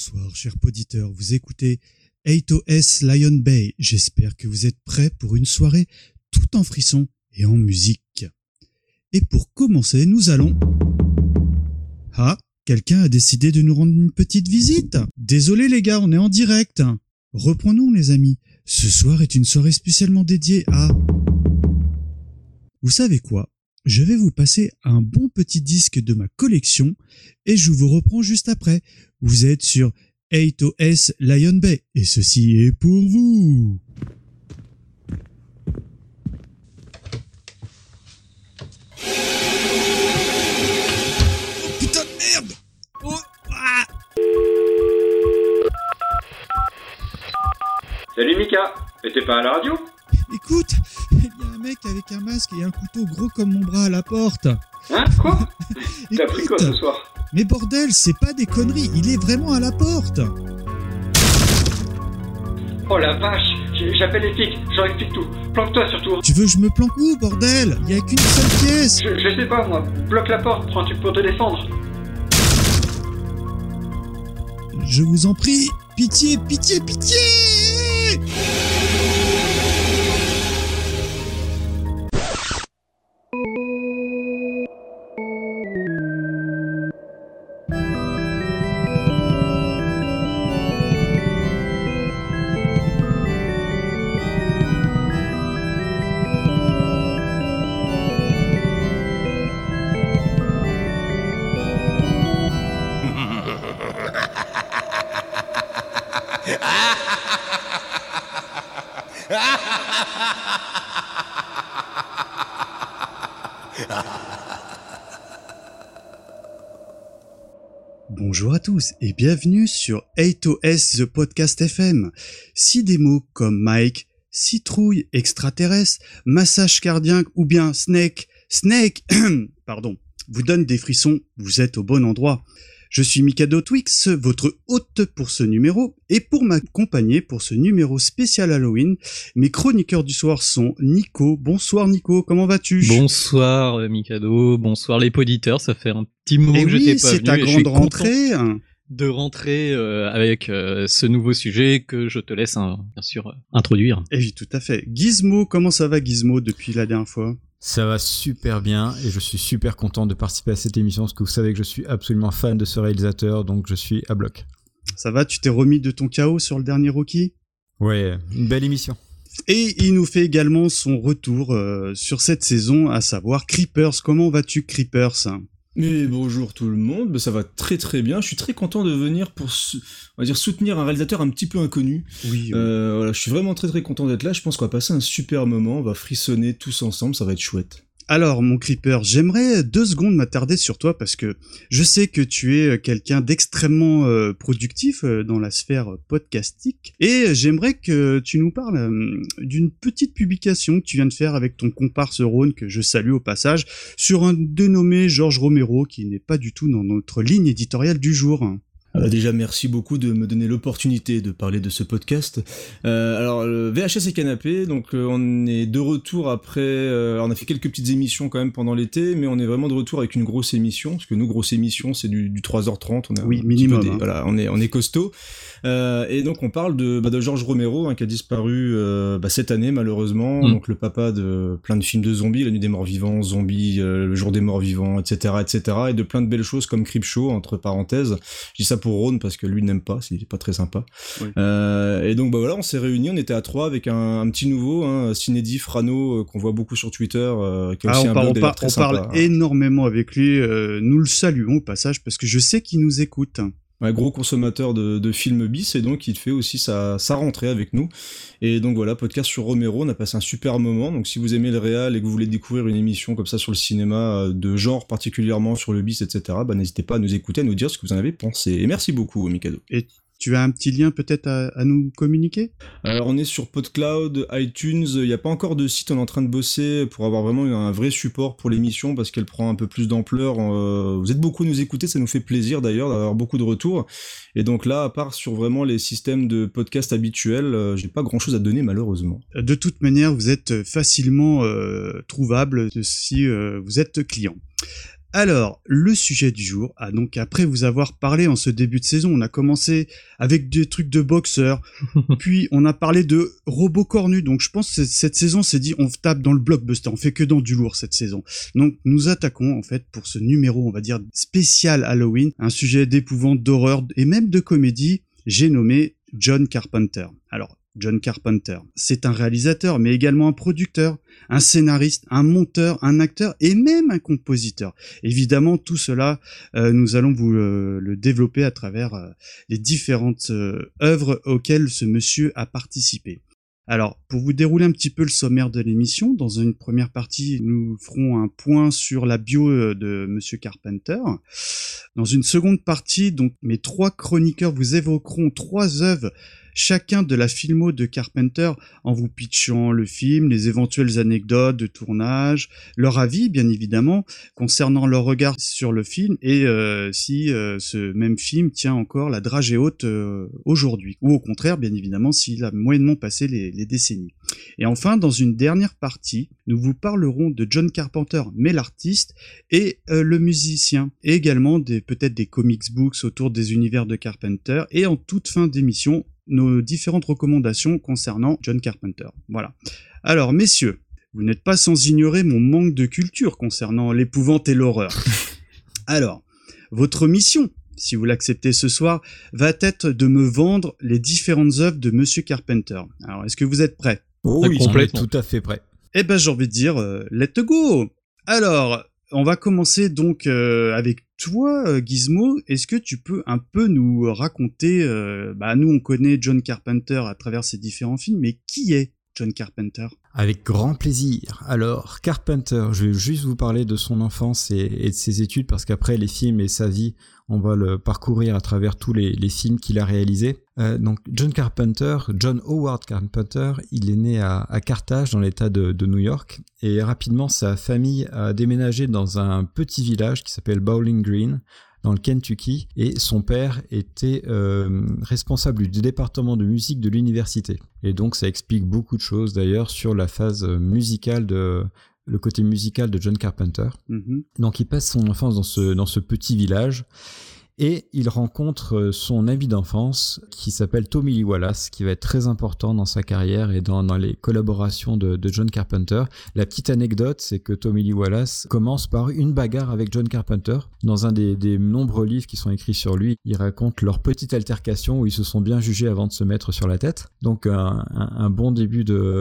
Bonsoir, chers auditeurs, vous écoutez 8OS Lion Bay. J'espère que vous êtes prêts pour une soirée tout en frissons et en musique. Et pour commencer, nous allons... Ah, quelqu'un a décidé de nous rendre une petite visite. Désolé les gars, on est en direct. Reprenons les amis. Ce soir est une soirée spécialement dédiée à... Vous savez quoi ? Je vais vous passer un bon petit disque de ma collection et je vous reprends juste après. Vous êtes sur 8OS Lion Bay et ceci est pour vous. Oh putain de merde! Oh, ah. Salut Mika, t'es pas à la radio? Écoute, il y a un mec avec un masque et un couteau gros comme mon bras à la porte. Hein? Quoi? T'as pris quoi ce soir? Mais bordel, c'est pas des conneries, il est vraiment à la porte. Oh la vache, j'appelle les flics, je leur explique tout. Planque-toi surtout. Tu veux que je me planque où, bordel? Il y a qu'une seule pièce. Je sais pas moi, bloque la porte, prends un truc pour te défendre. Je vous en prie, pitié, pitié, pitié! Bonjour à tous et bienvenue sur 8OS The Podcast FM. Si des mots comme Mike, citrouille, extraterrestre, massage cardiaque ou bien Snake, pardon, vous donnent des frissons, vous êtes au bon endroit. Je suis Mikado Twix, votre hôte pour ce numéro, et pour m'accompagner pour ce numéro spécial Halloween, mes chroniqueurs du soir sont Nico. Bonsoir Nico, comment vas-tu ? Bonsoir Mikado, bonsoir les auditeurs, ça fait un petit moment que je t'ai pas venu. C'est ta grande rentrée. De rentrer avec ce nouveau sujet que je te laisse bien sûr introduire. Et oui, tout à fait. Gizmo, comment ça va Gizmo depuis la dernière fois ? Ça va super bien et je suis super content de participer à cette émission parce que vous savez que je suis absolument fan de ce réalisateur, donc je suis à bloc. Ça va, tu t'es remis de ton chaos sur le dernier Rocky ? Ouais, une belle émission. Et il nous fait également son retour sur cette saison, à savoir Creepers. Comment vas-tu Creepers ? Mais bonjour tout le monde, ça va très très bien, je suis très content de venir pour on va dire soutenir un réalisateur un petit peu inconnu. Oui. Voilà, je suis vraiment très très content d'être là, je pense qu'on va passer un super moment, on va frissonner tous ensemble, ça va être chouette. Alors, mon Creeper, j'aimerais 2 secondes m'attarder sur toi parce que je sais que tu es quelqu'un d'extrêmement productif dans la sphère podcastique et j'aimerais que tu nous parles d'une petite publication que tu viens de faire avec ton comparse Rhône, que je salue au passage, sur un dénommé Georges Romero qui n'est pas du tout dans notre ligne éditoriale du jour. Déjà, merci beaucoup de me donner l'opportunité de parler de ce podcast. Alors, VHS et Canapé, donc on est de retour après... on a fait quelques petites émissions quand même pendant l'été, mais on est vraiment de retour avec une grosse émission, parce que nous, grosse émission, c'est du 3h30. On a oui, minimum. Voilà, on est costaud. Et donc, on parle de Georges Romero, qui a disparu cette année, malheureusement. Donc, le papa de plein de films de zombies, La Nuit des Morts Vivants, Zombies, Le Jour des Morts Vivants, etc., et de plein de belles choses comme Creepshow, entre parenthèses. Je dis ça pour Rhône parce que lui n'aime pas, il est pas très sympa. Oui. Et donc voilà, on s'est réunis, on était à 3 avec un petit nouveau, Cinédi Frano, qu'on voit beaucoup sur Twitter, qui a aussi un blog d'ailleurs très sympa. On parle énormément avec lui, nous le saluons au passage parce que je sais qu'il nous écoute. Ouais, gros consommateur de films bis, et donc il fait aussi sa rentrée avec nous. Et donc voilà, podcast sur Romero, on a passé un super moment. Donc si vous aimez le réal et que vous voulez découvrir une émission comme ça sur le cinéma, de genre particulièrement sur le bis, etc., n'hésitez pas à nous écouter, à nous dire ce que vous en avez pensé. Et merci beaucoup, Mikado. Et tu as un petit lien peut-être à nous communiquer ? Alors on est sur PodCloud, iTunes, il n'y a pas encore de site, on est en train de bosser pour avoir vraiment un vrai support pour l'émission parce qu'elle prend un peu plus d'ampleur. Vous êtes beaucoup à nous écouter, ça nous fait plaisir d'ailleurs d'avoir beaucoup de retours. Et donc là, à part sur vraiment les systèmes de podcast habituels, j'ai pas grand chose à donner malheureusement. De toute manière, vous êtes facilement trouvable si vous êtes client. Alors, le sujet du jour, donc après vous avoir parlé en ce début de saison, on a commencé avec des trucs de boxeurs, puis on a parlé de robots cornus, donc je pense que cette saison s'est dit on tape dans le blockbuster, on fait que dans du lourd cette saison. Donc nous attaquons en fait pour ce numéro, on va dire spécial Halloween, un sujet d'épouvante, d'horreur et même de comédie, j'ai nommé John Carpenter. Alors, John Carpenter, c'est un réalisateur, mais également un producteur, un scénariste, un monteur, un acteur et même un compositeur. Évidemment, tout cela, nous allons vous le développer à travers les différentes œuvres auxquelles ce monsieur a participé. Alors, pour vous dérouler un petit peu le sommaire de l'émission, dans une première partie, nous ferons un point sur la bio de Monsieur Carpenter. Dans une seconde partie, donc, mes 3 chroniqueurs vous évoqueront 3 œuvres chacun de la filmo de Carpenter en vous pitchant le film, les éventuelles anecdotes de tournage, leur avis bien évidemment concernant leur regard sur le film et si ce même film tient encore la dragée haute aujourd'hui ou au contraire bien évidemment s'il a moyennement passé les décennies. Et enfin dans une dernière partie nous vous parlerons de John Carpenter mais l'artiste et le musicien et également peut-être des comics books autour des univers de Carpenter et en toute fin d'émission nos différentes recommandations concernant John Carpenter. Voilà. Alors, messieurs, vous n'êtes pas sans ignorer mon manque de culture concernant l'épouvante et l'horreur. Alors, votre mission, si vous l'acceptez ce soir, va être de me vendre les différentes œuvres de Monsieur Carpenter. Alors, est-ce que vous êtes prêts ? Oh oui, complètement. Tout à fait prêt. Eh ben, j'ai envie de dire, let's go ! Alors, on va commencer donc avec toi, Gizmo. Est-ce que tu peux un peu nous raconter, nous on connaît John Carpenter à travers ses différents films, mais qui est John Carpenter ? Avec grand plaisir. Alors, Carpenter, je vais juste vous parler de son enfance et de ses études, parce qu'après les films et sa vie, on va le parcourir à travers tous les films qu'il a réalisés. Donc, John Howard Carpenter, il est né à Carthage, dans l'état de New York, et rapidement, sa famille a déménagé dans un petit village qui s'appelle Bowling Green, dans le Kentucky, et son père était responsable du département de musique de l'université. Et donc ça explique beaucoup de choses d'ailleurs sur la phase musicale le côté musical de John Carpenter. Mm-hmm. Donc il passe son enfance dans ce petit village. Et il rencontre son ami d'enfance qui s'appelle Tommy Lee Wallace, qui va être très important dans sa carrière et dans les collaborations de John Carpenter. La petite anecdote, c'est que Tommy Lee Wallace commence par une bagarre avec John Carpenter. Dans un des nombreux livres qui sont écrits sur lui, il raconte leur petite altercation où ils se sont bien jugés avant de se mettre sur la tête. Donc un bon début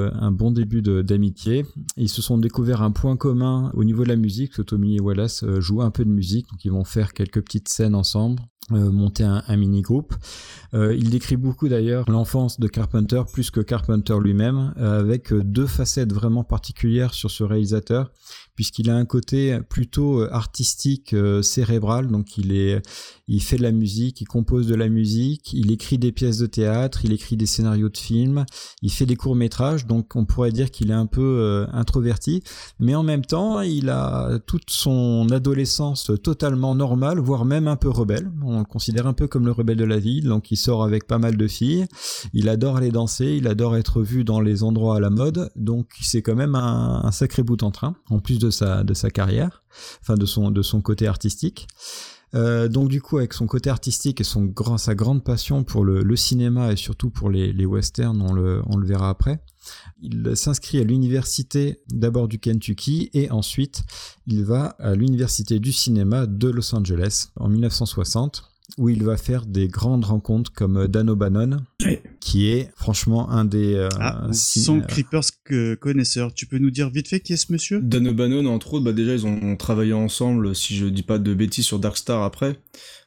d'amitié. Ils se sont découverts un point commun au niveau de la musique, que Tommy Lee Wallace joue un peu de musique, donc ils vont faire quelques petites scènes ensemble. Monter un mini-groupe. Il décrit beaucoup d'ailleurs l'enfance de Carpenter, plus que Carpenter lui-même, avec 2 facettes vraiment particulières sur ce réalisateur, puisqu'il a un côté plutôt artistique, cérébral, donc il fait de la musique, il compose de la musique, il écrit des pièces de théâtre, il écrit des scénarios de films, il fait des courts-métrages, donc on pourrait dire qu'il est un peu introverti, mais en même temps, il a toute son adolescence totalement normale, voire même un peu rebelle. On le considère un peu comme le rebelle de la ville, donc il sort avec pas mal de filles, il adore aller danser, il adore être vu dans les endroits à la mode, donc c'est quand même un sacré bout en train, en plus de sa carrière, enfin de son côté artistique. Donc du coup avec son côté artistique et sa grande passion pour le cinéma et surtout pour les westerns, on le verra après, il s'inscrit à l'université d'abord du Kentucky et ensuite il va à l'université du cinéma de Los Angeles en 1960 où il va faire des grandes rencontres comme Dan O'Bannon, qui est franchement un des... sans Creepers connaisseur, tu peux nous dire vite fait qui est ce monsieur ? Dan O'Bannon, entre autres, déjà ils ont travaillé ensemble, si je dis pas de bêtises, sur Dark Star après.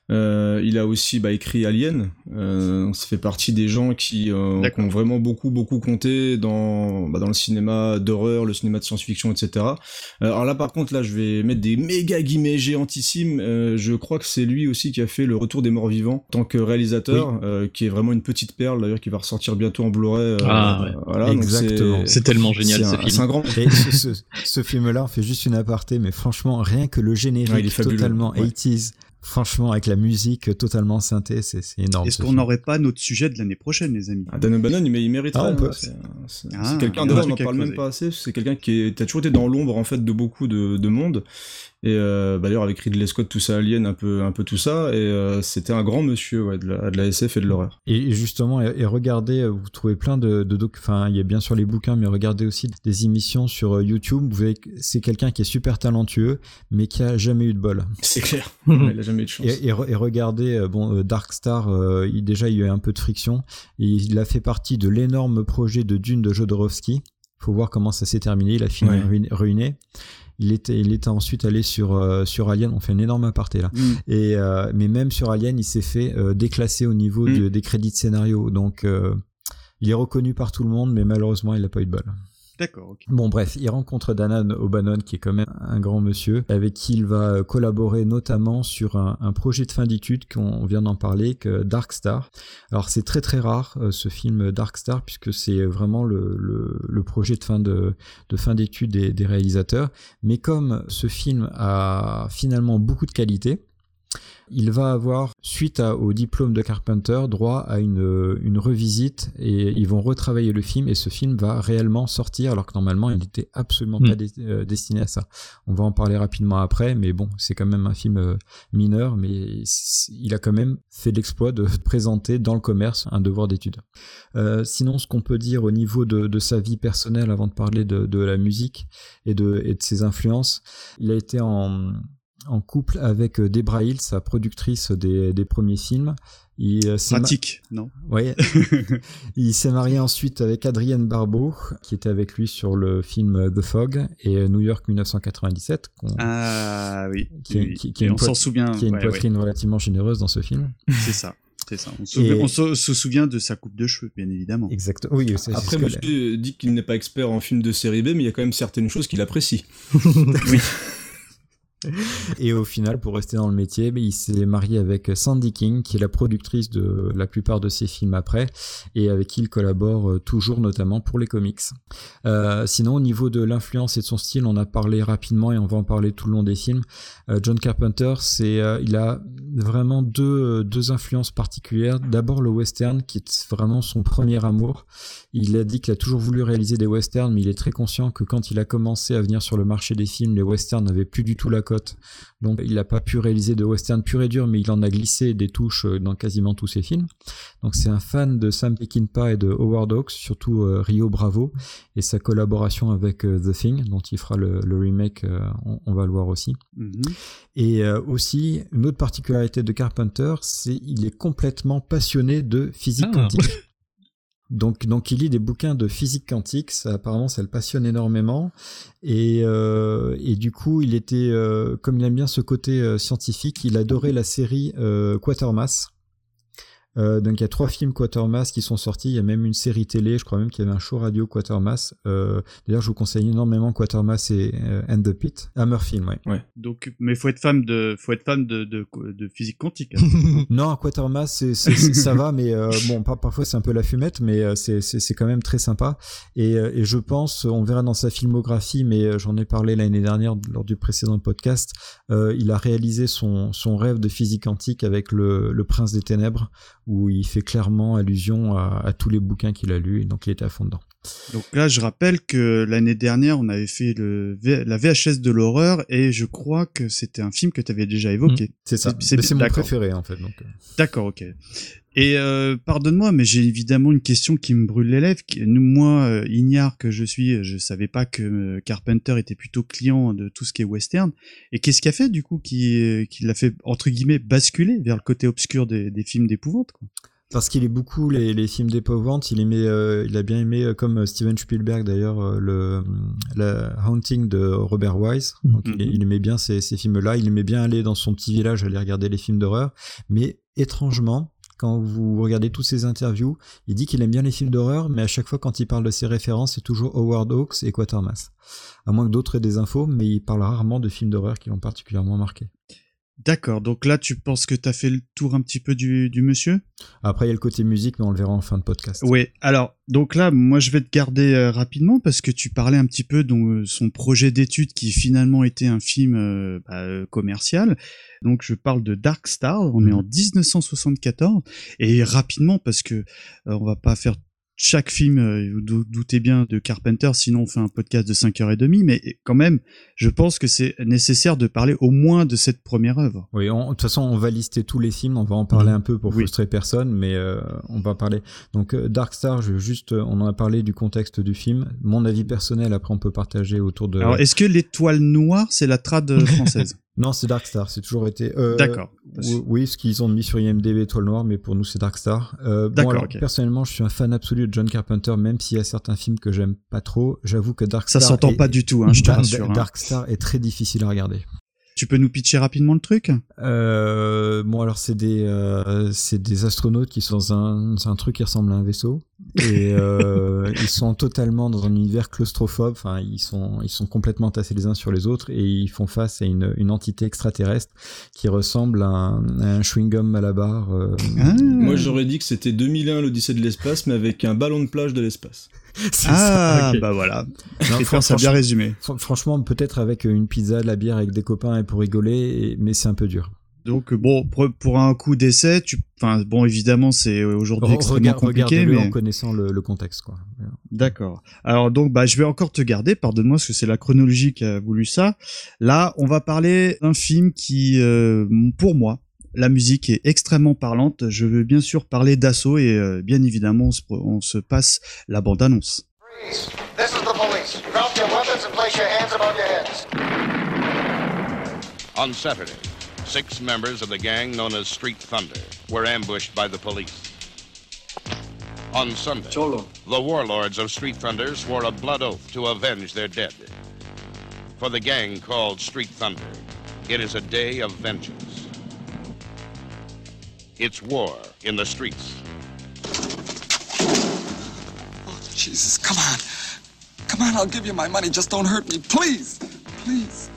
Il a aussi écrit Alien, ça fait partie des gens qui ont vraiment beaucoup compté dans le cinéma d'horreur, le cinéma de science-fiction, etc. Alors là par contre, là je vais mettre des méga guillemets géantissimes, je crois que c'est lui aussi qui a fait Le Retour des Morts Vivants en tant que réalisateur, qui est vraiment une petite perle d'ailleurs, qui va ressortir bientôt en Blu-ray. Voilà, exactement. Donc c'est tellement génial ce film. C'est un grand... Et ce film-là, on fait juste une aparté, mais franchement, rien que le générique totalement 80s, franchement, avec la musique totalement synthé, c'est énorme. Est-ce qu'on n'aurait pas notre sujet de l'année prochaine, les amis ? Dan O'Bannon, il mériterait. C'est quelqu'un, d'ailleurs, on n'en parle même pas assez, c'est quelqu'un qui a toujours été dans l'ombre, en fait, de beaucoup de monde, Et d'ailleurs avec Ridley Scott, tout ça, Alien, un peu tout ça, et c'était un grand monsieur de la SF et de l'horreur. Et justement, et regardez, vous trouvez plein de enfin, il y a bien sûr les bouquins, mais regardez aussi des émissions sur YouTube. Vous voyez que c'est quelqu'un qui est super talentueux, mais qui a jamais eu de bol. C'est clair, il a jamais eu de chance. Et regardez, Dark Star, il y a eu un peu de friction. Et il a fait partie de l'énorme projet de Dune de Jodorowsky. Faut voir comment ça s'est terminé. Il a fini ruiné. Il était ensuite allé sur Alien. On fait une énorme aparté là. Mais même sur Alien, il s'est fait déclasser au niveau des crédits de scénario. Donc, il est reconnu par tout le monde, mais malheureusement, il n'a pas eu de bol. D'accord, ok. Bon, bref, il rencontre Dangan O'Bannon, qui est quand même un grand monsieur, avec qui il va collaborer notamment sur un projet de fin d'études qu'on vient d'en parler, que Dark Star. Alors, c'est très très rare, ce film Dark Star, puisque c'est vraiment le projet de fin d'études des réalisateurs. Mais comme ce film a finalement beaucoup de qualité, il va avoir, suite au diplôme de Carpenter, droit à une revisite, et ils vont retravailler le film, et ce film va réellement sortir, alors que normalement il n'était absolument pas destiné à ça. On va en parler rapidement après, mais bon, c'est quand même un film mineur, mais il a quand même fait l'exploit de présenter dans le commerce un devoir d'étude. Sinon, ce qu'on peut dire au niveau de sa vie personnelle, avant de parler de la musique et de ses influences, il a été en couple avec Debra Hill, sa productrice des premiers films. Pratique, non? Ouais. Il s'est marié ensuite avec Adrienne Barbeau, qui était avec lui sur le film The Fog et New York 1997. Ah oui. On s'en souvient. Qui a une poitrine relativement généreuse dans ce film. C'est ça. On se souvient de sa coupe de cheveux, bien évidemment. Exactement. Oui, après, monsieur dit qu'il n'est pas expert en films de série B, mais il y a quand même certaines choses qu'il apprécie. Oui. Et au final, pour rester dans le métier, il s'est marié avec Sandy King, qui est la productrice de la plupart de ses films après, et avec qui il collabore toujours, notamment pour les comics. Sinon, au niveau de l'influence et de son style, on a parlé rapidement et on va en parler tout le long des films. John Carpenter, il a vraiment deux influences particulières. D'abord le western, qui est vraiment son premier amour. Il a dit qu'il a toujours voulu réaliser des westerns, mais il est très conscient que quand il a commencé à venir sur le marché des films, les westerns n'avaient plus du tout la cote. Donc il n'a pas pu réaliser de western pur et dur, mais il en a glissé des touches dans quasiment tous ses films. Donc c'est un fan de Sam Peckinpah et de Howard Hawks, surtout Rio Bravo, et sa collaboration avec The Thing, dont il fera le remake, on va le voir aussi. Et aussi, une autre particularité de Carpenter, c'est qu'il est complètement passionné de physique quantique. Donc il lit des bouquins de physique quantique, apparemment ça le passionne énormément, et du coup il était, comme il aime bien ce côté scientifique, il adorait la série Quatermass. Donc il y a 3 films Quatermass qui sont sortis, il y a même une série télé, je crois même qu'il y avait un show radio Quatermass. D'ailleurs je vous conseille énormément Quatermass et And the Pit. Hammerfilm, ouais. Donc, mais faut être fan de physique quantique. Non, Quatermass ça va, mais bon, parfois c'est un peu la fumette, mais c'est quand même très sympa. Et je pense, on verra dans sa filmographie, mais j'en ai parlé l'année dernière lors du précédent podcast. Il a réalisé son rêve de physique quantique avec le Prince des Ténèbres, où il fait clairement allusion à tous les bouquins qu'il a lus, et donc il était à fond dedans. Donc là, je rappelle que l'année dernière, on avait fait la VHS de l'horreur, et je crois que c'était un film que tu avais déjà évoqué. C'est ça, c'est mon préféré en fait. Donc. D'accord, ok. Et pardonne-moi, mais j'ai évidemment une question qui me brûle les lèvres. Moi, ignare que je suis, je savais pas que Carpenter était plutôt client de tout ce qui est western. Et qu'est-ce qui a fait du coup qui l'a fait entre guillemets basculer vers le côté obscur des films d'épouvante, quoi? Parce qu'il aime beaucoup les films d'épouvante, il a bien aimé, comme Steven Spielberg d'ailleurs, le Haunting de Robert Wise. Donc il aimait bien ces films-là, il aimait bien aller dans son petit village, aller regarder les films d'horreur. Mais étrangement, quand vous regardez toutes ses interviews, il dit qu'il aime bien les films d'horreur, mais à chaque fois quand il parle de ses références, c'est toujours Howard Hawks et Quatermass. À moins que d'autres aient des infos, mais il parle rarement de films d'horreur qui l'ont particulièrement marqué. D'accord, donc là tu penses que t'as fait le tour un petit peu du monsieur? Après il y a le côté musique, mais on le verra en fin de podcast. Oui, alors donc là moi je vais te garder rapidement parce que tu parlais un petit peu de son projet d'étude qui finalement était un film commercial. Donc je parle de Dark Star, on est en 1974, et rapidement parce que on va pas faire chaque film, vous doutez bien, de Carpenter, sinon on fait un podcast de 5h30, mais quand même, je pense que c'est nécessaire de parler au moins de cette première œuvre. Oui, de toute façon, on va lister tous les films, on va en parler un peu pour frustrer personne, mais on va parler. Donc Dark Star, on en a parlé du contexte du film. Mon avis personnel, après on peut partager autour de... Alors, est-ce que l'étoile noire, c'est la trad française? Non, c'est Dark Star, c'est toujours été... D'accord. Oui, ce qu'ils ont mis sur IMDb, étoile noire, mais pour nous c'est Dark Star. D'accord, alors, ok. Personnellement, je suis un fan absolu de John Carpenter, même s'il y a certains films que j'aime pas trop. J'avoue que Dark Star... Ça s'entend pas du tout, je te rassure. Dark Star est très difficile à regarder. Tu peux nous pitcher rapidement le truc? Bon, alors c'est des astronautes qui sont dans un truc qui ressemble à un vaisseau et ils sont totalement dans un univers claustrophobe. Enfin, ils sont complètement tassés les uns sur les autres et ils font face à une entité extraterrestre qui ressemble à un chewing-gum Malabar. Moi, j'aurais dit que c'était 2001 l'Odyssée de l'espace, mais avec un ballon de plage de l'espace. Ça, okay. Bah voilà. Ça a bien résumé. Franchement, peut-être avec une pizza, de la bière avec des copains et pour rigoler, mais c'est un peu dur. Donc bon, pour un coup d'essai, évidemment, c'est aujourd'hui extrêmement compliqué, mais en connaissant le contexte, quoi. D'accord. Alors donc, je vais encore te garder. Pardonne-moi, parce que c'est la chronologie qui a voulu ça. Là, on va parler d'un film qui, pour moi, la musique est extrêmement parlante. Je veux bien sûr parler d'Assaut et bien évidemment, on se passe la bande-annonce. This is the police. Drop your weapons and place your hands above your heads. On Saturday, 6 members of the gang known as Street Thunder were ambushed by the police. On Sunday, the warlords of Street Thunder swore a blood oath to avenge their dead. For the gang called Street Thunder, it is a day of vengeance. It's war in the streets. Oh, Jesus, come on. Come on, I'll give you my money. Just don't hurt me, please. Please.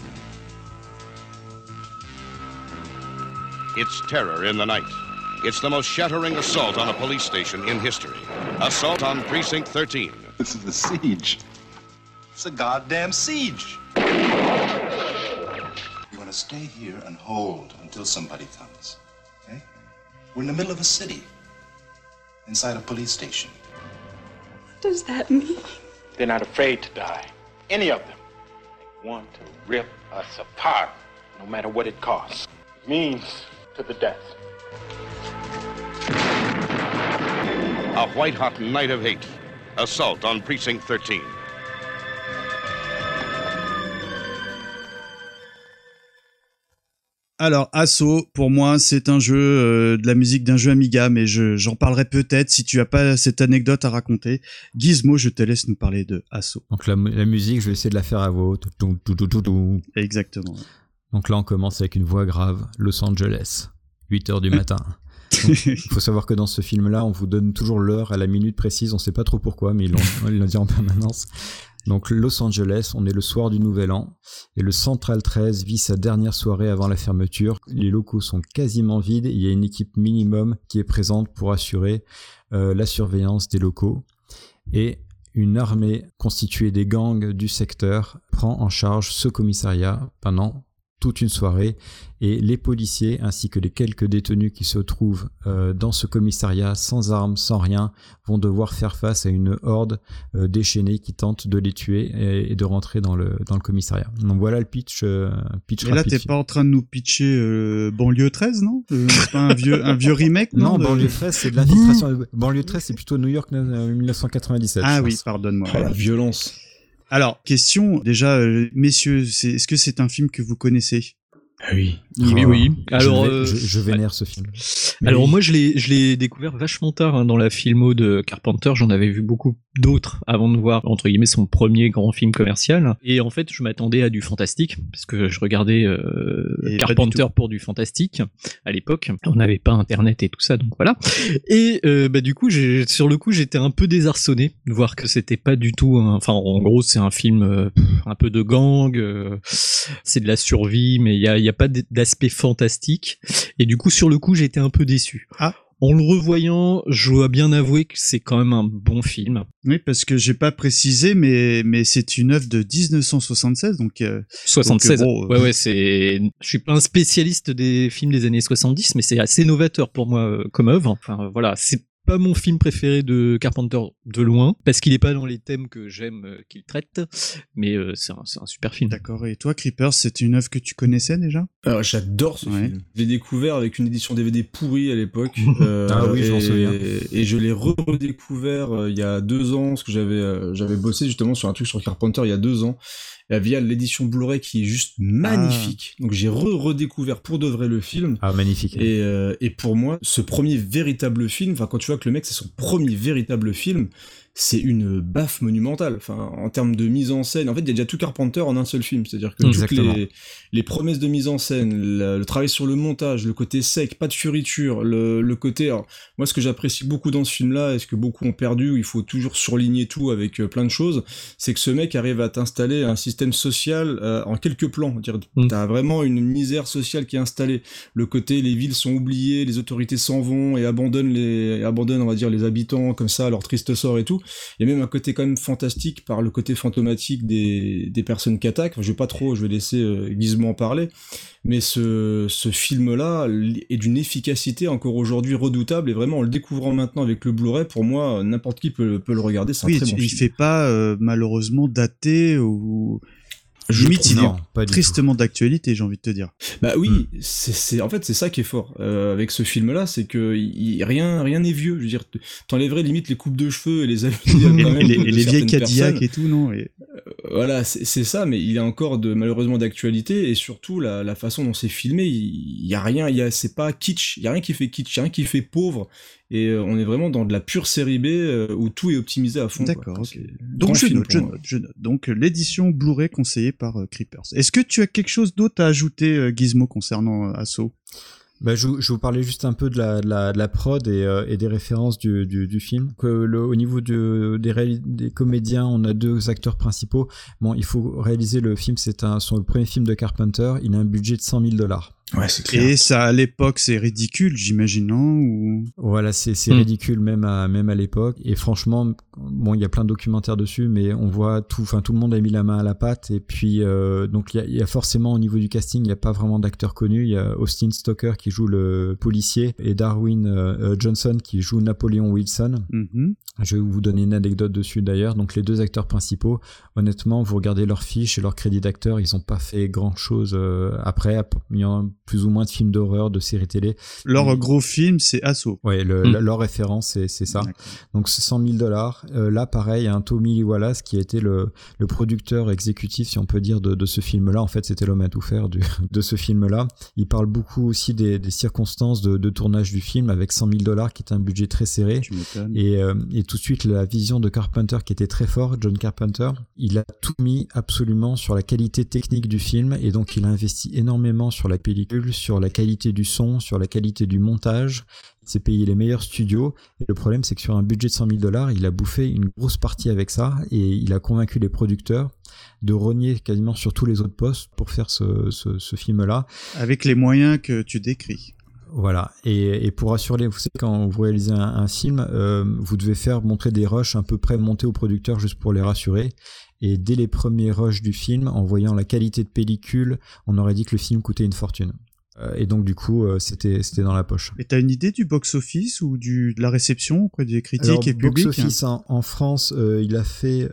It's terror in the night. It's the most shattering assault on a police station in history. Assault on Precinct 13. This is a siege. It's a goddamn siege. You want to stay here and hold until somebody comes. Okay? We're in the middle of a city. Inside a police station. What does that mean? They're not afraid to die. Any of them. They want to rip us apart, no matter what it costs. It means to the death. A white-hot night of hate. Assault on Precinct 13. Alors, Assaut, pour moi, c'est un jeu, de la musique d'un jeu Amiga, mais j'en parlerai peut-être si tu as pas cette anecdote à raconter. Gizmo, je te laisse nous parler de Assaut. Donc la musique, je vais essayer de la faire à voix haute. Exactement. Donc là, on commence avec une voix grave. Los Angeles, 8h du matin. Il faut savoir que dans ce film-là, on vous donne toujours l'heure à la minute précise. On sait pas trop pourquoi, mais ils l'ont dit en permanence. Donc Los Angeles, on est le soir du Nouvel An et le Central 13 vit sa dernière soirée avant la fermeture. Les locaux sont quasiment vides. Il y a une équipe minimum qui est présente pour assurer la surveillance des locaux. Et une armée constituée des gangs du secteur prend en charge ce commissariat pendant toute une soirée et les policiers ainsi que les quelques détenus qui se trouvent dans ce commissariat sans armes, sans rien, vont devoir faire face à une horde déchaînée qui tente de les tuer et de rentrer dans le commissariat. Donc voilà le pitch rapide. Et là, t'es pas en train de nous pitcher Banlieue 13, non? C'est pas un vieux remake, non? Non, Banlieue 13, c'est de l'infiltration. Banlieue 13, c'est plutôt New York 1997. Ah oui, pardonne-moi. La violence. Alors, question, déjà, messieurs, est-ce que c'est un film que vous connaissez? Oui. Oui. Alors, je vénère ce film. Alors moi, je l'ai découvert vachement tard dans la filmo de Carpenter. J'en avais vu beaucoup d'autres avant de voir entre guillemets son premier grand film commercial. Et en fait, je m'attendais à du fantastique parce que je regardais Carpenter pour du fantastique à l'époque. On n'avait pas Internet et tout ça, donc voilà. Et du coup, sur le coup, j'étais un peu désarçonné de voir que c'était pas du tout. Enfin, en gros, c'est un film un peu de gang. C'est de la survie, mais il y a pas d'aspect fantastique. Et du coup, sur le coup, j'étais un peu déçu. Ah. En le revoyant, je dois bien avouer que c'est quand même un bon film. Oui, parce que j'ai pas précisé, mais c'est une œuvre de 1976, donc 76. Donc, ouais, je suis pas un spécialiste des films des années 70, mais c'est assez novateur pour moi comme œuvre. Enfin voilà, c'est pas mon film préféré de Carpenter de loin, parce qu'il est pas dans les thèmes que j'aime qu'il traite, mais c'est un super film. D'accord, et toi Creepers, c'est une œuvre que tu connaissais déjà ? Alors j'adore ce film. Je l'ai découvert avec une édition DVD pourrie à l'époque. Ah oui, je m'en souviens. Et je l'ai redécouvert il y a 2 ans, parce que j'avais bossé justement sur un truc sur Carpenter il y a 2 ans. Via l'édition Blu-ray qui est juste magnifique. Donc j'ai redécouvert pour de vrai le film. Ah, magnifique. Et pour moi, ce premier véritable film, enfin quand tu vois que le mec c'est son premier véritable film, c'est une baffe monumentale. Enfin, en termes de mise en scène, en fait, il y a déjà tout Carpenter en un seul film. C'est-à-dire que toutes les promesses de mise en scène, le travail sur le montage, le côté sec, pas de fioriture, le côté... Alors, moi, ce que j'apprécie beaucoup dans ce film-là, et ce que beaucoup ont perdu, où il faut toujours surligner tout avec plein de choses, c'est que ce mec arrive à t'installer un système social en quelques plans. T'as vraiment une misère sociale qui est installée. Le côté, les villes sont oubliées, les autorités s'en vont et abandonnent, on va dire, les habitants comme ça, leur triste sort et tout. Il y a même un côté quand même fantastique par le côté fantomatique des personnes qui attaquent. Enfin, je vais laisser Gizmo en parler. Mais ce film-là est d'une efficacité encore aujourd'hui redoutable, et vraiment en le découvrant maintenant avec le Blu-ray, pour moi, n'importe qui peut le regarder. C'est un très bon film. Il fait pas malheureusement daté ou... Limite, il est tristement d'actualité, j'ai envie de te dire. Bah oui, en fait, c'est ça qui est fort avec ce film-là, c'est que rien n'est vieux. Je veux dire, t'enlèverais limite les coupes de cheveux et les habits et les vieilles Cadillac et tout, non voilà, c'est ça, mais il est encore malheureusement d'actualité, et surtout la façon dont c'est filmé, il y a rien, c'est pas kitsch, il y a rien qui fait kitsch, il y a rien qui fait pauvre. Et on est vraiment dans de la pure série B où tout est optimisé à fond. D'accord, ok. Donc je note. Donc l'édition Blu-ray conseillée par Creepers. Est-ce que tu as quelque chose d'autre à ajouter, Gizmo, concernant Assaut ? Je vous parlais juste un peu de la prod et des références du film. Au niveau des comédiens, on a 2 acteurs principaux. Bon, il faut réaliser le film, c'est le premier film de Carpenter. Il a un budget de $100,000. Ouais, c'est clair. Et ça, à l'époque, c'est ridicule, j'imagine, non ? Ou... Voilà, c'est ridicule même à l'époque. Et franchement, bon, il y a plein de documentaires dessus, mais on voit tout le monde a mis la main à la pâte. Et puis, donc il y a forcément au niveau du casting, il n'y a pas vraiment d'acteurs connus. Il y a Austin Stoker qui joue le policier et Darwin Johnson qui joue Napoleon Wilson. Mm-hmm. Je vais vous donner une anecdote dessus d'ailleurs. Donc les 2 acteurs principaux, honnêtement, vous regardez leurs fiches et leurs crédits d'acteurs, ils n'ont pas fait grand chose après. Il y en a plus ou moins de films d'horreur, de séries télé. Leur gros film, c'est Assaut. Ouais, leur référence, c'est ça. D'accord. Donc c'est $100,000. Là, pareil, il y a un Tommy Lee Wallace qui a été le producteur exécutif, si on peut dire, de ce film-là. En fait, c'était l'homme à tout faire de ce film-là. Il parle beaucoup aussi des circonstances de tournage du film, avec $100,000 qui est un budget très serré. Tu m'étonnes. Et tout de suite, la vision de Carpenter qui était très fort, John Carpenter, il a tout mis absolument sur la qualité technique du film, et donc il a investi énormément sur la pellicule, sur la qualité du son, sur la qualité du montage. Il s'est payé les meilleurs studios, et le problème c'est que sur un budget de $100,000, il a bouffé une grosse partie avec ça, et il a convaincu les producteurs de rogner quasiment sur tous les autres postes pour faire ce film-là. Avec les moyens que tu décris. Voilà, et pour rassurer, vous savez, quand vous réalisez un film, vous devez montrer des rushs à peu près montés aux producteurs juste pour les rassurer. Et dès les premiers rushs du film, en voyant la qualité de pellicule, on aurait dit que le film coûtait une fortune. Et donc du coup, c'était dans la poche. Et t'as une idée du box-office ou de la réception auprès des critiques? Alors, et publics? Box-office en France, il a fait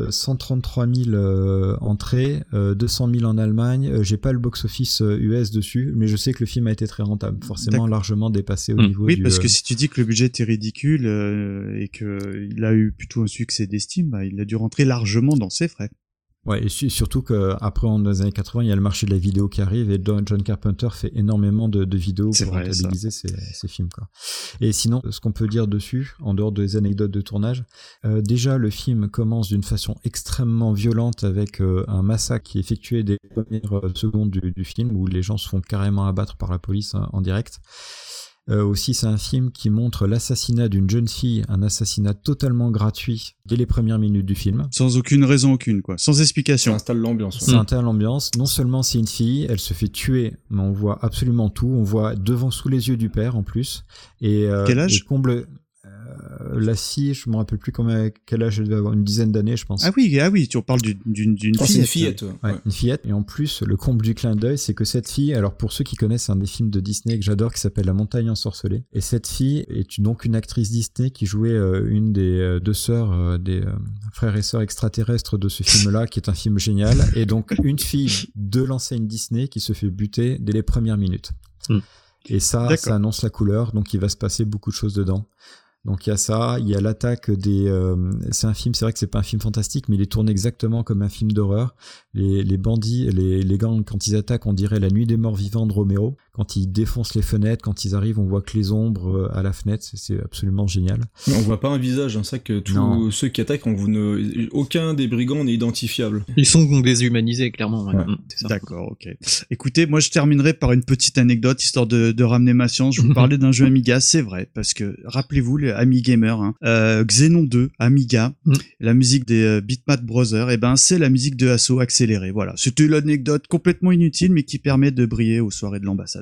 133 000 entrées, 200 000 en Allemagne. J'ai pas le box-office US dessus, mais je sais que le film a été très rentable, forcément largement dépassé au niveau oui, du... parce que si tu dis que le budget est ridicule et qu'il a eu plutôt un succès d'estime, bah, il a dû rentrer largement dans ses frais. Ouais, et surtout qu'après, dans les années 80, il y a le marché de la vidéo qui arrive, et John Carpenter fait énormément de vidéos pour rentabiliser ses films, quoi. Et sinon, ce qu'on peut dire dessus, en dehors des anecdotes de tournage, déjà, le film commence d'une façon extrêmement violente avec un massacre qui est effectué dès les premières secondes du film, où les gens se font carrément abattre par la police en direct. Aussi, c'est un film qui montre l'assassinat d'une jeune fille, un assassinat totalement gratuit dès les premières minutes du film. Sans aucune raison aucune, quoi. Sans explication. Ça installe l'ambiance. Ça installe l'ambiance. Non seulement c'est une fille, elle se fait tuer, mais on voit absolument tout. On voit sous les yeux du père en plus. Et quel âge? La fille, je me rappelle plus quel âge elle devait avoir, une dizaine d'années, je pense. Ah oui, tu parles d'une fillette. C'est une fillette. Ouais, une fillette. Et en plus, le comble du clin d'œil, c'est que cette fille, alors pour ceux qui connaissent un des films de Disney que j'adore, qui s'appelle La Montagne ensorcelée, et cette fille est donc une actrice Disney qui jouait une des deux sœurs des frères et sœurs extraterrestres de ce film-là, qui est un film génial. Et donc une fille de l'enseigne Disney qui se fait buter dès les premières minutes. Et ça annonce la couleur, donc il va se passer beaucoup de choses dedans. Donc il y a ça, il y a l'attaque des... c'est un film, c'est vrai que c'est pas un film fantastique, mais il est tourné exactement comme un film d'horreur. Les bandits, les gangs, quand ils attaquent, on dirait la nuit des morts vivants de Romero. Quand ils défoncent les fenêtres, quand ils arrivent, on voit que les ombres à la fenêtre, c'est absolument génial. Mais on voit pas un visage, hein, ça que tous ceux qui attaquent, aucun des brigands n'est identifiable. Ils sont déshumanisés, clairement. Ouais. C'est ça. D'accord, ok. Écoutez, moi je terminerai par une petite anecdote, histoire de ramener ma science. Je vous parlais d'un jeu Amiga, c'est vrai, parce que, rappelez-vous, les Amigamer, Xenon 2, Amiga, la musique des Bitmap Brothers, c'est la musique de Assaut accélérée. Voilà, c'était l'anecdote complètement inutile, mais qui permet de briller aux soirées de l'ambassadeur.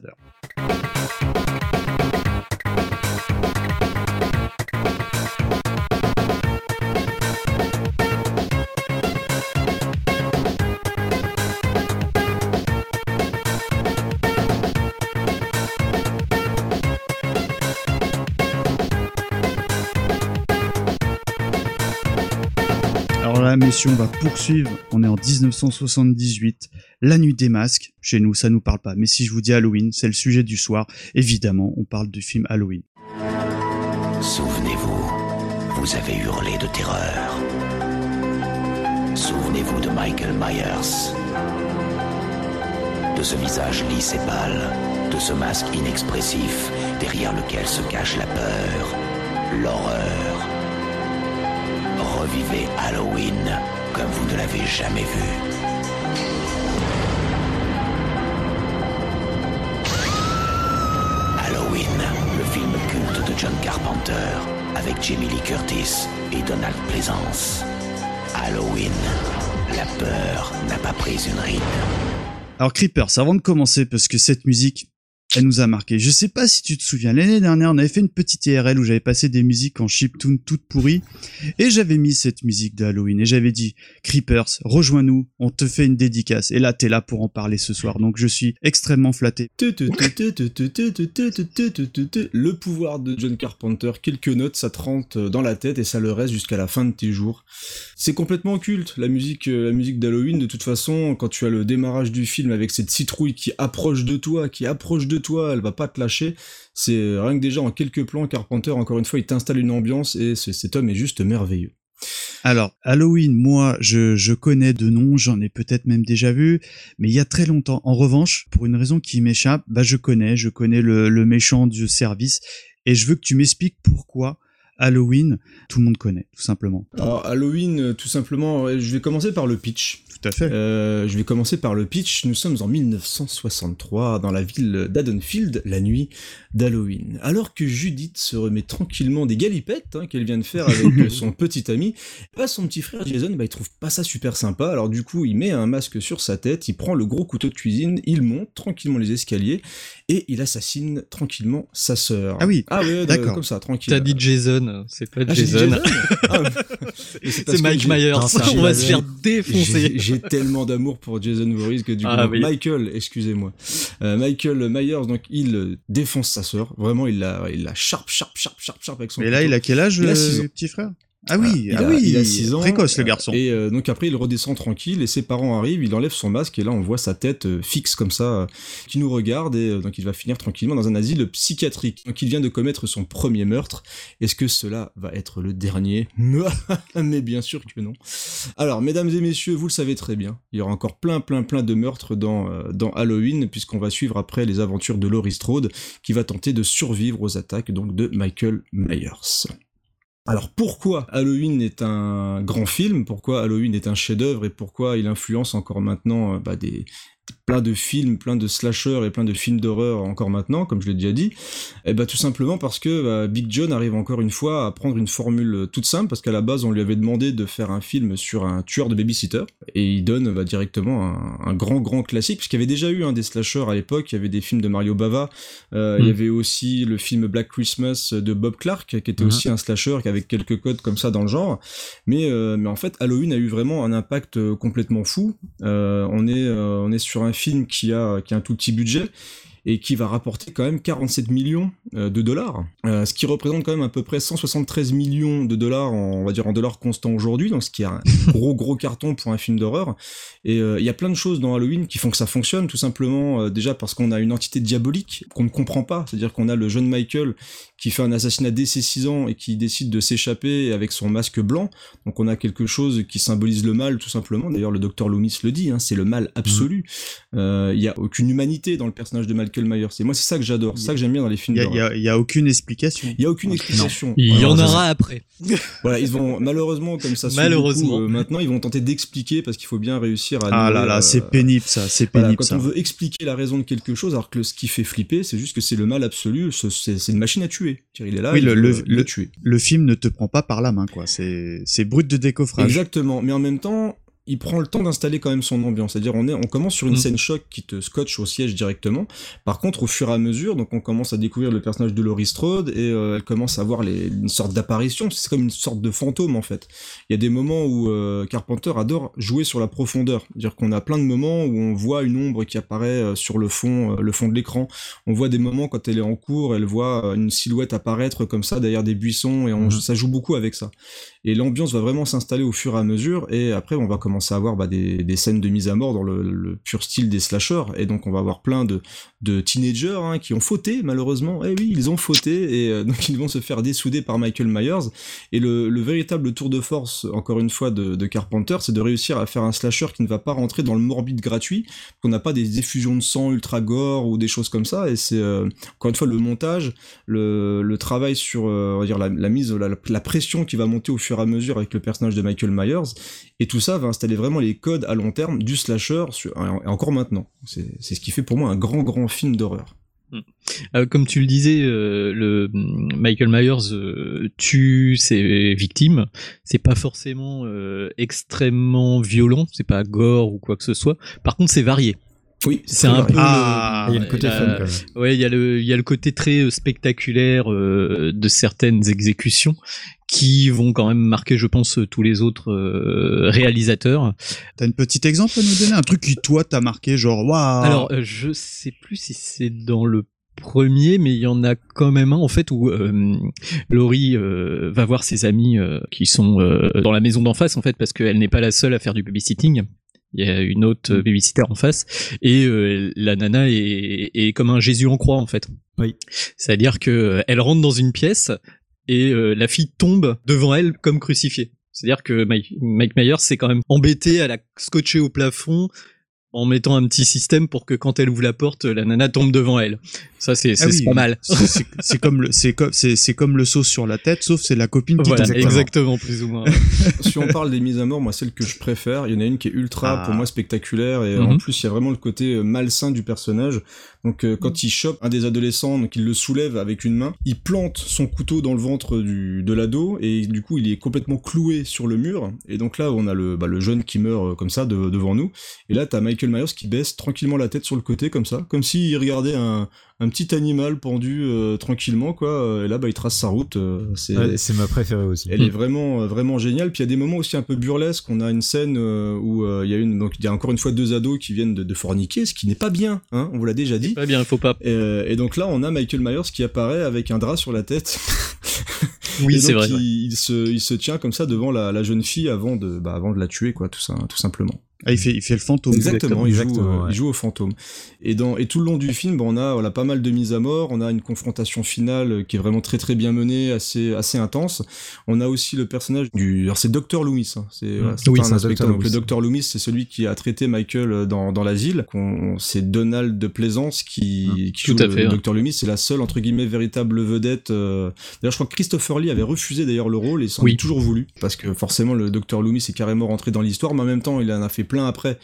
Alors là, messieurs, on va poursuivre. On est en 1978, la nuit des masques. Chez nous, ça nous parle pas. Mais si je vous dis Halloween, c'est le sujet du soir. Évidemment, on parle du film Halloween. Souvenez-vous, vous avez hurlé de terreur. Souvenez-vous de Michael Myers. De ce visage lisse et pâle, de ce masque inexpressif, derrière lequel se cache la peur, l'horreur. Revivez Halloween comme vous ne l'avez jamais vu. Halloween, le film culte de John Carpenter, avec Jamie Lee Curtis et Donald Pleasance. Halloween, la peur n'a pas pris une ride. Alors Creepers, avant de commencer, parce que cette musique, elle nous a marqué. Je sais pas si tu te souviens, l'année dernière, on avait fait une petite IRL où j'avais passé des musiques en chiptune toutes pourries, et j'avais mis cette musique de Halloween, et j'avais dit, Creepers, rejoins-nous, on te fait une dédicace, et là, t'es là pour en parler ce soir, donc je suis extrêmement flatté. Le pouvoir de John Carpenter, quelques notes, ça te rentre dans la tête, et ça le reste jusqu'à la fin de tes jours. C'est complètement culte, la musique d'Halloween, de toute façon, quand tu as le démarrage du film avec cette citrouille qui approche de toi, elle va pas te lâcher. C'est rien que déjà en quelques plans, Carpenter, encore une fois, il t'installe une ambiance et cet homme est juste merveilleux. Alors, Halloween, moi, je connais de nom, j'en ai peut-être même déjà vu, mais il y a très longtemps. En revanche, pour une raison qui m'échappe, je connais le méchant du service, et je veux que tu m'expliques pourquoi Halloween, tout le monde connaît, tout simplement. Alors, Halloween, tout simplement, je vais commencer par le pitch. Tout à fait. Je vais commencer par le pitch. Nous sommes en 1963 dans la ville d'Haddonfield, la nuit d'Halloween. Alors que Judith se remet tranquillement des galipettes qu'elle vient de faire avec son petit ami, son petit frère Jason, il trouve pas ça super sympa. Alors du coup, il met un masque sur sa tête, il prend le gros couteau de cuisine, il monte tranquillement les escaliers et il assassine tranquillement sa sœur. Ah oui, d'accord. Comme ça, tranquille. T'as dit Jason, c'est pas Jason. C'est Mike Myers. On va se faire défoncer. J'ai tellement d'amour pour Jason Voorhees que du coup, oui. Michael, excusez-moi. Michael Myers, donc il défonce sa sœur. Vraiment, il la sharp avec son. Mais là, il a quel âge, le petit frère? Ah oui, il a 6 ans. Précoce, le garçon. Et donc après, il redescend tranquille et ses parents arrivent, il enlève son masque et là, on voit sa tête fixe comme ça, qui nous regarde et donc il va finir tranquillement dans un asile psychiatrique. Donc il vient de commettre son premier meurtre. Est-ce que cela va être le dernier? Mais bien sûr que non. Alors, mesdames et messieurs, vous le savez très bien, il y aura encore plein de meurtres dans Halloween, puisqu'on va suivre après les aventures de Laurie Strode, qui va tenter de survivre aux attaques donc de Michael Myers. Alors pourquoi Halloween est un grand film, pourquoi Halloween est un chef-d'œuvre et pourquoi il influence encore maintenant plein de films, plein de slashers et plein de films d'horreur encore maintenant, comme je l'ai déjà dit, et bah tout simplement parce que Big John arrive encore une fois à prendre une formule toute simple, parce qu'à la base on lui avait demandé de faire un film sur un tueur de babysitter, et il donne directement un grand classique, puisqu'il y avait déjà eu des slashers à l'époque, il y avait des films de Mario Bava, il y avait aussi le film Black Christmas de Bob Clark, qui était aussi un slasher, avec quelques codes comme ça dans le genre, mais en fait Halloween a eu vraiment un impact complètement fou. On est sur un film qui a un tout petit budget et qui va rapporter quand même 47 millions de dollars, ce qui représente quand même à peu près 173 millions de dollars, on va dire en dollars constants aujourd'hui, donc ce qui est un gros carton pour un film d'horreur. Et il y a plein de choses dans Halloween qui font que ça fonctionne, tout simplement déjà parce qu'on a une entité diabolique qu'on ne comprend pas, c'est-à-dire qu'on a le jeune Michael qui fait un assassinat dès ses 6 ans et qui décide de s'échapper avec son masque blanc, donc on a quelque chose qui symbolise le mal tout simplement, d'ailleurs le docteur Loomis le dit, c'est le mal absolu, il y a aucune humanité dans le personnage de Michael Myers, et moi c'est ça que j'adore, c'est ça que j'aime bien dans les films d'horreur. Il y a aucune explication. Il y a aucune explication. Il y en aura après. Voilà, ils vont malheureusement comme ça. Malheureusement. Maintenant ils vont tenter d'expliquer parce qu'il faut bien réussir à. Ah là là, c'est pénible ça, c'est pénible quand ça. on veut expliquer la raison de quelque chose, alors que ce qui fait flipper, c'est juste que c'est le mal absolu, c'est une machine à tuer. Il est là, le tuer. Le film ne te prend pas par la main, quoi. C'est brut de décoffrage. Exactement, mais en même temps, il prend le temps d'installer quand même son ambiance. C'est-à-dire, on commence sur une scène choc qui te scotche au siège directement. Par contre, au fur et à mesure, donc on commence à découvrir le personnage de Laurie Strode et elle commence à avoir une sorte d'apparition. C'est comme une sorte de fantôme, en fait. Il y a des moments où Carpenter adore jouer sur la profondeur. C'est-à-dire qu'on a plein de moments où on voit une ombre qui apparaît sur le fond de l'écran. On voit des moments quand elle est en cours, elle voit une silhouette apparaître comme ça derrière des buissons et ça joue beaucoup avec ça. Et l'ambiance va vraiment s'installer au fur et à mesure, et après on va commencer à avoir des scènes de mise à mort dans le pur style des slashers, et donc on va avoir plein de teenagers qui ont fauté malheureusement, oui ils ont fauté, et donc ils vont se faire dessouder par Michael Myers, et le véritable tour de force encore une fois de Carpenter, c'est de réussir à faire un slasher qui ne va pas rentrer dans le morbide gratuit, qu'on n'a pas des effusions de sang ultra gore ou des choses comme ça, et c'est encore une fois le montage, le travail sur on va dire la pression qui va monter au fur et à mesure avec le personnage de Michael Myers, et tout ça va installer vraiment les codes à long terme du slasher et encore maintenant. C'est ce qui fait pour moi un grand film d'horreur. Comme tu le disais, le Michael Myers tue ses victimes. C'est pas forcément extrêmement violent, c'est pas gore ou quoi que ce soit. Par contre, c'est varié. Oui, c'est un peu. Il y a le côté fun quand même. Ouais, il y a le côté très spectaculaire de certaines exécutions qui vont quand même marquer, je pense, tous les autres réalisateurs. T'as un petit exemple à nous donner, un truc qui toi t'a marqué, genre waouh. Alors, je sais plus si c'est dans le premier, mais il y en a quand même un en fait où Laurie va voir ses amis qui sont dans la maison d'en face en fait, parce qu'elle n'est pas la seule à faire du babysitting. Il y a une autre babysitter en face, et la nana est comme un Jésus en croix en fait. Oui. C'est-à-dire que elle rentre dans une pièce et la fille tombe devant elle comme crucifiée. C'est-à-dire que Mike Myers s'est quand même embêté à la scotcher au plafond en mettant un petit système pour que quand elle ouvre la porte, la nana tombe devant elle. Ça, c'est pas mal. C'est comme le seau sur la tête, sauf c'est la copine qui tombe. Exactement, plus ou moins. Si on parle des mises à mort, moi, celle que je préfère, il y en a une qui est ultra, pour moi, spectaculaire, et en plus, il y a vraiment le côté malsain du personnage. Donc, quand il chope un des adolescents, donc il le soulève avec une main, il plante son couteau dans le ventre de l'ado, et du coup, il est complètement cloué sur le mur. Et donc là, on a le jeune qui meurt comme ça devant nous. Et là, t'as Michael Myers qui baisse tranquillement la tête sur le côté comme ça, comme s'il regardait un petit animal pendu tranquillement quoi, et là il trace sa route. C'est ma préférée aussi. Elle est vraiment géniale. Puis il y a des moments aussi un peu burlesques. On a une scène où il y a encore une fois 2 ados qui viennent de forniquer, ce qui n'est pas bien, hein, on vous l'a déjà dit. Pas bien, il faut pas. Et donc là on a Michael Myers qui apparaît avec un drap sur la tête. Oui, c'est vrai. Il se tient comme ça devant la jeune fille avant de la tuer quoi, tout simplement. Ah, il fait le fantôme. Exactement, il joue au fantôme. Et tout le long du film, on a pas mal de mises à mort, on a une confrontation finale qui est vraiment très très bien menée, assez intense. On a aussi le personnage alors c'est Dr Loomis, hein. C'est un inspecteur. Donc le Dr Loomis, c'est celui qui a traité Michael dans l'asile. C'est Donald de Plaisance qui joue le Dr Loomis. C'est la seule entre guillemets véritable vedette. D'ailleurs, je crois que Christopher Lee avait refusé d'ailleurs le rôle et s'en est toujours voulu, parce que forcément le Dr Loomis est carrément rentré dans l'histoire, mais en même temps il en a fait plein après, ce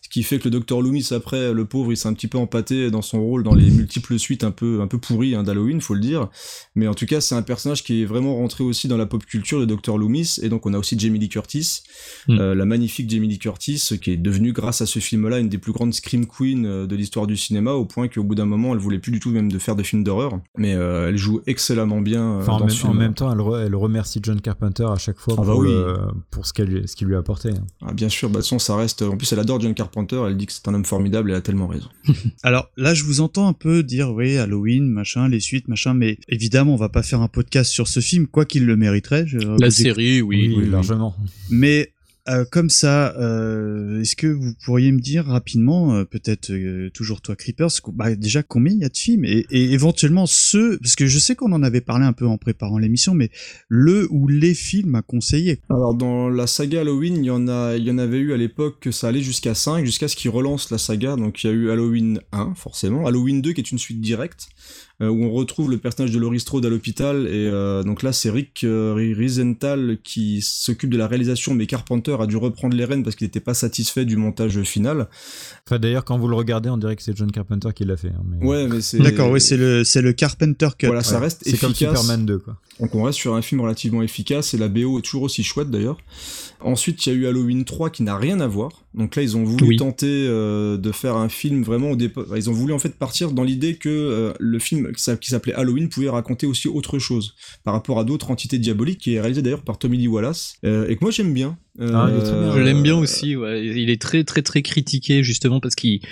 qui fait que le Dr Loomis après, le pauvre, il s'est un petit peu empâté dans son rôle dans les multiples suites un peu pourries d'Halloween, faut le dire. Mais en tout cas, c'est un personnage qui est vraiment rentré aussi dans la pop culture, le Dr Loomis. Et donc on a aussi Jamie Lee Curtis, la magnifique Jamie Lee Curtis, qui est devenue grâce à ce film-là une des plus grandes scream queens de l'histoire du cinéma, au point qu'au bout d'un moment, elle voulait plus du tout même de faire de films d'horreur. Mais elle joue excellemment bien dans ce film. En même temps, elle remercie John Carpenter à chaque fois pour ce qu'il lui a apporté. Ah, bien sûr, de toute façon, ça reste. En plus, elle adore John Carpenter, elle dit que c'est un homme formidable et elle a tellement raison. Alors là, je vous entends un peu dire, oui, Halloween, machin, les suites, machin, mais évidemment, on va pas faire un podcast sur ce film, quoi qu'il le mériterait. La série, oui, largement. Mais comme ça, est-ce que vous pourriez me dire rapidement, peut-être toujours toi Creepers, déjà combien il y a de films et éventuellement parce que je sais qu'on en avait parlé un peu en préparant l'émission, mais le ou les films à conseiller. Alors dans la saga Halloween, il y en avait eu à l'époque que ça allait jusqu'à 5, jusqu'à ce qu'ils relancent la saga. Donc il y a eu Halloween 1 forcément, Halloween 2 qui est une suite directe, où on retrouve le personnage de Laurie Strode à l'hôpital, et donc là c'est Rick Risenthal qui s'occupe de la réalisation, mais Carpenter a dû reprendre les rênes parce qu'il n'était pas satisfait du montage final. Enfin d'ailleurs quand vous le regardez on dirait que c'est John Carpenter qui l'a fait. Mais... Ouais, mais c'est... D'accord, oui, c'est le Carpenter cut. Voilà, ça reste c'est efficace. C'est comme Superman 2 quoi. Donc on reste sur un film relativement efficace et la BO est toujours aussi chouette d'ailleurs. Ensuite, il y a eu Halloween 3 qui n'a rien à voir. Donc là, ils ont voulu tenter de faire un film vraiment au départ. Ils ont voulu en fait partir dans l'idée que le film qui s'appelait Halloween pouvait raconter aussi autre chose par rapport à d'autres entités diaboliques, qui est réalisé d'ailleurs par Tommy Lee Wallace et que moi j'aime bien. Il est très bien. Je l'aime bien aussi. Ouais. Il est très très très critiqué justement parce qu'il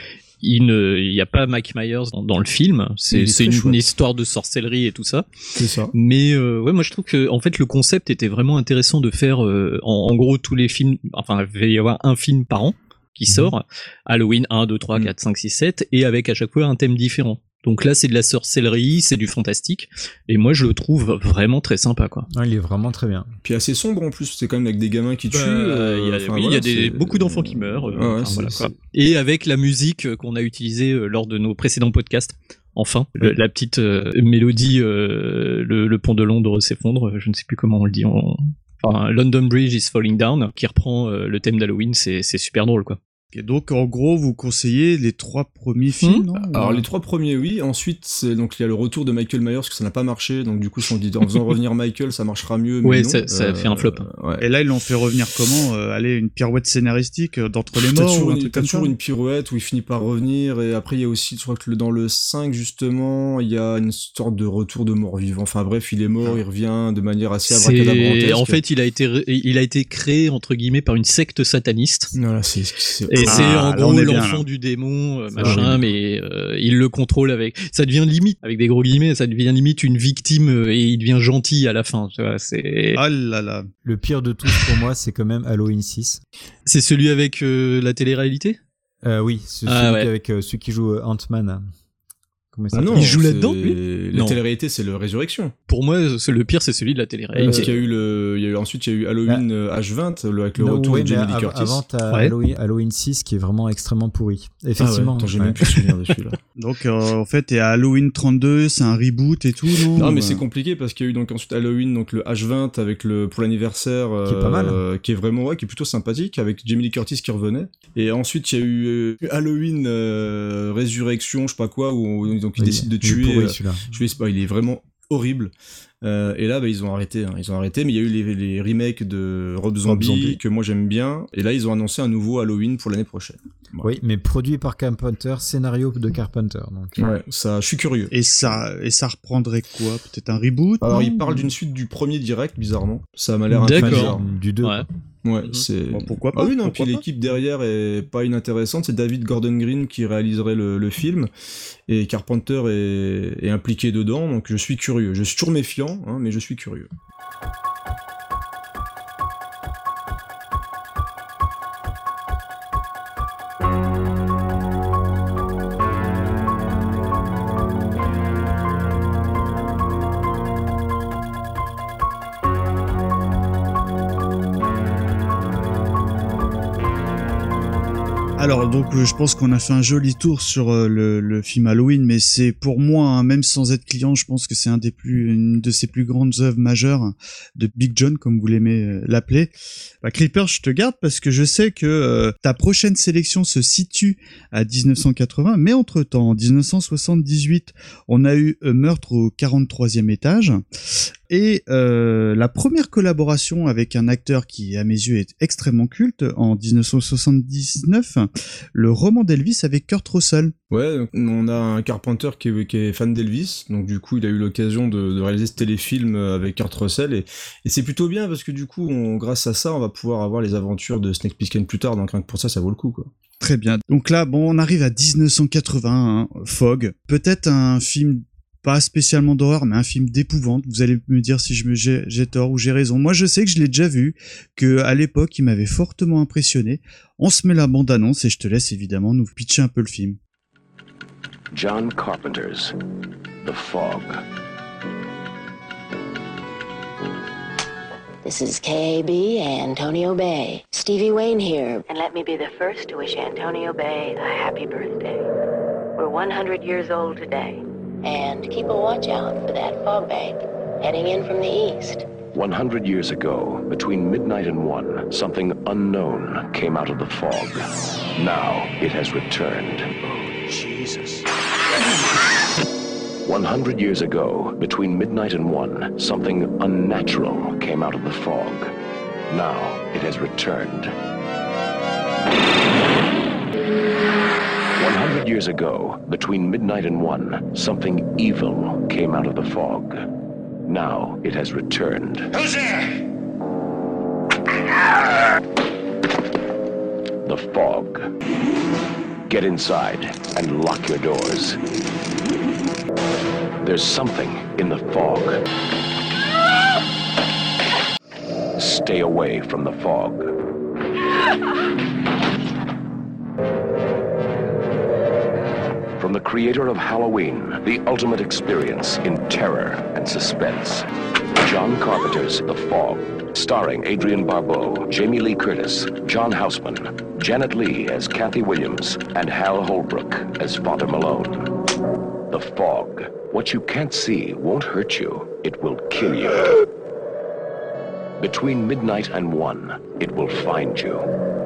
y a pas Mike Myers dans le film. C'est une histoire de sorcellerie et tout ça. C'est ça. Mais moi je trouve que en fait le concept était vraiment intéressant de faire en gros tous les films. Enfin, il va y avoir un film par an qui sort. Halloween 1, 2, 3, 4, 5, 6, 7 et avec à chaque fois un thème différent. Donc là, c'est de la sorcellerie, c'est du fantastique, et moi je le trouve vraiment très sympa, quoi. Ouais, il est vraiment très bien. Puis assez sombre en plus, c'est quand même avec des gamins qui tuent. Il y a beaucoup d'enfants qui meurent. Quoi. Et avec la musique qu'on a utilisée lors de nos précédents podcasts. Enfin, la petite mélodie, le pont de Londres s'effondre, je ne sais plus comment on le dit Enfin, London Bridge is falling down, qui reprend le thème d'Halloween, c'est super drôle, quoi. Et donc, en gros, vous conseillez les 3 premiers films, non ? Alors, les 3 premiers, oui. Ensuite, donc il y a le retour de Michael Myers, parce que ça n'a pas marché. Donc, du coup, en faisant revenir Michael, ça marchera mieux. Ouais, mais non. Ça fait un flop. Ouais. Et là, ils l'ont fait revenir comment ? Une pirouette scénaristique d'entre les morts ou un truc comme ça ? Toujours une pirouette où il finit par revenir. Et après, il y a aussi, je crois que dans le 5, justement, il y a une sorte de retour de mort-vivant. Enfin, bref, il est mort, il revient de manière assez abracadabrantesque. En fait, il a été créé, entre guillemets, par une secte sataniste. Voilà, c'est en gros l'enfant du démon, machin, mais il le contrôle ça devient limite, avec des gros guillemets, ça devient limite une victime et il devient gentil à la fin, tu vois, c'est... Ah là là. Le pire de tous pour moi, c'est quand même Halloween 6. C'est celui avec la télé-réalité ? Oui, avec celui qui joue Ant-Man. Non, il joue là-dedans, lui ? La télé-réalité, c'est le Résurrection. Pour moi, le pire, c'est celui de la télé-réalité. Parce qu'il y a eu ensuite il y a eu Halloween H20 avec le retour de Jamie Lee Curtis. Avant, t'as Halloween 6 qui est vraiment extrêmement pourri. Effectivement. Attends, j'ai même plus souvenir dessus là. Donc en fait, il y a Halloween 32, c'est un reboot et tout, non ? Non, mais c'est compliqué parce qu'il y a eu donc ensuite Halloween, donc le H20 avec pour l'anniversaire, qui est pas mal, qui est vraiment qui est plutôt sympathique, avec Jamie Lee Curtis qui revenait. Et ensuite il y a eu Halloween Résurrection, je sais pas quoi, où donc il décide de tuer. Il est vraiment horrible. Et là, ils ont arrêté. Mais il y a eu les remakes de Rob Zombie que moi j'aime bien. Et là, ils ont annoncé un nouveau Halloween pour l'année prochaine. Voilà. Oui, mais produit par Carpenter, scénario de Carpenter. Donc. Ouais, ça, je suis curieux. Et ça reprendrait quoi ? Peut-être un reboot ? Alors, il parle d'une suite du premier direct, bizarrement. Ça m'a l'air un peu bizarre. Du 2. Ouais, c'est... Bon, pourquoi pas ? Ah oui, non, puis l'équipe derrière est pas inintéressante. C'est David Gordon Green qui réaliserait le film. Et Carpenter est impliqué dedans, donc je suis curieux. Je suis toujours méfiant, mais je suis curieux. Alors donc je pense qu'on a fait un joli tour sur le film Halloween, mais c'est pour moi, hein, même sans être client, je pense que c'est une de ses plus grandes œuvres majeures de Big John, comme vous l'aimez l'appeler. Creeper, je te garde parce que je sais que ta prochaine sélection se situe à 1980, mais entre-temps, en 1978, on a eu Meurtre au 43e étage. Et la première collaboration avec un acteur qui, à mes yeux, est extrêmement culte, en 1979, le roman d'Elvis avec Kurt Russell. Ouais, on a un Carpenter qui est fan d'Elvis, donc du coup il a eu l'occasion de réaliser ce téléfilm avec Kurt Russell, et c'est plutôt bien parce que du coup, grâce à ça, on va pouvoir avoir les aventures de Snake Plissken plus tard, donc rien que pour ça vaut le coup, quoi. Très bien. Donc là, on arrive à 1980, hein, Fog. Peut-être un film pas spécialement d'horreur, mais un film d'épouvante. Vous allez me dire si j'ai tort ou j'ai raison. Moi, je sais que je l'ai déjà vu, que à l'époque, il m'avait fortement impressionné. On se met la bande-annonce et je te laisse évidemment nous pitcher un peu le film. John Carpenter's The Fog. This is KAB, Antonio Bay. Stevie Wayne here, and let me be the first to wish Antonio Bay a happy birthday. We're 100 years old today. And keep a watch out for that fog bank heading in from the east. 100 years ago, between midnight and 1, something unknown came out of the fog. Now it has returned. Oh, Jesus. 100 years ago, between midnight and 1, something unnatural came out of the fog. Now it has returned. 100 years ago, between midnight and 1, something evil came out of the fog. Now it has returned. Who's there? The fog. Get inside and lock your doors. There's something in the fog. Stay away from the fog. From the creator of Halloween, the ultimate experience in terror and suspense. John Carpenter's The Fog, starring Adrienne Barbeau, Jamie Lee Curtis, John Houseman, Janet Leigh as Kathy Williams, and Hal Holbrook as Father Malone. The Fog. What you can't see won't hurt you. It will kill you. Between midnight and 1, it will find you.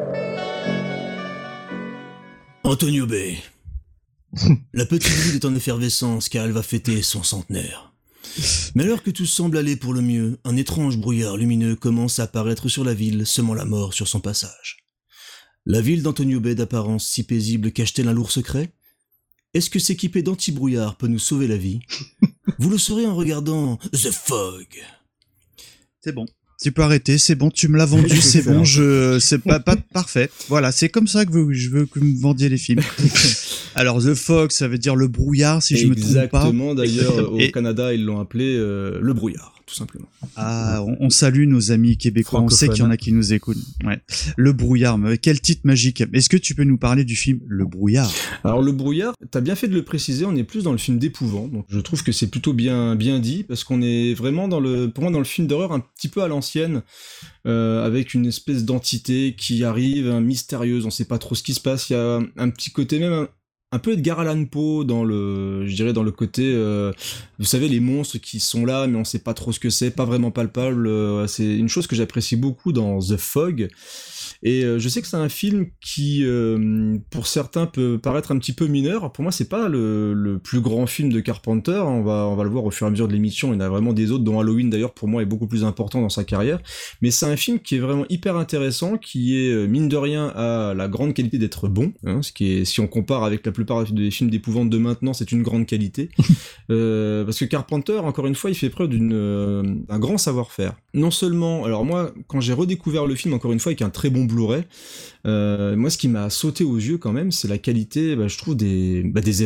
Antonio Bay. La petite ville est en effervescence car elle va fêter son centenaire. Mais alors que tout semble aller pour le mieux, un étrange brouillard lumineux commence à apparaître sur la ville, semant la mort sur son passage. La ville d'Antonio Bay d'apparence si paisible cache-t-elle un lourd secret ? Est-ce que s'équiper d'anti-brouillard peut nous sauver la vie ? Vous le saurez en regardant The Fog. C'est bon. Tu peux arrêter, c'est bon, tu me l'as vendu, c'est bon, c'est pas parfait. Voilà, c'est comme ça que je veux que vous me vendiez les films. Alors, The Fog, ça veut dire le brouillard, si je me trompe pas. Exactement, d'ailleurs, au Canada, ils l'ont appelé le brouillard, tout simplement. Ah, on salue nos amis québécois, on sait qu'il y en a qui nous écoutent. Ouais. Le brouillard, quel titre magique. Est-ce que tu peux nous parler du film Le Brouillard ? Alors, Le Brouillard, t'as bien fait de le préciser, on est plus dans le film d'épouvant, donc je trouve que c'est plutôt bien dit, parce qu'on est vraiment pour moi, dans le film d'horreur un petit peu à l'ancienne, avec une espèce d'entité qui arrive, mystérieuse, on sait pas trop ce qui se passe, il y a un petit côté même un peu Edgar Allan Poe dans le côté, vous savez, les monstres qui sont là, mais on sait pas trop ce que c'est, pas vraiment palpable, c'est une chose que j'apprécie beaucoup dans The Fog. Et je sais que c'est un film qui, pour certains, peut paraître un petit peu mineur. Pour moi, c'est pas le plus grand film de Carpenter. On va le voir au fur et à mesure de l'émission. Il y en a vraiment des autres, dont Halloween, d'ailleurs, pour moi, est beaucoup plus important dans sa carrière. Mais c'est un film qui est vraiment hyper intéressant, qui est, mine de rien, à la grande qualité d'être bon. Hein, ce qui est, si on compare avec la plupart des films d'épouvante de maintenant, c'est une grande qualité. Parce que Carpenter, encore une fois, il fait preuve d'un grand savoir-faire. Non seulement, alors moi, quand j'ai redécouvert le film, encore une fois, avec un très bon Blu-ray, moi ce qui m'a sauté aux yeux quand même, c'est la qualité, je trouve, des effets.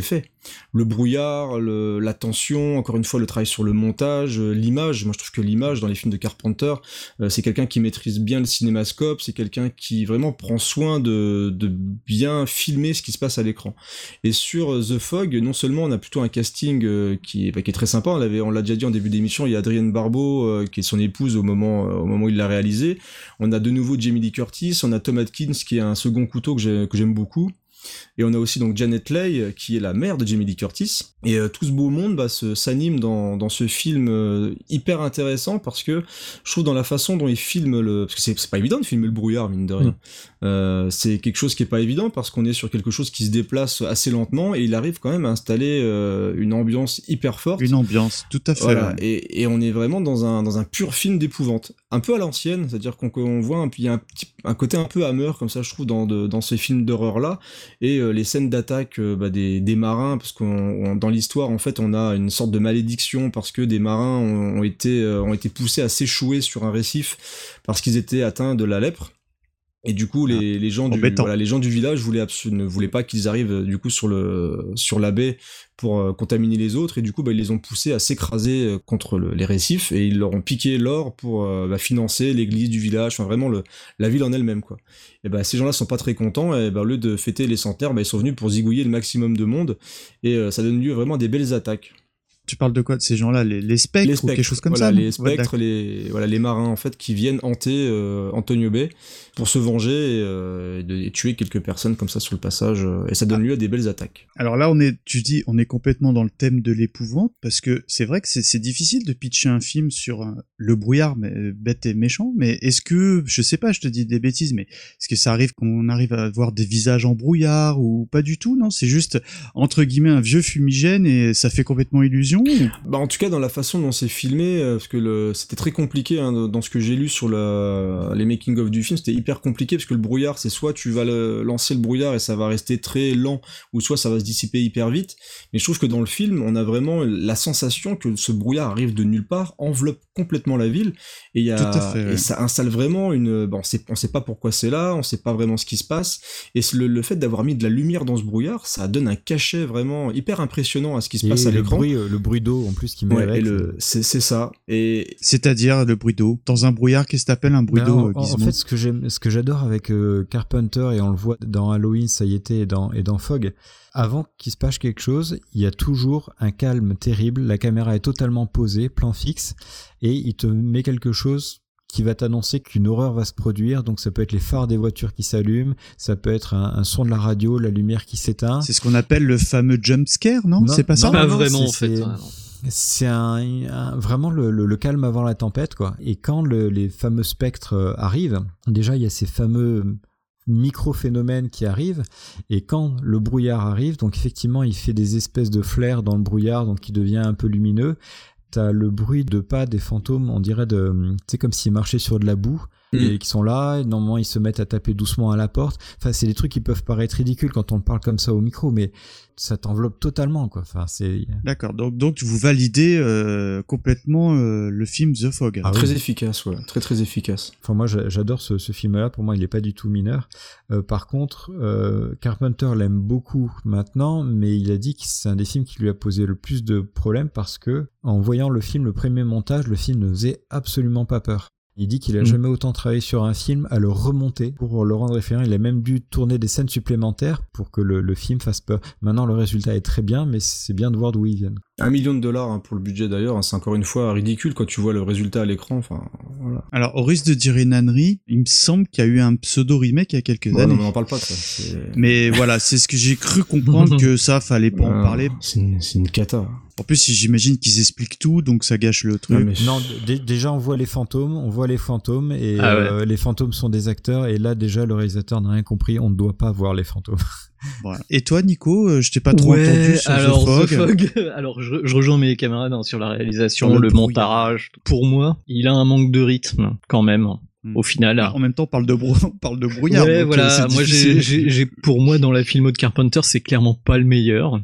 le brouillard, la tension, encore une fois le travail sur le montage, l'image. Moi je trouve que l'image dans les films de Carpenter, c'est quelqu'un qui maîtrise bien le cinémascope, c'est quelqu'un qui vraiment prend soin de bien filmer ce qui se passe à l'écran. Et sur The Fog, non seulement on a plutôt un casting qui est très sympa, on l'a déjà dit en début d'émission, il y a Adrienne Barbeau qui est son épouse au moment où il l'a réalisé. On a de nouveau Jamie Lee Curtis, on a Tom Atkins qui est un second couteau que j'aime beaucoup. Et on a aussi donc Janet Leigh qui est la mère de Jamie Lee Curtis. Et tout ce beau monde s'anime dans ce film hyper intéressant parce que je trouve dans la façon dont il filme parce que c'est pas évident de filmer le brouillard mine de rien. C'est quelque chose qui est pas évident parce qu'on est sur quelque chose qui se déplace assez lentement et il arrive quand même à installer une ambiance hyper forte. Une ambiance, tout à fait. Voilà. Et on est vraiment dans un pur film d'épouvante. Un peu à l'ancienne, c'est-à-dire qu'on voit il y a un côté un peu Hammer comme ça je trouve dans ces films d'horreur là. Et les scènes d'attaque des marins, parce qu'on dans l'histoire en fait on a une sorte de malédiction parce que des marins ont été poussés à s'échouer sur un récif parce qu'ils étaient atteints de la lèpre. Et du coup, les gens du village ne voulaient pas qu'ils arrivent du coup sur la baie pour contaminer les autres. Et du coup, ils les ont poussés à s'écraser contre les récifs et ils leur ont piqué l'or pour financer l'église du village, enfin vraiment la ville en elle-même, quoi. Et ces gens-là sont pas très contents. Et au lieu de fêter les centenaires, ils sont venus pour zigouiller le maximum de monde. Et ça donne lieu vraiment à des belles attaques. Tu parles de quoi, de ces gens-là, les spectres ou quelque chose comme ça? Les spectres, les marins en fait qui viennent hanter Antonio Bay pour se venger et tuer quelques personnes comme ça sur le passage et ça donne lieu à des belles attaques. Alors là on est complètement dans le thème de l'épouvante parce que c'est vrai que c'est difficile de pitcher un film sur le brouillard mais bête et méchant, mais est-ce que, je sais pas, je te dis des bêtises, mais est-ce que ça arrive qu'on arrive à voir des visages en brouillard ou pas du tout? Non, c'est juste entre guillemets un vieux fumigène et ça fait complètement illusion. En tout cas dans la façon dont c'est filmé, parce que c'était très compliqué dans ce que j'ai lu sur les making of du film, c'était hyper compliqué parce que le brouillard c'est soit tu vas lancer le brouillard et ça va rester très lent ou soit ça va se dissiper hyper vite, mais je trouve que dans le film on a vraiment la sensation que ce brouillard arrive de nulle part, enveloppe complètement la ville et ça installe vraiment on sait pas pourquoi c'est là, on sait pas vraiment ce qui se passe et le fait d'avoir mis de la lumière dans ce brouillard, ça donne un cachet vraiment hyper impressionnant à ce qui se passe à l'écran. Le bruit d'eau en plus qui met avec. C'est ça. Et c'est-à-dire le bruit d'eau. Dans un brouillard, qu'est-ce que t'appelles un bruit d'eau, Gizmo? En fait, ce que j'adore avec Carpenter, et on le voit dans Halloween, ça y était, et dans Fog, avant qu'il se passe quelque chose, il y a toujours un calme terrible, la caméra est totalement posée, plan fixe, et il te met quelque chose qui va t'annoncer qu'une horreur va se produire. Donc ça peut être les phares des voitures qui s'allument, ça peut être un son de la radio, la lumière qui s'éteint. C'est ce qu'on appelle le fameux jump scare, non? C'est pas ça? Pas vraiment en fait. C'est vraiment le calme avant la tempête, quoi. Et quand les fameux spectres arrivent, déjà il y a ces fameux micro-phénomènes qui arrivent, et quand le brouillard arrive, donc effectivement il fait des espèces de flares dans le brouillard, donc il devient un peu lumineux. T'as le bruit de pas des fantômes, on dirait c'est comme s'ils marchaient sur de la boue, et qui sont là, et normalement ils se mettent à taper doucement à la porte. Enfin, c'est des trucs qui peuvent paraître ridicules quand on parle comme ça au micro, mais ça t'enveloppe totalement, quoi. Enfin, c'est... D'accord, donc vous validez complètement le film The Fog. Très efficace, ouais, très très efficace. Enfin, moi j'adore ce film-là, pour moi il est pas du tout mineur. Par contre, Carpenter l'aime beaucoup maintenant, mais il a dit que c'est un des films qui lui a posé le plus de problèmes parce que, en voyant le film, le premier montage, le film ne faisait absolument pas peur. Il dit qu'il a jamais autant travaillé sur un film à le remonter pour le rendre effarant. Il a même dû tourner des scènes supplémentaires pour que le film fasse peur. Maintenant, le résultat est très bien, mais c'est bien de voir d'où ils viennent. $1 million pour le budget d'ailleurs, c'est encore une fois ridicule quand tu vois le résultat à l'écran. Enfin, voilà. Alors, au risque de dire une ânerie, il me semble qu'il y a eu un pseudo-remake il y a quelques années. Non, mais on parle pas de ça. Mais voilà, c'est ce que j'ai cru comprendre que ça, fallait pas en parler. C'est une cata. En plus, j'imagine qu'ils expliquent tout, donc ça gâche le truc. Non, déjà on voit les fantômes, et les fantômes sont des acteurs, et là déjà le réalisateur n'a rien compris, on ne doit pas voir les fantômes. Voilà. Et toi, Nico, je t'ai pas trop entendu sur The Fog. Alors, je rejoins mes camarades sur la réalisation, le montage. Pour moi, il a un manque de rythme, quand même. Au final. En même temps, on parle de brouillard. Ouais, donc, voilà. Moi, pour moi, dans la filmo de Carpenter, c'est clairement pas le meilleur.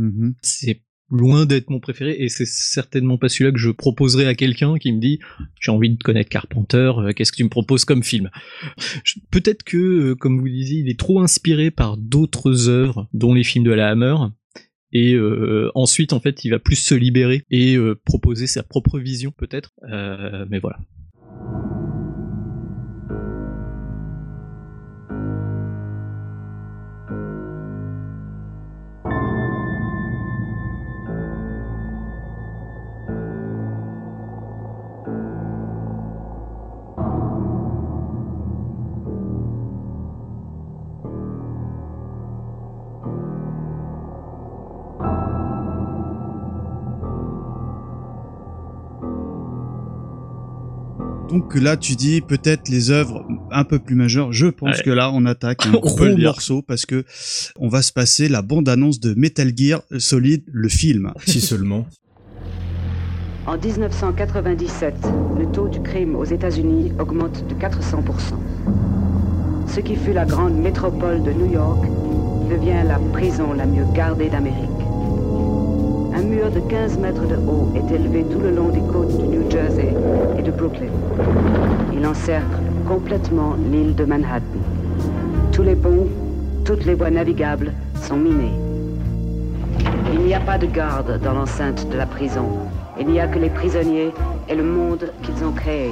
C'est loin d'être mon préféré, et c'est certainement pas celui-là que je proposerais à quelqu'un qui me dit j'ai envie de connaître Carpenter, qu'est-ce que tu me proposes comme film? Peut-être que, comme vous disiez, il est trop inspiré par d'autres œuvres, dont les films de la Hammer, et ensuite en fait il va plus se libérer et proposer sa propre vision peut-être, mais voilà. Donc là, tu dis peut-être les œuvres un peu plus majeures. Je pense que là, on attaque un gros morceau parce que on va se passer la bande-annonce de Metal Gear Solid, le film. Si seulement. En 1997, le taux du crime aux États-Unis augmente de 400%. Ce qui fut la grande métropole de New York devient la prison la mieux gardée d'Amérique. Un mur de 15 mètres de haut est élevé tout le long des côtes du New Jersey et de Brooklyn. Il encercle complètement l'île de Manhattan. Tous les ponts, toutes les voies navigables sont minés. Il n'y a pas de garde dans l'enceinte de la prison. Il n'y a que les prisonniers et le monde qu'ils ont créé.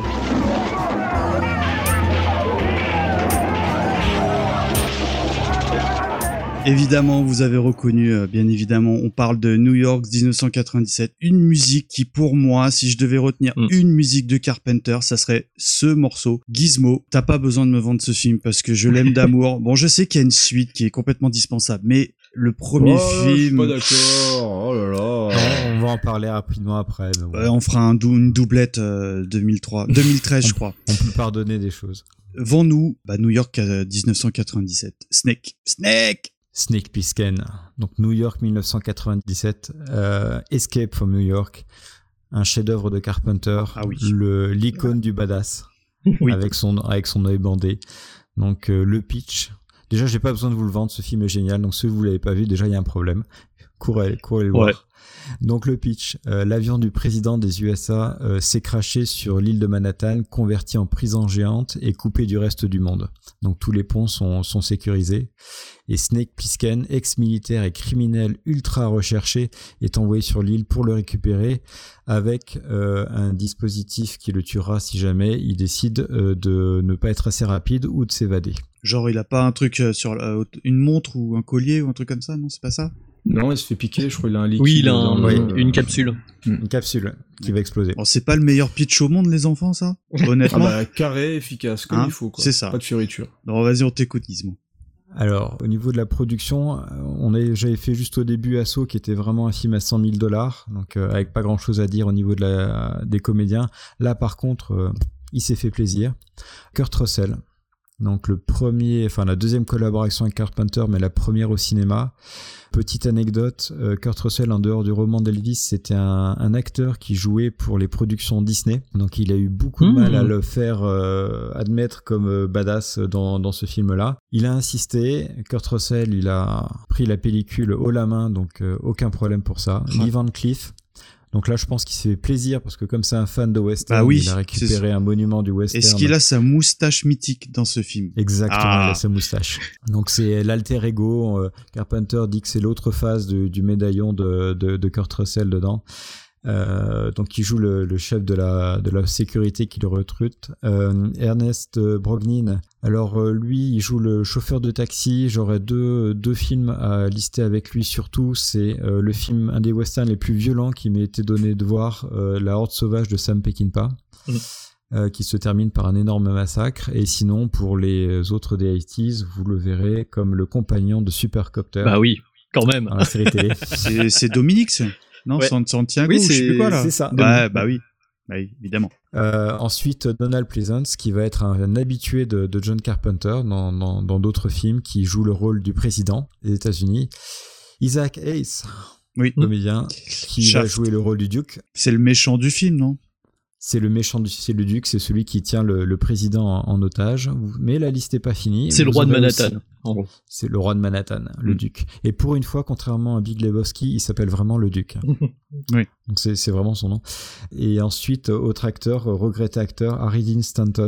Évidemment, vous avez reconnu, bien évidemment, on parle de New York 1997, une musique qui, pour moi, si je devais retenir une musique de Carpenter, ça serait ce morceau, Gizmo. T'as pas besoin de me vendre ce film parce que je l'aime d'amour. Bon, je sais qu'il y a une suite qui est complètement dispensable, mais le premier film... Je suis pas d'accord, oh là là. Non, on va en parler rapidement après. On fera une doublette 2013, je crois. On peut pardonner des choses. Vends-nous New York 1997. Snake Plissken, donc New York 1997, Escape from New York, un chef-d'œuvre de Carpenter, l'icône du badass, avec son œil bandé. Donc le pitch. Déjà, j'ai pas besoin de vous le vendre, ce film est génial. Donc si vous l'avez pas vu, déjà il y a un problème. Courez le voir. Ouais. Donc le pitch, l'avion du président des USA s'est crashé sur l'île de Manhattan, converti en prison géante et coupé du reste du monde. Donc tous les ponts sont sécurisés. Et Snake Plissken, ex-militaire et criminel ultra recherché, est envoyé sur l'île pour le récupérer avec un dispositif qui le tuera si jamais il décide de ne pas être assez rapide ou de s'évader. Genre il a pas un truc sur une montre ou un collier ou un truc comme ça, non, c'est pas ça? Non, il se fait piquer, je crois qu'il a un liquide. Oui, il a une capsule. Une capsule qui va exploser. Bon, c'est pas le meilleur pitch au monde, les enfants, ça? Honnêtement. Carré, efficace, comme il faut, quoi. C'est ça. Pas de fioriture. Alors, vas-y, on t'écoute, Gizmo. Alors, au niveau de la production, j'avais fait juste au début Assaut, qui était vraiment un film à $100 000, donc avec pas grand-chose à dire au niveau des comédiens. Là, par contre, il s'est fait plaisir. Kurt Russell. Donc la deuxième collaboration avec Carpenter, mais la première au cinéma. Petite anecdote, Kurt Russell, en dehors du roman d'Elvis, c'était un acteur qui jouait pour les productions Disney. Donc il a eu beaucoup de mal à le faire admettre comme badass dans ce film-là. Il a insisté, Kurt Russell, il a pris la pellicule haut la main, donc aucun problème pour ça. Lee Van Cleef. Donc là, je pense qu'il s'est fait plaisir parce que comme c'est un fan de western, il a récupéré un monument du western. Est-ce qu'il a sa moustache mythique dans ce film? Exactement, il a sa moustache. Donc c'est l'alter ego. Carpenter dit que c'est l'autre face du médaillon de Kurt Russell dedans. Donc il joue le chef de la sécurité qui le recrute. Ernest Borgnine. Alors lui, il joue le chauffeur de taxi. J'aurais deux films à lister avec lui surtout. C'est le film, un des westerns les plus violents qui m'ait été donné de voir, La Horde sauvage de Sam Peckinpah. Qui se termine par un énorme massacre. Et sinon, pour les autres des 80s, vous le verrez comme le compagnon de Supercopter. Bah oui, quand même. Dans la série télé. C'est Dominique, non, ouais. Santiago, oui, je sais plus quoi là. C'est ça. Bah oui, évidemment. Ensuite, Donald Pleasance, qui va être un habitué de John Carpenter dans d'autres films, qui joue le rôle du président des États-Unis. Isaac Hayes, comédien, qui va jouer le rôle du Duke. C'est le méchant du film, non? C'est le méchant c'est le Duc, c'est celui qui tient le président en otage. Mais la liste n'est pas finie. C'est le roi de Manhattan. En gros. C'est le roi de Manhattan, le Duc. Et pour une fois, contrairement à Big Lebowski, il s'appelle vraiment le Duc. Oui. Donc c'est vraiment son nom. Et ensuite, autre acteur, regretté acteur, Harry Dean Stanton,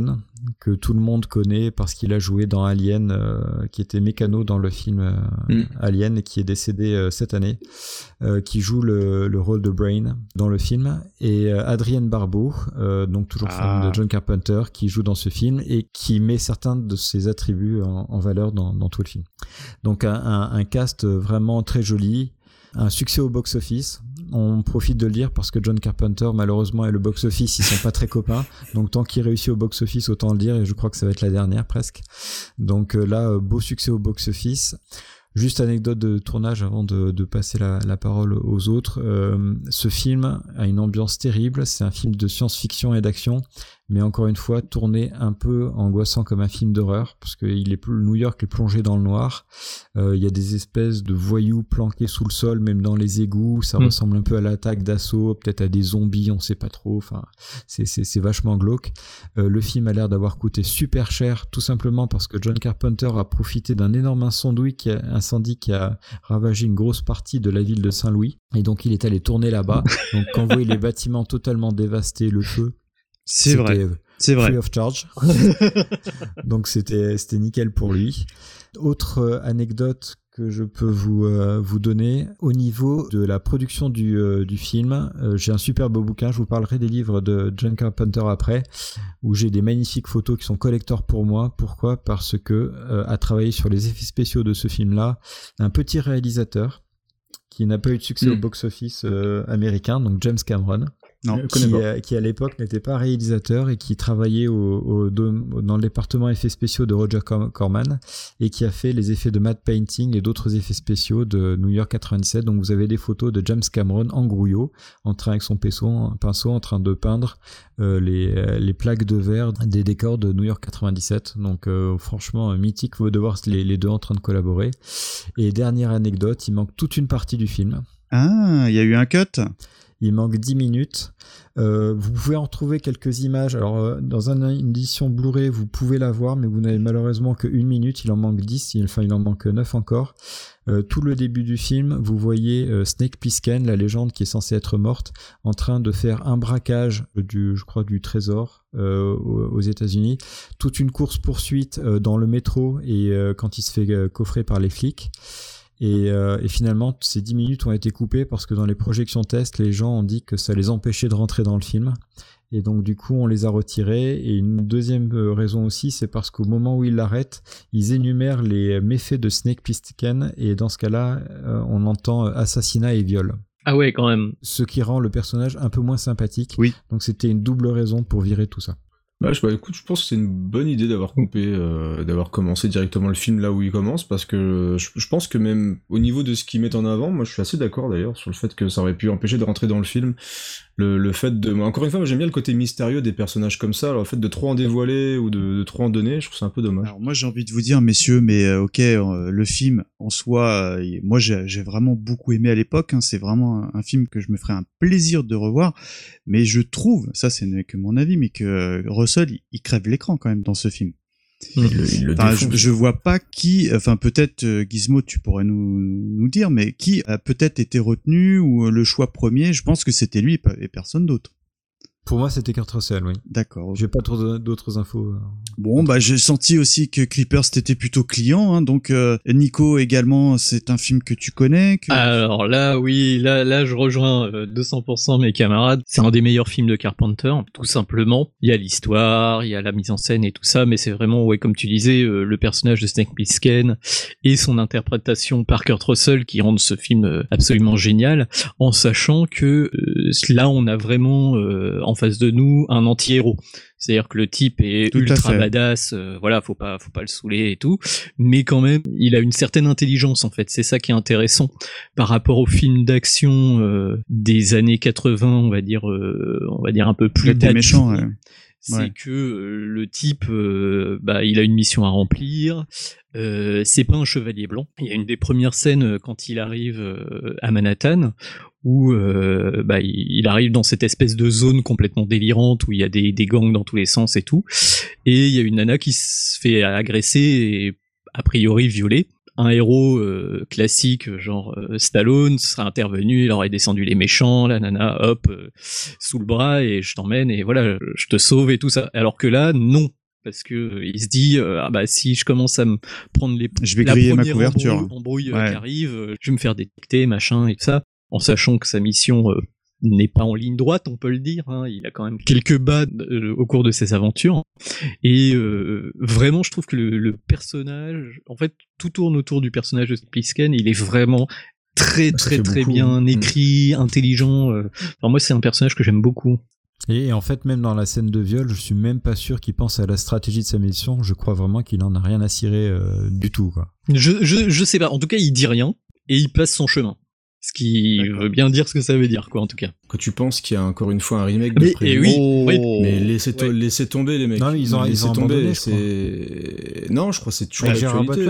que tout le monde connaît parce qu'il a joué dans Alien, qui était mécano dans le film Alien et qui est décédé cette année, qui joue le rôle de Brain dans le film, et Adrienne Barbeau, donc toujours femme de John Carpenter, qui joue dans ce film et qui met certains de ses attributs en valeur dans tout le film. Donc un cast vraiment très joli. Un succès au box-office. On profite de le dire parce que John Carpenter, malheureusement, et le box-office, ils sont pas très copains. Donc, tant qu'il réussit au box-office, autant le dire. Et je crois que ça va être la dernière, presque. Donc là, beau succès au box-office. Juste anecdote de tournage avant de passer la parole aux autres. Ce film a une ambiance terrible. C'est un film de science-fiction et d'action, mais encore une fois tourné un peu angoissant comme un film d'horreur, parce que New York est plongé dans le noir. Il y a des espèces de voyous planqués sous le sol, même dans les égouts. Ça ressemble un peu à l'attaque d'assaut, peut-être à des zombies, on sait pas trop. Enfin, c'est vachement glauque. Le film a l'air d'avoir coûté super cher, tout simplement parce que John Carpenter a profité d'un énorme incendie qui a ravagé une grosse partie de la ville de Saint-Louis, et donc il est allé tourner là-bas. Donc quand vous voyez les bâtiments totalement dévastés, le feu, c'est vrai. Free of charge. Donc c'était nickel pour lui. Autre anecdote que je peux vous donner au niveau de la production du film, j'ai un super beau bouquin, je vous parlerai des livres de John Carpenter après, où j'ai des magnifiques photos qui sont collector pour moi. Pourquoi ? Parce que à travailler sur les effets spéciaux de ce film-là, un petit réalisateur qui n'a pas eu de succès au box-office américain, donc James Cameron. Non, qui à l'époque n'était pas réalisateur et qui travaillait dans le département effets spéciaux de Roger Corman, et qui a fait les effets de matte painting et d'autres effets spéciaux de New York 97. Donc vous avez des photos de James Cameron en grouillot, avec son pinceau en train de peindre les plaques de verre des décors de New York 97. Donc franchement mythique de voir les deux en train de collaborer. Et dernière anecdote, il manque toute une partie du film. Ah, il y a eu un cut. Il manque 10 minutes. Vous pouvez en trouver quelques images. Alors, dans une édition Blu-ray, vous pouvez la voir, mais vous n'avez malheureusement que 1 minute. Il en manque 10, il en manque 9 encore. Tout le début du film, vous voyez Snake Plissken, la légende qui est censée être morte, en train de faire un braquage du trésor aux États-Unis. Toute une course-poursuite dans le métro, et quand il se fait coffrer par les flics. Et finalement, ces 10 minutes ont été coupées parce que dans les projections tests, les gens ont dit que ça les empêchait de rentrer dans le film. Et donc, du coup, on les a retirés. Et une deuxième raison aussi, c'est parce qu'au moment où ils l'arrêtent, ils énumèrent les méfaits de Snake Plissken. Et dans ce cas-là, on entend assassinat et viol. Ah ouais, quand même. Ce qui rend le personnage un peu moins sympathique. Oui. Donc, c'était une double raison pour virer tout ça. Écoute, je pense que c'est une bonne idée d'avoir coupé, d'avoir commencé directement le film là où il commence, parce que je pense que même au niveau de ce qu'ils mettent en avant, moi je suis assez d'accord d'ailleurs sur le fait que ça aurait pu empêcher de rentrer dans le film. Le fait de... Encore une fois, moi j'aime bien le côté mystérieux des personnages comme ça, alors le fait de trop en dévoiler ou de trop en donner, je trouve ça un peu dommage. Alors moi j'ai envie de vous dire, messieurs, mais le film en soi, moi j'ai vraiment beaucoup aimé à l'époque, hein, c'est vraiment un film que je me ferais un plaisir de revoir, mais je trouve, ça c'est que mon avis, mais que Russell, il crève l'écran quand même dans ce film. Je vois pas qui, peut-être Gizmo, tu pourrais nous dire, mais qui a peut-être été retenu, ou le choix premier. Je pense que c'était lui et personne d'autre. Pour moi, c'était Kurt Russell, oui. D'accord. J'ai pas trop d'autres infos. Bon, j'ai senti aussi que Clippers était plutôt client, hein, donc Nico également, c'est un film que tu connais. Alors là, oui, là, je rejoins 200% mes camarades. C'est un des meilleurs films de Carpenter, tout simplement. Il y a l'histoire, il y a la mise en scène et tout ça, mais c'est vraiment, ouais, comme tu disais, le personnage de Snake Plissken et son interprétation par Kurt Russell qui rendent ce film absolument génial, en sachant que là, on a vraiment en face de nous un anti-héros. C'est-à-dire que le type est tout ultra badass, voilà, faut pas le saouler et tout, mais quand même, il a une certaine intelligence en fait. C'est ça qui est intéressant par rapport aux films d'action des années 80, on va dire un peu plus méchant. Ouais. C'est que le type, il a une mission à remplir. C'est pas un chevalier blanc. Il y a une des premières scènes quand il arrive à Manhattan où il arrive dans cette espèce de zone complètement délirante où il y a des gangs dans tous les sens et tout. Et il y a une nana qui se fait agresser et a priori violer. Un héros classique genre Stallone serait intervenu, il aurait descendu les méchants, la nana hop sous le bras et je t'emmène et voilà, je te sauve et tout ça. Alors que là non, parce que il se dit si je commence à me prendre je vais griller ma couverture, embrouille qui arrive, je vais me faire détecter, machin et tout ça, en sachant que sa mission n'est pas en ligne droite, on peut le dire, hein. Il a quand même quelques bas au cours de ses aventures, et vraiment je trouve que le personnage, en fait tout tourne autour du personnage de Plisken. Il est vraiment très bien écrit, intelligent, enfin, moi c'est un personnage que j'aime beaucoup. Et en fait, même dans la scène de viol, je suis même pas sûr qu'il pense à la stratégie de sa mission. Je crois vraiment qu'il en a rien à cirer du tout, quoi. Je sais pas. En tout cas, il dit rien et il passe son chemin. Ce qui veut bien dire ce que ça veut dire, quoi, en tout cas. Quand tu penses qu'il y a encore une fois un remake de mais laissez tomber les mecs. Non, ils ont abandonné, Non, je crois que c'est toujours l'actualité.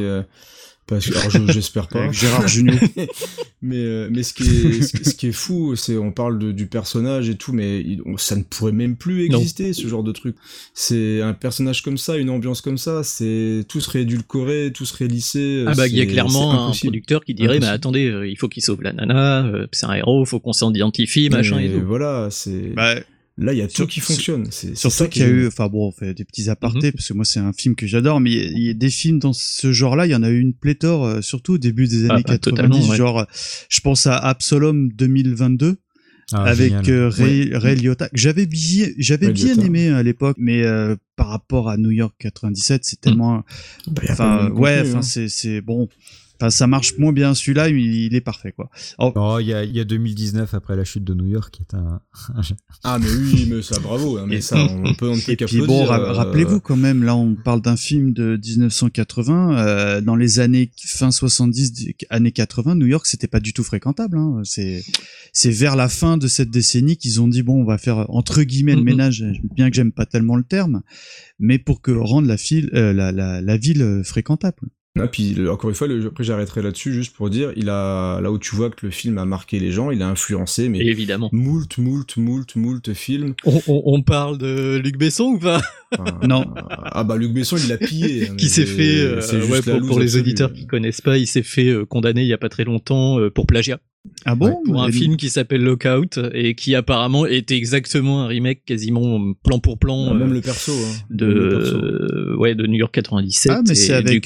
Alors j'espère pas. Avec Gérard Jugnot. mais ce qui est fou, c'est on parle du personnage et tout, mais ça ne pourrait même plus exister, ce genre de truc. C'est un personnage comme ça, une ambiance comme ça, c'est tout serait édulcoré, tout serait lissé. Il y a clairement un producteur qui dirait, mais attendez, il faut qu'il sauve la nana, c'est un héros, faut qu'on s'identifie, machin et tout. Voilà, c'est. Là, il y a tout qui fonctionne. C'est surtout qu'il y a eu, on fait des petits apartés, parce que moi, c'est un film que j'adore, mais il y a des films dans ce genre-là, il y en a eu une pléthore, surtout au début des années 90, genre, je pense à Absalom 2022, avec Ray Liotta, que j'avais bien aimé à l'époque, mais par rapport à New York 97, c'est tellement, c'est bon. Enfin, ça marche moins bien, celui-là, il est parfait, quoi. Il y a 2019 après la chute de New York qui est un... mais oui, mais ça, bravo, hein, mais ça, on peut qu'applaudir. Et puis bon, rappelez-vous quand même, là, on parle d'un film de 1980, dans les années fin 70, années 80, New York, c'était pas du tout fréquentable, hein. C'est vers la fin de cette décennie qu'ils ont dit, bon, on va faire, entre guillemets, le ménage, bien que j'aime pas tellement le terme, mais pour rendre la ville fréquentable. Puis encore une fois, après j'arrêterai là-dessus juste pour dire, là où tu vois que le film a marqué les gens, il a influencé, mais évidemment moult films. On parle de Luc Besson ou pas? Non. Luc Besson, il l'a pillé. Qui s'est fait, pour les auditeurs qui connaissent pas, il s'est fait condamner il y a pas très longtemps pour plagiat. Ah bon? Pour un film qui s'appelle Lockout et qui apparemment était exactement un remake quasiment plan pour plan. Même le perso. De New York 97. Ah, mais c'est avec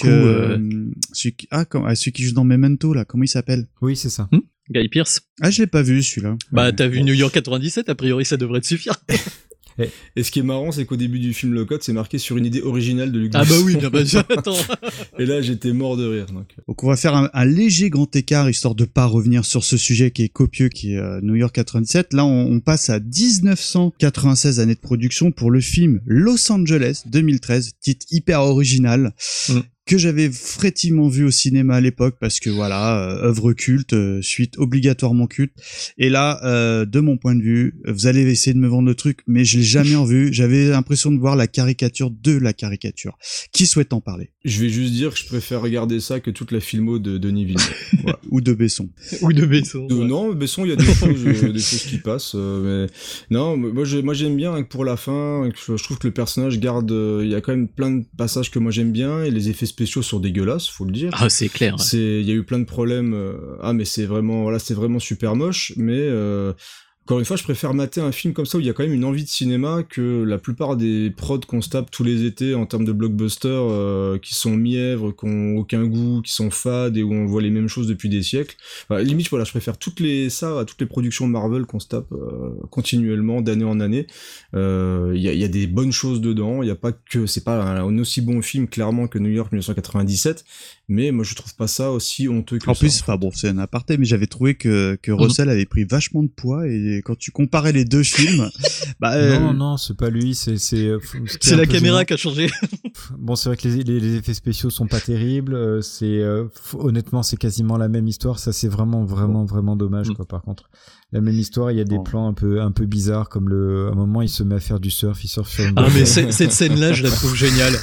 celui qui joue dans Memento, là. Comment il s'appelle? Oui, c'est ça. Guy Pearce. Ah, je l'ai pas vu, celui-là. T'as vu New York 97, a priori ça devrait te suffire. Et ce qui est marrant, c'est qu'au début du film Lockout, c'est marqué sur une idée originale de Luc Besson. Ah bah oui, bien sûr, attends. Et là, j'étais mort de rire. Donc on va faire un léger grand écart, histoire de pas revenir sur ce sujet qui est copieux, qui est New York 97. Là, on passe à 1996 années de production pour le film Los Angeles 2013, titre hyper original. Que j'avais fréquemment vu au cinéma à l'époque parce que œuvre culte, suite obligatoirement culte. Et là, de mon point de vue, vous allez essayer de me vendre le truc, mais je l'ai jamais revu. J'avais l'impression de voir la caricature de la caricature. Qui souhaite en parler? Je vais juste dire que je préfère regarder ça que toute la filmo de Denis Villeneuve. Voilà. Ou de Besson. Non, Besson, il y a des choses qui passent. Mais non, moi j'aime bien pour la fin. Je trouve que le personnage garde. Il y a quand même plein de passages que moi j'aime bien et les effets spéciaux sont dégueulasses, faut le dire. Ah, c'est clair. Il y a eu plein de problèmes. Mais c'est vraiment super moche. Mais encore une fois, je préfère mater un film comme ça où il y a quand même une envie de cinéma que la plupart des prods qu'on se tape tous les étés en termes de blockbusters qui sont mièvres, qui ont aucun goût, qui sont fades et où on voit les mêmes choses depuis des siècles. Limite, je préfère toutes les productions Marvel qu'on se tape continuellement d'année en année. Il y a des bonnes choses dedans. Il y a pas que c'est pas un aussi bon film clairement que New York 1997, mais moi je trouve pas ça aussi honteux que ça. En plus, c'est un aparté, mais j'avais trouvé que Russell avait pris vachement de poids et quand tu comparais les deux films, non, c'est pas lui, c'est la caméra qui a changé. Bon, c'est vrai que les effets spéciaux sont pas terribles, honnêtement, c'est quasiment la même histoire, ça c'est vraiment dommage, quoi, par contre. La même histoire, il y a des plans un peu bizarres, comme à un moment il se met à faire du surf, il surfe sur une Ah, mais cette scène-là, je la trouve géniale.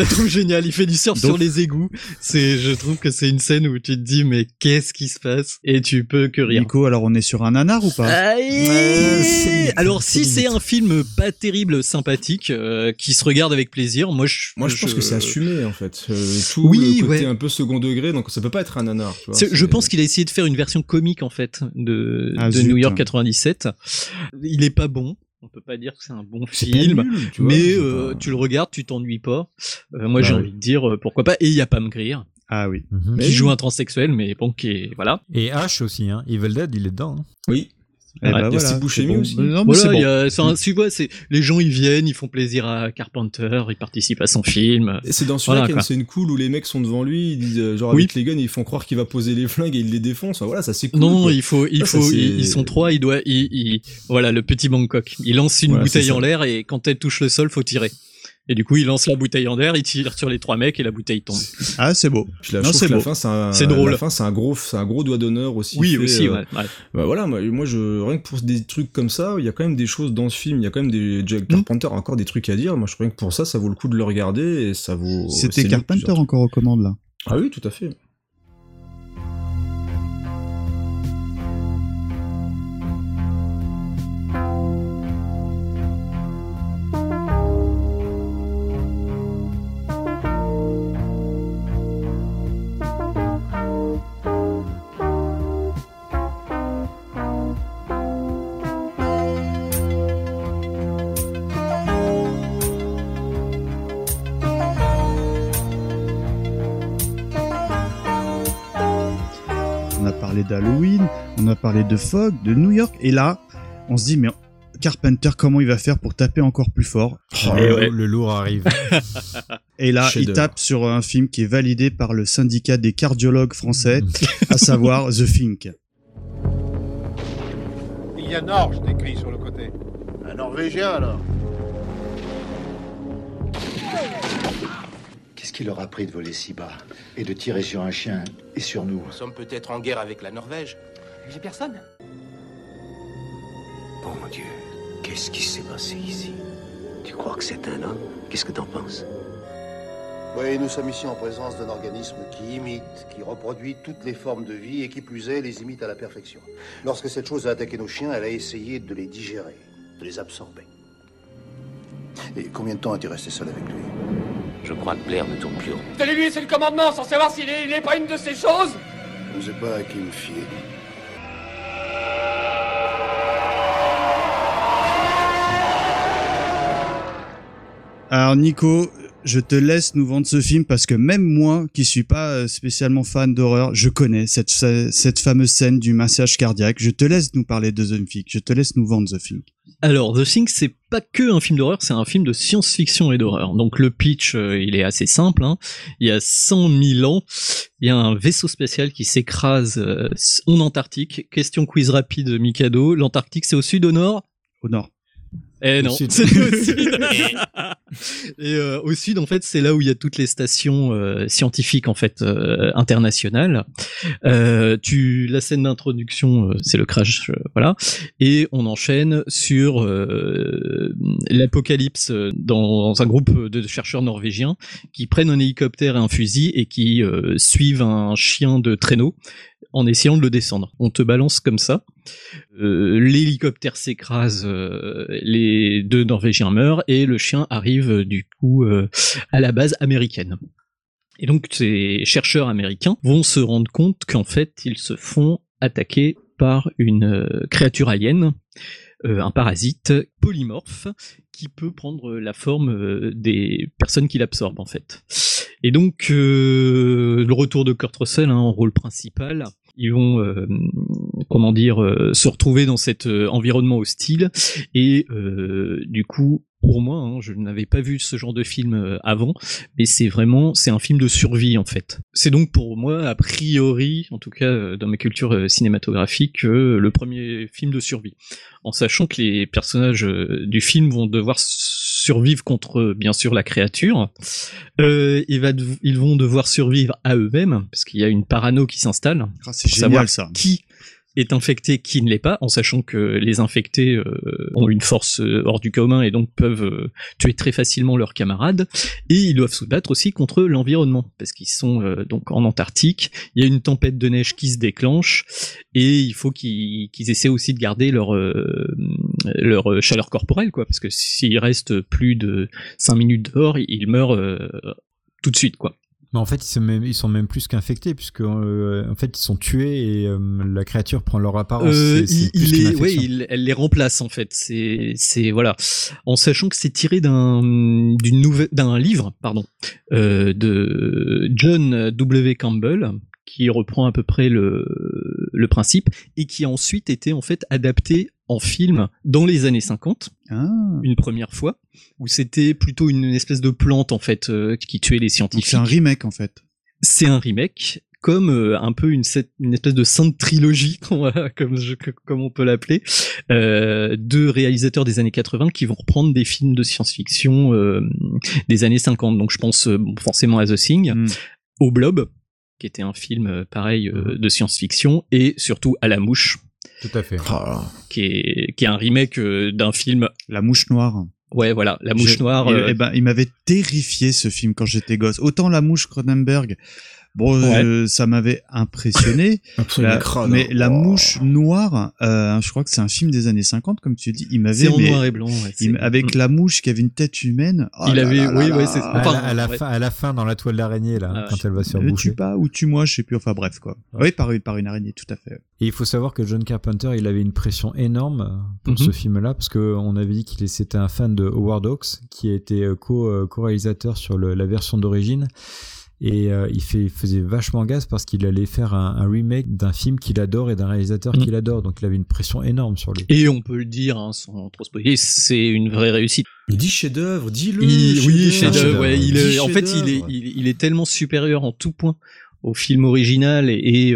Il fait du surf sur les égouts. Je trouve que c'est une scène où tu te dis, mais qu'est-ce qui se passe? Et tu peux que rire. Nico, alors on est sur un nanar ou pas? Alors si c'est un film pas terrible, sympathique, qui se regarde avec plaisir, moi je pense que c'est assumé en fait. Le côté un peu second degré, donc ça peut pas être un nanar. Tu vois, je pense qu'il a essayé de faire une version comique en fait de New York 97. Il est pas bon. On peut pas dire que c'est un bon film, nul, tu vois, mais pas... tu le regardes, tu t'ennuies pas. Moi, j'ai envie de dire pourquoi pas. Et il y a Pam Grier. Ah oui. Qui joue un transsexuel, mais bon, voilà. Et Ash aussi, hein. Evil Dead, il est dedans. Hein. Oui. Eh ben il y a voilà, Steve Buscemi bon. aussi. Non, mais Voilà, c'est bon. tu vois, les gens ils viennent, ils font plaisir à Carpenter, ils participent à son film. Et c'est dans celui-là qu'il y a quoi. une scène cool où les mecs sont devant lui, ils disent genre avec les guns, ils font croire qu'il va poser les flingues et ils les défoncent. Enfin, voilà, ça c'est cool. Non, quoi. ils sont trois, voilà, le petit Bangkok. Il lance une bouteille en l'air et quand elle touche le sol, faut tirer. Et du coup, il lance la bouteille en l'air, il tire sur les 3 mecs et la bouteille tombe. Ah, c'est beau. Puis là, je trouve que la fin, c'est drôle. La fin, c'est un gros doigt d'honneur aussi. Oui, aussi, ouais. Bah voilà, rien que pour des trucs comme ça, il y a quand même des choses dans ce film, il y a quand même des Jack Carpenter a encore des trucs à dire. Moi, je crois que pour ça vaut le coup de le regarder et ça vaut. C'était Carpenter encore aux commandes là. Ah oui, tout à fait. d'Halloween, on a parlé de Fog, de New York, et là, on se dit, mais Carpenter, comment il va faire pour taper encore plus fort? Le lourd arrive. Et là, il tape sur un film qui est validé par le syndicat des cardiologues français, à savoir The Think. Il y a Norge décrit sur le côté. Un Norvégien, alors. Qu'est-ce qui leur a pris de voler si bas et de tirer sur un chien et sur nous? Nous sommes peut-être en guerre avec la Norvège. J'ai personne. Bon Dieu, qu'est-ce qui s'est passé ici? Tu crois que c'est un homme? Qu'est-ce que t'en penses? Oui, nous sommes ici en présence d'un organisme qui imite, qui reproduit toutes les formes de vie et qui plus est, les imite à la perfection. Lorsque cette chose a attaqué nos chiens, elle a essayé de les digérer, de les absorber. Et combien de temps as-tu resté seul avec lui? Je crois que Blair ne tourne plus rond. Donnez-lui, c'est le commandement, sans savoir s'il n'est pas une de ces choses. Je ne sais pas à qui me fier. Alors Nico, je te laisse nous vendre ce film parce que même moi, qui suis pas spécialement fan d'horreur, je connais cette fameuse scène du massage cardiaque. Je te laisse nous parler de The Thing. Je te laisse nous vendre The Thing. Alors, The Thing, c'est pas que un film d'horreur, c'est un film de science-fiction et d'horreur. Donc le pitch, il est assez simple. Hein. Il y a 100 000 ans, il y a un vaisseau spatial qui s'écrase en Antarctique. Question quiz rapide, Mikado. L'Antarctique, c'est au sud, au nord? Au nord. Eh non, c'est au sud. Et au sud, en fait, c'est là où il y a toutes les stations scientifiques en fait internationales. La scène d'introduction, c'est le crash, voilà. Et on enchaîne sur l'apocalypse dans un groupe de chercheurs norvégiens qui prennent un hélicoptère et un fusil et qui suivent un chien de traîneau en essayant de le descendre. On te balance comme ça. L'hélicoptère s'écrase, les 2 Norvégiens meurent et le chien arrive du coup à la base américaine. Et donc ces chercheurs américains vont se rendre compte qu'en fait ils se font attaquer par une créature alien, un parasite polymorphe qui peut prendre la forme des personnes qui l'absorbent en fait. Et donc le retour de Kurt Russell en rôle principal, ils vont se retrouver dans cet environnement hostile et du coup pour moi, je n'avais pas vu ce genre de film avant, mais c'est un film de survie en fait. C'est donc pour moi, a priori, en tout cas dans ma culture cinématographique, le premier film de survie. En sachant que les personnages du film vont devoir survivre contre, bien sûr, la créature. Ils vont devoir survivre à eux-mêmes, parce qu'il y a une parano qui s'installe. Ah, c'est génial ça. Qui est infecté, qui ne l'est pas, en sachant que les infectés ont une force hors du commun et donc peuvent tuer très facilement leurs camarades, et ils doivent se battre aussi contre l'environnement, parce qu'ils sont donc en Antarctique, il y a une tempête de neige qui se déclenche, et il faut qu'ils essaient aussi de garder leur chaleur corporelle, quoi, parce que s'ils restent plus de 5 minutes dehors, ils meurent tout de suite, quoi. Mais en fait, ils sont même plus qu'infectés, puisque en fait, ils sont tués et la créature prend leur apparence. Elle les remplace en fait. C'est voilà, en sachant que c'est tiré d'un livre, de John W. Campbell, qui reprend à peu près le principe et qui a ensuite été en fait adapté en film dans les années 50, une première fois, où c'était plutôt une espèce de plante en fait qui tuait les scientifiques. Donc c'est un remake en fait. C'est un remake, comme un peu une espèce de sainte trilogie, comme on peut l'appeler, de réalisateurs des années 80 qui vont reprendre des films de science-fiction des années 50. Donc je pense forcément à The Thing, au Blob, qui était un film pareil de science-fiction, et surtout à La Mouche. Tout à fait. Qui est un remake d'un film. La Mouche Noire. Ouais, voilà, La Mouche Noire. Il m'avait terrifié ce film quand j'étais gosse. Autant La Mouche Cronenberg, ça m'avait impressionné. Mais La Mouche Noire, je crois que c'est un film des années 50, comme tu dis. Il m'avait. C'est en noir et blanc. Avec la mouche qui avait une tête humaine. À la fin, dans la toile d'araignée, là, quand elle va se faire bouffer. Tue pas ou tue-moi, je sais plus. Enfin bref, quoi. Oui, par une araignée, tout à fait. Et il faut savoir que John Carpenter, il avait une pression énorme pour ce film-là, parce qu'on avait dit qu'il c'était un fan de Howard Hawks, qui a été co-réalisateur sur la version d'origine. Et il faisait vachement gaz parce qu'il allait faire un remake d'un film qu'il adore et d'un réalisateur qu'il adore. Donc il avait une pression énorme sur lui. Et on peut le dire, sans trop spoiler, c'est une vraie réussite. Mais dis chef-d'œuvre, dis-le. Oui, chef-d'œuvre. Ouais, en fait, il est tellement supérieur en tout point au film original et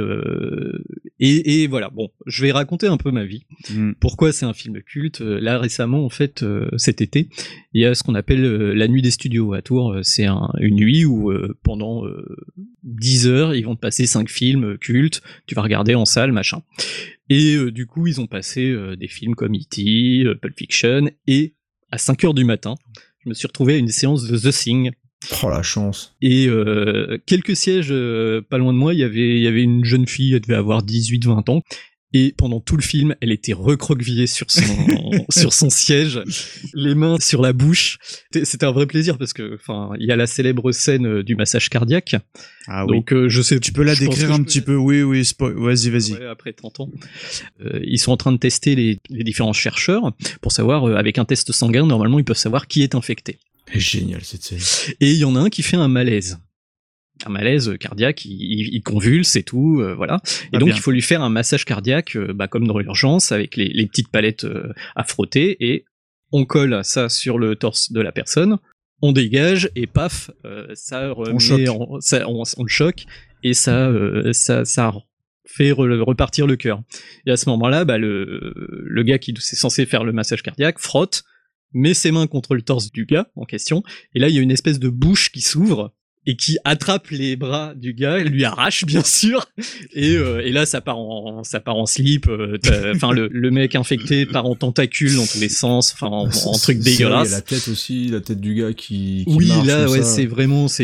voilà. Bon, je vais raconter un peu ma vie. Pourquoi c'est un film culte. Là récemment, en fait, cet été, il y a ce qu'on appelle la nuit des studios à Tours. C'est une nuit où pendant 10 heures, ils vont te passer 5 films cultes. Tu vas regarder en salle, machin. Et du coup, ils ont passé des films comme E.T., Pulp Fiction, et à 5 heures du matin, je me suis retrouvé à une séance de The Thing. Oh la chance. Et quelques sièges pas loin de moi, il y avait une jeune fille, elle devait avoir 18-20 ans, et pendant tout le film, elle était recroquevillée sur son siège, les mains sur la bouche. C'était un vrai plaisir parce que il y a la célèbre scène du massage cardiaque. Ah oui. Donc je sais, tu peux la décrire un petit peu. Oui, vas-y. Ouais, après 30 ans. Ils sont en train de tester les différents chercheurs pour savoir avec un test sanguin, normalement, ils peuvent savoir qui est infecté. Génial cette scène. Et il y en a un qui fait un malaise cardiaque, il convulse et tout, voilà. Et donc il faut lui faire un massage cardiaque, comme dans l'urgence, avec les petites palettes à frotter, et on colle ça sur le torse de la personne, on dégage et paf, ça remet, on le choque et ça fait repartir le cœur. Et à ce moment-là, le gars qui est censé faire le massage cardiaque frotte, met ses mains contre le torse du gars en question, et là il y a une espèce de bouche qui s'ouvre et qui attrape les bras du gars, et lui arrache bien sûr, et là ça part en slip, le mec infecté part en tentacule dans tous les sens, en truc dégueulasse. Il y a la tête aussi, la tête du gars qui oui, marche là ouais, ça. c'est vraiment c'est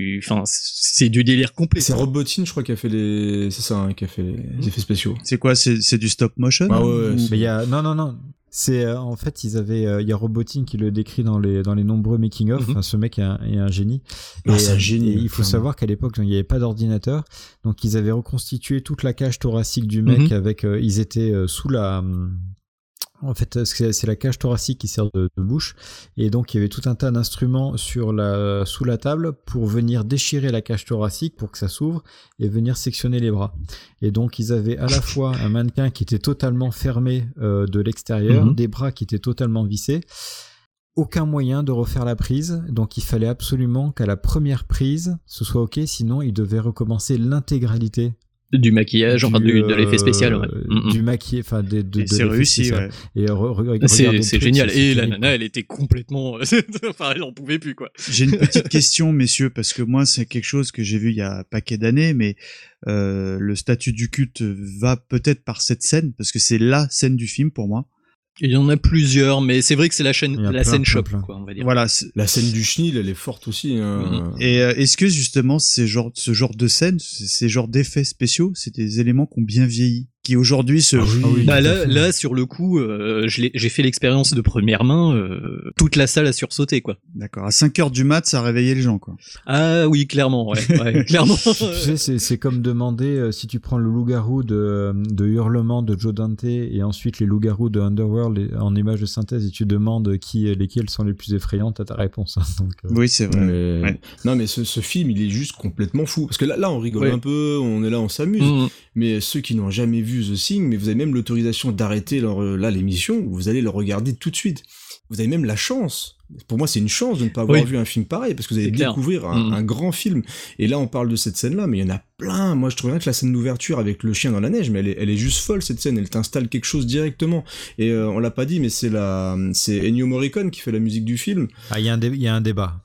du délire complet. C'est Robotine, je crois, qui a fait les effets spéciaux. C'est quoi, c'est du stop motion? Ah ouais. Mais il y a non. C'est en fait il y a Robotine qui le décrit dans les nombreux making of. Ce mec est un génie. C'est un génie. Et il faut savoir qu'à l'époque il n'y avait pas d'ordinateur, donc ils avaient reconstitué toute la cage thoracique du mec avec ils étaient sous la en fait, c'est la cage thoracique qui sert de bouche, et donc il y avait tout un tas d'instruments sous la table pour venir déchirer la cage thoracique pour que ça s'ouvre et venir sectionner les bras. Et donc ils avaient à la fois un mannequin qui était totalement fermé de l'extérieur, des bras qui étaient totalement vissés, aucun moyen de refaire la prise, donc il fallait absolument qu'à la première prise ce soit ok, sinon il devait recommencer l'intégralité du maquillage, de l'effet spécial, ouais. Du maquillage, c'est réussi, ouais. Et c'est génial. Et la nana, elle était complètement, elle en pouvait plus, quoi. J'ai une petite question, messieurs, parce que moi, c'est quelque chose que j'ai vu il y a un paquet d'années, mais le statut du culte va peut-être par cette scène, parce que c'est la scène du film pour moi. Il y en a plusieurs, mais c'est vrai que c'est la scène choc, quoi, on va dire. Voilà. La scène du chenil, elle est forte aussi. Et est-ce que justement ce genre de scène, ces genres d'effets spéciaux, c'est des éléments qui ont bien vieilli, qui aujourd'hui se... Bah là, sur le coup, j'ai fait l'expérience de première main, toute la salle a sursauté, quoi. D'accord, à 5h du mat, ça a réveillé les gens, quoi. Ah oui, clairement, ouais clairement. Tu sais, c'est comme demander si tu prends le loup-garou de Hurlement de Joe Dante et ensuite les loups-garous de Underworld en images de synthèse et tu demandes lesquelles sont les plus effrayantes, à ta réponse. Donc, oui, c'est vrai. Mais... Non, mais ce film, il est juste complètement fou. Parce que là on rigole un peu, on est là, on s'amuse. Mais ceux qui n'ont jamais vu The Thing, mais vous avez même l'autorisation d'arrêter l'émission, vous allez le regarder tout de suite. Vous avez même la chance. Pour moi, c'est une chance de ne pas avoir vu un film pareil, parce que vous allez découvrir un grand film. Et là, on parle de cette scène-là, mais il y en a plein. Moi, je trouve rien que la scène d'ouverture avec le chien dans la neige, mais elle est juste folle, cette scène. Elle t'installe quelque chose directement. Et on l'a pas dit, mais c'est Ennio Morricone qui fait la musique du film. Ah, il y a un débat.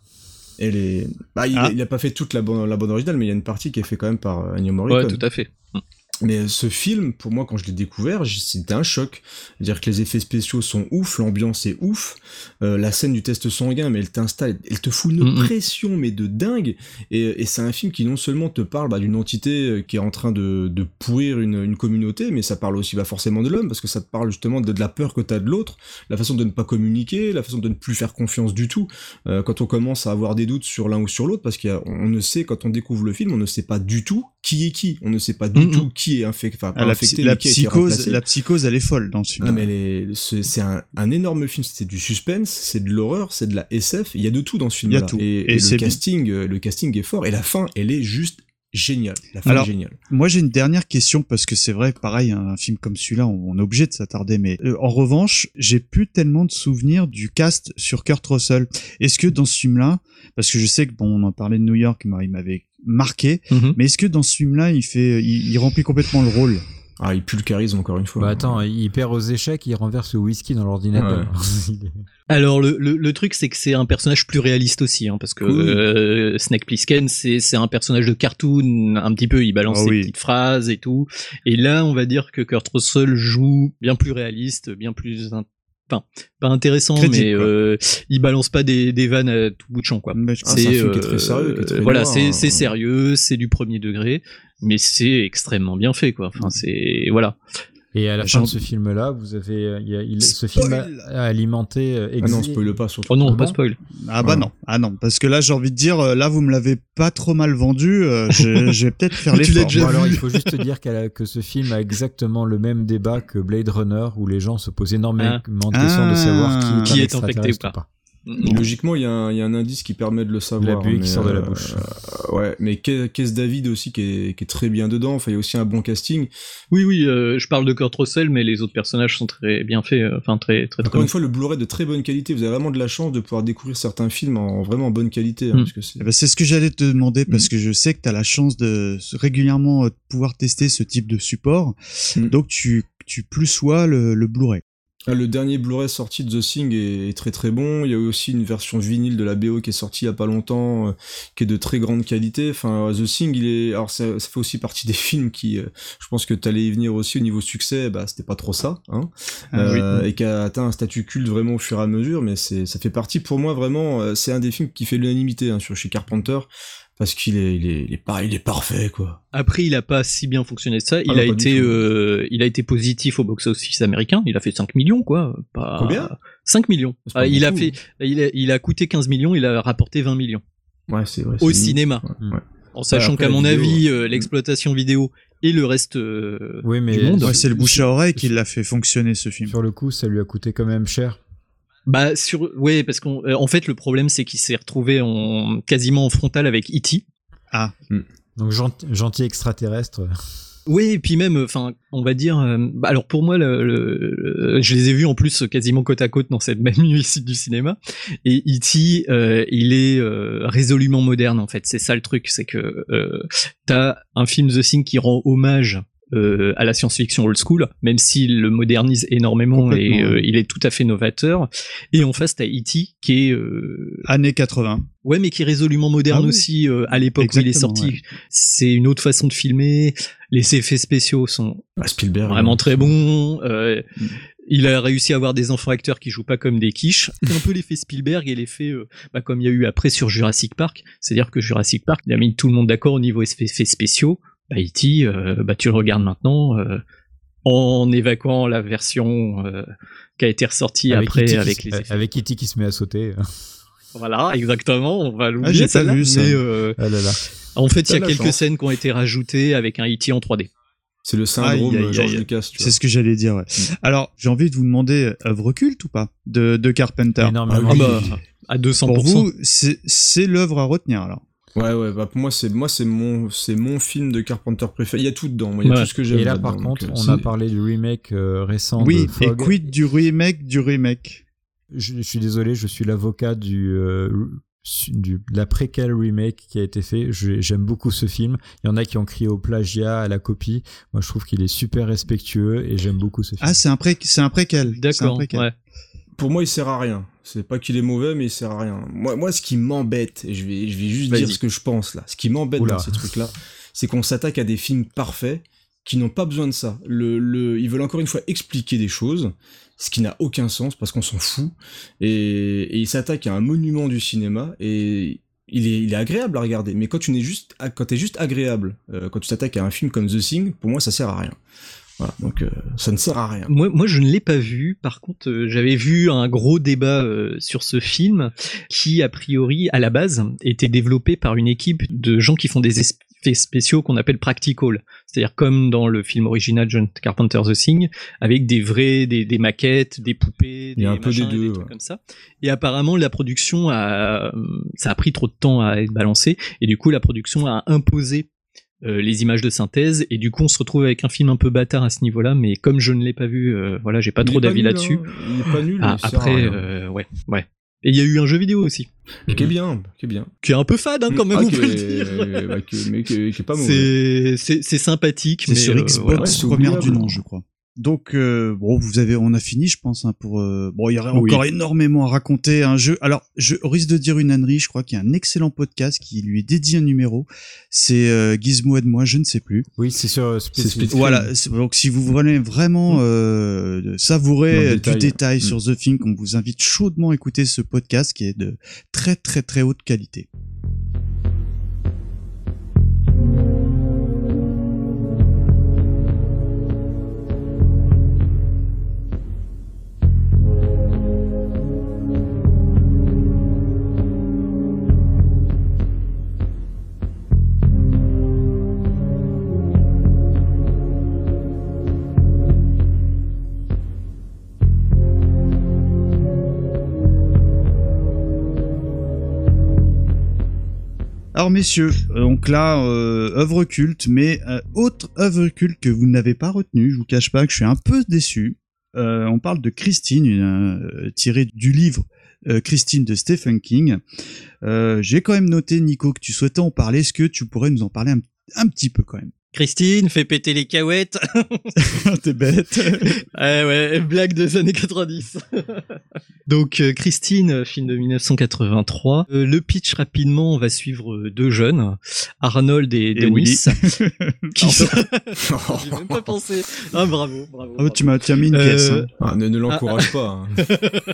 Il a pas fait toute la bande originale, mais il y a une partie qui est faite quand même par Ennio Morricone. Ouais, tout à fait. Mais ce film, pour moi, quand je l'ai découvert, c'était un choc. C'est-à-dire que les effets spéciaux sont ouf, l'ambiance est ouf, la scène du test sanguin, mais elle t'installe, elle te fout une pression, mais de dingue. Et c'est un film qui non seulement te parle d'une entité qui est en train de pourrir une communauté, mais ça parle aussi forcément de l'homme, parce que ça te parle justement de la peur que t'as de l'autre, la façon de ne pas communiquer, la façon de ne plus faire confiance du tout. Quand on commence à avoir des doutes sur l'un ou sur l'autre, parce qu'on ne sait, quand on découvre le film, on ne sait pas du tout qui est qui. On ne sait pas du tout qui est infecté, la psychose, elle est folle dans ce film. Non, mais c'est un énorme film, c'est du suspense, c'est de l'horreur, c'est de la SF, il y a de tout dans ce film-là. Et le casting est fort, et la fin, elle est juste géniale. La fin est géniale. Moi, j'ai une dernière question, parce que c'est vrai, pareil, un film comme celui-là, on est obligé de s'attarder, mais en revanche, j'ai plus tellement de souvenirs du cast sur Kurt Russell. Est-ce que dans ce film-là, parce que je sais que, on en parlait de New York, il m'avait marqué, mais est-ce que dans ce film-là, il remplit complètement le rôle? Ah, il pue le charisme, encore une fois. Bah attends, il perd aux échecs, il renverse le whisky dans l'ordinateur. Ouais. Alors le truc, c'est que c'est un personnage plus réaliste aussi, parce que Snake Plissken, c'est un personnage de cartoon, un petit peu, il balance ses petites phrases et tout. Et là, on va dire que Kurt Russell joue bien plus réaliste, bien plus... Enfin, pas intéressant, mais il balance pas des vannes à tout bout de champ, quoi. C'est un film qui est très sérieux, qui est très voilà, noir, c'est sérieux, c'est du premier degré, mais c'est extrêmement bien fait, quoi. Enfin, c'est voilà. Et à la fin de ce film-là, vous avez, ce film a alimenté. Ah non, spoil pas surtout. Oh non, pas spoil. Ah bah non, parce que là j'ai envie de dire, là vous me l'avez pas trop mal vendu, je vais peut-être faire l'effort. Bon, alors il faut juste dire que ce film a exactement le même débat que Blade Runner, où les gens se posent énormément de questions de savoir qui est infecté ou pas. Logiquement, il y a un indice qui permet de le savoir. La buée qui sort de la bouche. Ouais, mais Keith David aussi qui est très bien dedans. Enfin, il y a aussi un bon casting. Oui, je parle de Kurt Russell, mais les autres personnages sont très bien faits. Enfin, très. Encore une fois, le Blu-ray de très bonne qualité. Vous avez vraiment de la chance de pouvoir découvrir certains films en vraiment bonne qualité. Parce que c'est ce que j'allais te demander, parce que je sais que tu as la chance de régulièrement pouvoir tester ce type de support. Donc, tu plus sois le Blu-ray. Le dernier Blu-ray sorti de The Thing est très très bon. Il y a aussi une version vinyle de la BO qui est sortie il y a pas longtemps, qui est de très grande qualité. Enfin, The Thing, alors ça fait aussi partie des films qui, je pense que t'allais y venir aussi au niveau succès. C'était pas trop ça, et qui a atteint un statut culte vraiment au fur et à mesure. Mais ça fait partie pour moi vraiment. C'est un des films qui fait l'unanimité chez Carpenter. Parce qu'il est parfait, quoi. Après, il a pas si bien fonctionné que ça. Il a été positif au box-office américain. Il a fait 5 millions, quoi. Combien 5 millions. Il a coûté 15 millions, il a rapporté 20 millions. Ouais, c'est vrai. Au cinéma. Ouais. En sachant qu'à mon avis, l'exploitation vidéo et le reste du monde. Ouais, c'est le bouche à oreille qui l'a fait fonctionner, ce film. Sur le coup, ça lui a coûté quand même cher. Parce qu'en fait le problème c'est qu'il s'est retrouvé quasiment en frontal avec E.T. Donc gentil extraterrestre. Oui, et puis même, on va dire, alors pour moi, je les ai vus en plus quasiment côte à côte dans cette même nuit ici du cinéma. Et E.T., il est résolument moderne en fait. C'est ça le truc, c'est que t'as un film The Thing qui rend hommage à la science-fiction old school, même s'il le modernise énormément et il est tout à fait novateur. Et en face, t'as E.T. qui est années 80. Ouais, mais qui est résolument moderne aussi à l'époque où il est sorti. Ouais. C'est une autre façon de filmer. Les effets spéciaux sont vraiment très bons. Il a réussi à avoir des enfants acteurs qui jouent pas comme des quiches. C'est un peu l'effet Spielberg et l'effet comme il y a eu après sur Jurassic Park. C'est-à-dire que Jurassic Park, il a mis tout le monde d'accord au niveau effets spéciaux. E.T., tu le regardes maintenant, en évacuant la version qui a été ressortie après avec les effets. Avec E.T. qui se met à sauter. Voilà, exactement, on va l'oublier. J'ai pas vu ça. Mais, ah là là. En fait, il y a quelques scènes qui ont été rajoutées avec un E.T. en 3D. C'est le syndrome George Lucas. Tu vois. C'est ce que j'allais dire, ouais. Alors, j'ai envie de vous demander, œuvre culte ou pas de Carpenter? Énormément. À 200%. Pour vous, c'est l'œuvre à retenir, alors. Ouais, bah pour moi c'est mon film de Carpenter préféré. Il y a tout dedans, il y a tout ce que j'aime. Et là par contre, on a parlé du remake récent de Fog. Et quid du remake Je suis désolé, je suis l'avocat de la préquel remake qui a été fait. J'aime beaucoup ce film. Il y en a qui ont crié au plagiat, à la copie. Moi je trouve qu'il est super respectueux et j'aime beaucoup ce film. Ah, c'est un préquel. D'accord, ouais. Pour moi, il sert à rien. C'est pas qu'il est mauvais, mais il sert à rien. Moi, ce qui m'embête, et je vais juste dire ce que je pense là, ce qui m'embête dans ces trucs-là, c'est qu'on s'attaque à des films parfaits qui n'ont pas besoin de ça. Ils veulent encore une fois expliquer des choses, ce qui n'a aucun sens parce qu'on s'en fout. Et ils s'attaquent à un monument du cinéma et il est agréable à regarder. Mais quand t'es juste agréable, quand tu t'attaques à un film comme The Thing, pour moi, ça sert à rien. Voilà, donc ça ne sert à rien. Moi, je ne l'ai pas vu. Par contre, j'avais vu un gros débat sur ce film qui, a priori, à la base, était développé par une équipe de gens qui font des effets spéciaux qu'on appelle practical. C'est-à-dire comme dans le film original John Carpenter The Thing, avec des maquettes, des poupées, des machins, des trucs comme ça. Et apparemment, la production ça a pris trop de temps à être balancé. Et du coup, la production a imposé les images de synthèse, et du coup on se retrouve avec un film un peu bâtard à ce niveau-là, mais comme je ne l'ai pas vu, voilà, j'ai pas trop d'avis là-dessus. Il est pas nul. Après, ouais. Et il y a eu un jeu vidéo aussi. Qui est bien. Qui est un peu fade, quand même, on peut le dire. Mais qui est pas mauvais. C'est sympathique, mais sur Xbox première du nom, je crois. Donc on a fini, je pense, pour il y aurait encore énormément à raconter. Un jeu. Alors, je risque de dire une ânnerie. Je crois qu'il y a un excellent podcast qui lui est dédié un numéro. C'est Gizmo et moi, je ne sais plus. Oui, c'est sur Split. Voilà. Donc, si vous voulez vraiment savourer du détail sur The Thing, on vous invite chaudement à écouter ce podcast qui est de très très très haute qualité. Alors messieurs, donc là, œuvre culte, mais autre œuvre culte que vous n'avez pas retenue, je vous cache pas que je suis un peu déçu. On parle de Christine, tiré du livre Christine de Stephen King. J'ai quand même noté, Nico, que tu souhaitais en parler. Est-ce que tu pourrais nous en parler un petit peu quand même? Christine, fais péter les cahuètes. T'es bête. Ouais, blague des années 90. Donc, Christine, film de 1983. Le pitch, rapidement, on va suivre deux jeunes, Arnold et Denis. Qui sont... J'ai même pas pensé. Ah, bravo. Oh, tu m'as mis une pièce. Hein. Ne l'encourage pas. Hein.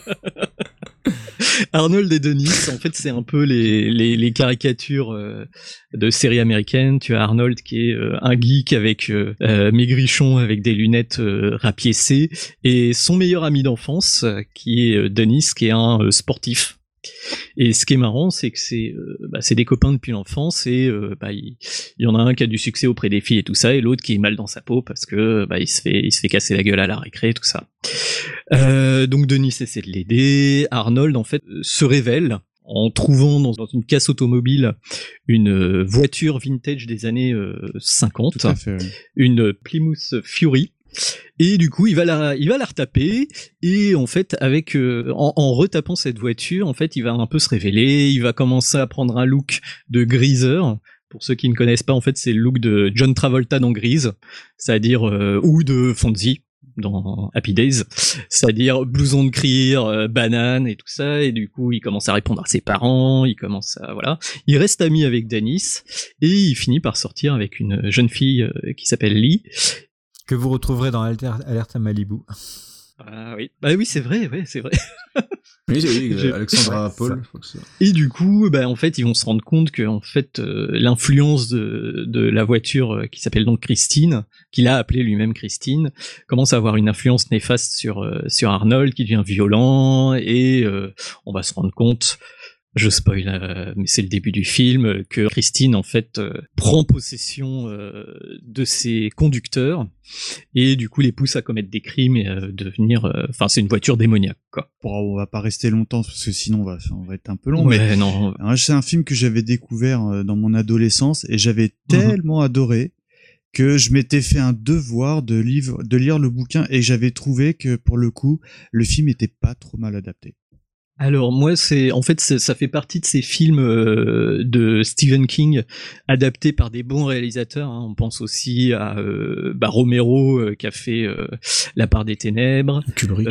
Arnold et Denis, en fait, c'est un peu les caricatures de séries américaines. Tu as Arnold qui est un geek avec maigrichon avec des lunettes rapiécées, et son meilleur ami d'enfance qui est Denis, qui est un sportif. Et ce qui est marrant, c'est que c'est des copains depuis l'enfance, et il y en a un qui a du succès auprès des filles et tout ça, et l'autre qui est mal dans sa peau parce que il se fait casser la gueule à la récré et tout ça. Donc Denis essaie de l'aider. Arnold en fait se révèle en trouvant dans une casse automobile une voiture vintage des années 50, tout à fait, oui. Une Plymouth Fury. Et du coup, il va la retaper, et en fait, en retapant cette voiture, en fait, il va un peu se révéler, il va commencer à prendre un look de Greaser. Pour ceux qui ne connaissent pas, en fait, c'est le look de John Travolta dans Grease, c'est-à-dire ou de Fonzie dans Happy Days, c'est-à-dire blouson de cuir, banane et tout ça, et du coup, il commence à répondre à ses parents, il reste ami avec Dennis, et il finit par sortir avec une jeune fille qui s'appelle Lee. Que vous retrouverez dans Alerte à Malibu. Ah oui, bah oui, c'est vrai, c'est vrai. Oui, Alexandra Paul. Et du coup, en fait, ils vont se rendre compte que en fait, l'influence de la voiture qui s'appelle donc Christine, qu'il a appelée lui-même Christine, commence à avoir une influence néfaste sur Arnold, qui devient violent, et on va se rendre compte. Je spoil, mais c'est le début du film, que Christine, en fait, prend possession de ses conducteurs et du coup les pousse à commettre des crimes et devenir... Enfin, c'est une voiture démoniaque, quoi. Bon, on va pas rester longtemps, parce que sinon on va être un peu long. Ouais, mais non. C'est un film que j'avais découvert dans mon adolescence et j'avais tellement adoré que je m'étais fait un devoir de lire le bouquin et j'avais trouvé que, pour le coup, le film était pas trop mal adapté. Alors moi ça fait partie de ces films de Stephen King adaptés par des bons réalisateurs, hein. On pense aussi à Romero qui a fait La part des ténèbres,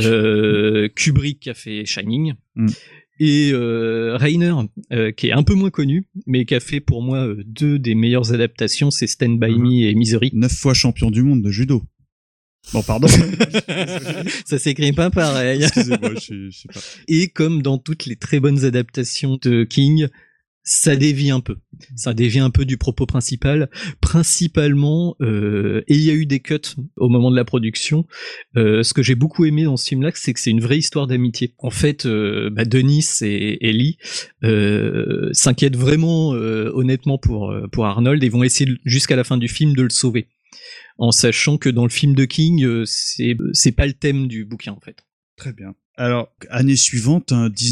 Kubrick qui a fait Shining, et Reiner qui est un peu moins connu mais qui a fait pour moi 2 des meilleures adaptations, c'est Stand By Me et Misery. 9 fois champion du monde de judo. Bon, pardon. Ça s'écrit pas pareil. Excusez-moi, je sais pas. Et comme dans toutes les très bonnes adaptations de King, ça dévie un peu. Ça dévie un peu du propos principal. Principalement, et il y a eu des cuts au moment de la production. Ce que j'ai beaucoup aimé dans ce film-là, c'est que c'est une vraie histoire d'amitié. En fait, Denis et Ellie s'inquiètent vraiment honnêtement pour Arnold et vont essayer jusqu'à la fin du film de le sauver. En sachant que dans le film de King, c'est pas le thème du bouquin, en fait. Très bien. Alors, année suivante,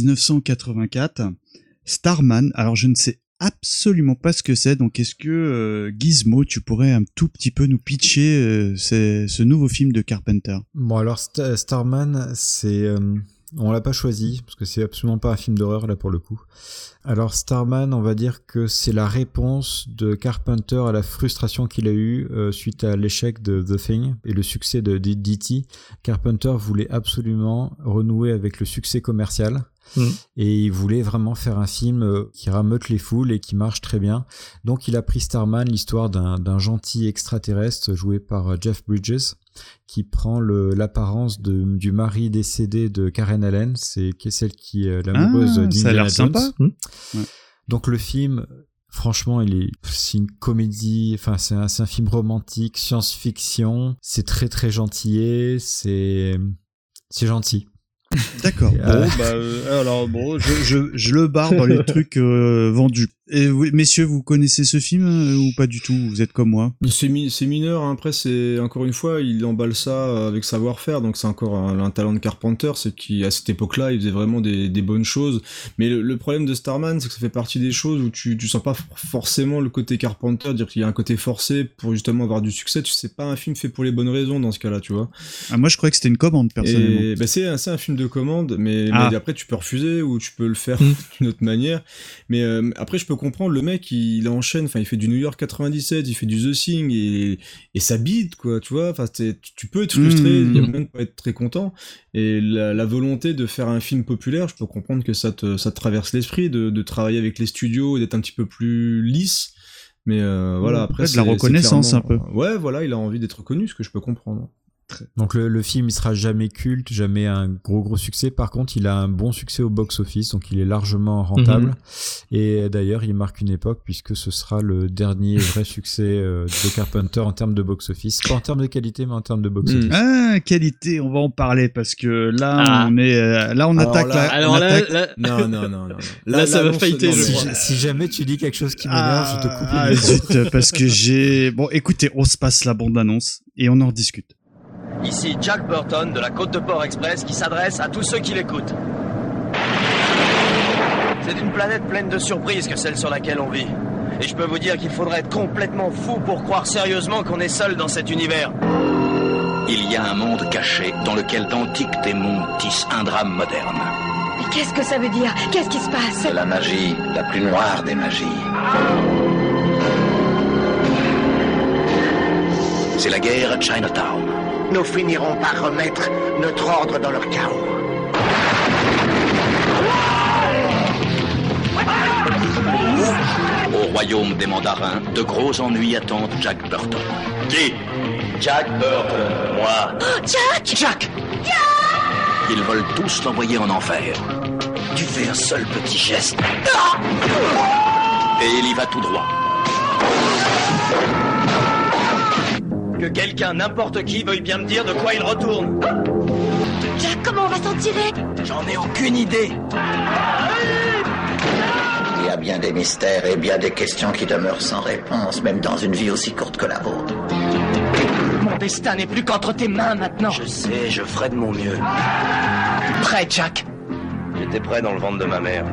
1984, Starman. Alors, je ne sais absolument pas ce que c'est, donc est-ce que Gizmo, tu pourrais un tout petit peu nous pitcher ce nouveau film de Carpenter? Bon, alors Starman, c'est... on l'a pas choisi, parce que c'est absolument pas un film d'horreur, là, pour le coup. Alors Starman, on va dire que c'est la réponse de Carpenter à la frustration qu'il a eue suite à l'échec de The Thing et le succès de D.T. Carpenter voulait absolument renouer avec le succès commercial. Et il voulait vraiment faire un film qui rameute les foules et qui marche très bien. Donc il a pris Starman, l'histoire d'un gentil extraterrestre joué par Jeff Bridges, qui prend l'apparence du mari décédé de Karen Allen, c'est celle qui est l'amoureuse d'Indiana Jones. Ça a l'air sympa. Ouais. Donc le film, franchement, c'est une comédie, enfin c'est un film romantique, science-fiction, c'est très très gentillé, c'est gentil. D'accord. Alors je le barre dans les trucs vendus. Et oui, messieurs, vous connaissez ce film ou pas du tout? Vous êtes comme moi? C'est mineur, hein. Après c'est encore une fois, il emballe ça avec savoir-faire, donc c'est encore un talent de Carpenter, c'est qu'à cette époque-là, il faisait vraiment des bonnes choses. Mais le problème de Starman, c'est que ça fait partie des choses où tu sens pas forcément le côté Carpenter, dire qu'il y a un côté forcé pour justement avoir du succès. C'est pas un film fait pour les bonnes raisons dans ce cas-là, tu vois. Ah, moi je croyais que c'était une commande personnellement. Et, c'est un film de commande, mais après tu peux refuser ou tu peux le faire d'une autre manière. Mais après je peux comprendre, le mec il enchaîne, enfin il fait du New York 97, il fait du The Thing et ça bide, quoi, tu vois. Enfin tu peux être frustré, il y a même pas être très content. Et la volonté de faire un film populaire, je peux comprendre que ça te traverse l'esprit, de travailler avec les studios et d'être un petit peu plus lisse. Mais voilà, après de la reconnaissance un peu. Ouais, voilà, il a envie d'être reconnu, ce que je peux comprendre. Donc le film il sera jamais culte, jamais un gros succès. Par contre il a un bon succès au box-office, donc il est largement rentable. Et d'ailleurs il marque une époque puisque ce sera le dernier vrai succès de Carpenter en termes de box-office, pas en termes de qualité mais en termes de box-office. Ah, qualité, on va en parler parce que là on est là on attaque Non. Là ça va fighter, je crois. Si jamais tu dis quelque chose qui m'énerve, je te coupe. Zut, parce que bon, écoutez, on se passe la bande-annonce et on en rediscute. Ici Jack Burton de la Côte de Port Express qui s'adresse à tous ceux qui l'écoutent. C'est une planète pleine de surprises que celle sur laquelle on vit. Et je peux vous dire qu'il faudrait être complètement fou pour croire sérieusement qu'on est seul dans cet univers. Il y a un monde caché dans lequel d'antiques démons tissent un drame moderne. Mais qu'est-ce que ça veut dire? Qu'est-ce qui se passe? C'est la magie, la plus noire des magies. C'est la guerre à Chinatown. Nous finirons par remettre notre ordre dans leur chaos. Au royaume des mandarins, de gros ennuis attendent Jack Burton. Qui? Jack Burton, moi. Oh, Jack! Jack! Jack! Ils veulent tous l'envoyer en enfer. Tu fais un seul petit geste. Et il y va tout droit. Que quelqu'un, n'importe qui, veuille bien me dire de quoi il retourne. Jack, comment on va s'en tirer? J'en ai aucune idée. Il y a bien des mystères et bien des questions qui demeurent sans réponse, même dans une vie aussi courte que la vôtre. Mon destin n'est plus qu'entre tes mains maintenant. Je sais, je ferai de mon mieux. Prêt, Jack? J'étais prêt dans le ventre de ma mère.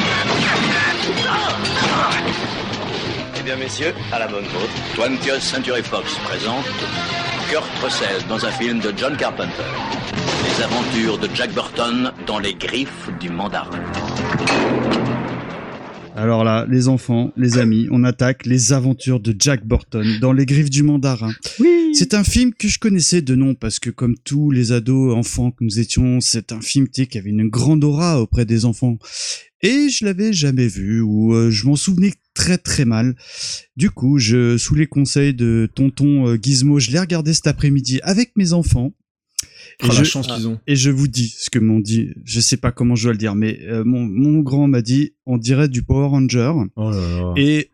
Eh bien, messieurs, à la bonne vôtre. 20th Century Fox présente Kurt Russell dans un film de John Carpenter. Les aventures de Jack Burton dans les griffes du mandarin. Alors là, les enfants, les amis, on attaque les aventures de Jack Burton dans les griffes du mandarin. Oui. C'est un film que je connaissais de nom parce que comme tous les ados, enfants que nous étions, c'est un film qui avait une grande aura auprès des enfants. Et je l'avais jamais vu ou je m'en souvenais très très mal. Du coup, sous les conseils de tonton Gizmo, je l'ai regardé cet après-midi avec mes enfants. Et la chance qu'ils ont. Et je vous dis ce que m'ont dit, je sais pas comment je dois le dire, mais mon grand m'a dit, on dirait du Power Ranger. Oh là là.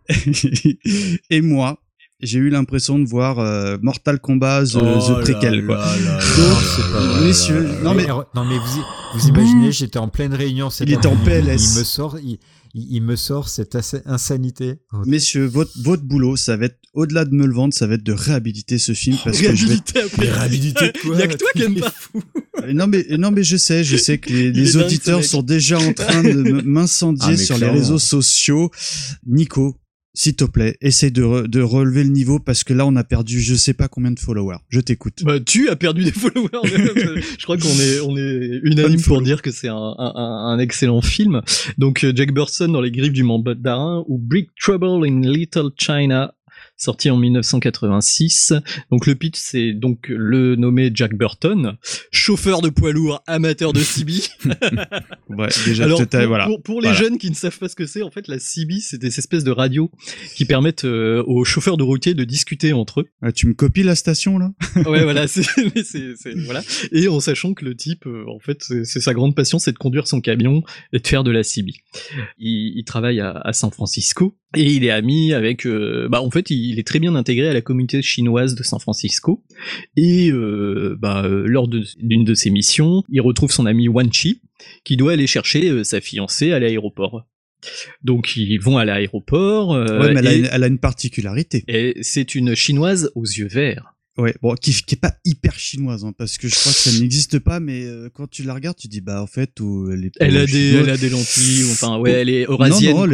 Et moi, j'ai eu l'impression de voir Mortal Kombat The Prequel, quoi. Donc, messieurs, non mais vous imaginez, j'étais en pleine réunion, il était en PLS. Il me sort cette insanité. Messieurs, votre boulot, ça va être, au-delà de me le vendre, ça va être de réhabiliter ce film parce que je vais... Réhabiliter quoi? Il y a que toi qui aime pas. Non mais je sais que les auditeurs sont déjà en train de m'incendier sur les réseaux sociaux. Nico, s'il te plaît, essaye de relever le niveau parce que là on a perdu je sais pas combien de followers. Je t'écoute. Bah tu as perdu des followers. Je crois qu'on est unanime pour dire que c'est un excellent film. Donc Jack Burton dans les griffes du mandarin ou Big Trouble in Little China, sorti en 1986. Donc le pitch, c'est donc le nommé Jack Burton, chauffeur de poids lourd, amateur de CB. Ouais, déjà, alors pour les voilà. jeunes qui ne savent pas ce que c'est, en fait, la CB, c'est des espèces de radios qui permettent aux chauffeurs de routier de discuter entre eux. Ah, tu me copies la station là? Ouais, voilà, c'est voilà. Et en sachant que le type, en fait, c'est sa grande passion, c'est de conduire son camion et de faire de la CB. Il travaille à San Francisco. Et il est ami avec, en fait, il est très bien intégré à la communauté chinoise de San Francisco. Et lors d'une de ses missions, il retrouve son ami Wan Chi, qui doit aller chercher sa fiancée à l'aéroport. Donc ils vont à l'aéroport. Ouais, mais elle a une particularité. Et c'est une chinoise aux yeux verts. Ouais, bon, qui est pas hyper chinoise, hein, parce que je crois que ça n'existe pas, mais quand tu la regardes, tu dis bah en fait, elle a des lentilles, enfin ouais, elle est eurasienne. Non,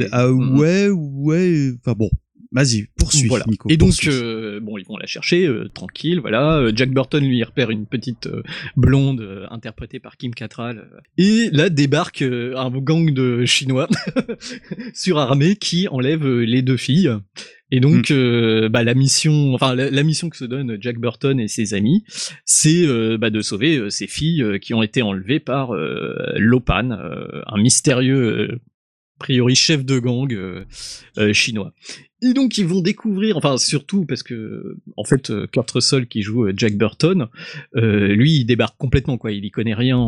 ouais, enfin bon. Vas-y, poursuis, voilà. Nico. Et donc, ils vont la chercher, tranquille, voilà. Jack Burton, lui, il repère une petite blonde interprétée par Kim Cattrall. Et là, débarque un gang de Chinois surarmés qui enlèvent les deux filles. Et donc, la mission que se donne Jack Burton et ses amis, c'est de sauver ces filles qui ont été enlevées par Lopan, un mystérieux, a priori chef de gang chinois. Et donc ils vont découvrir, enfin surtout parce que en fait Kurt Russell qui joue Jack Burton, lui il débarque complètement quoi, il y connaît rien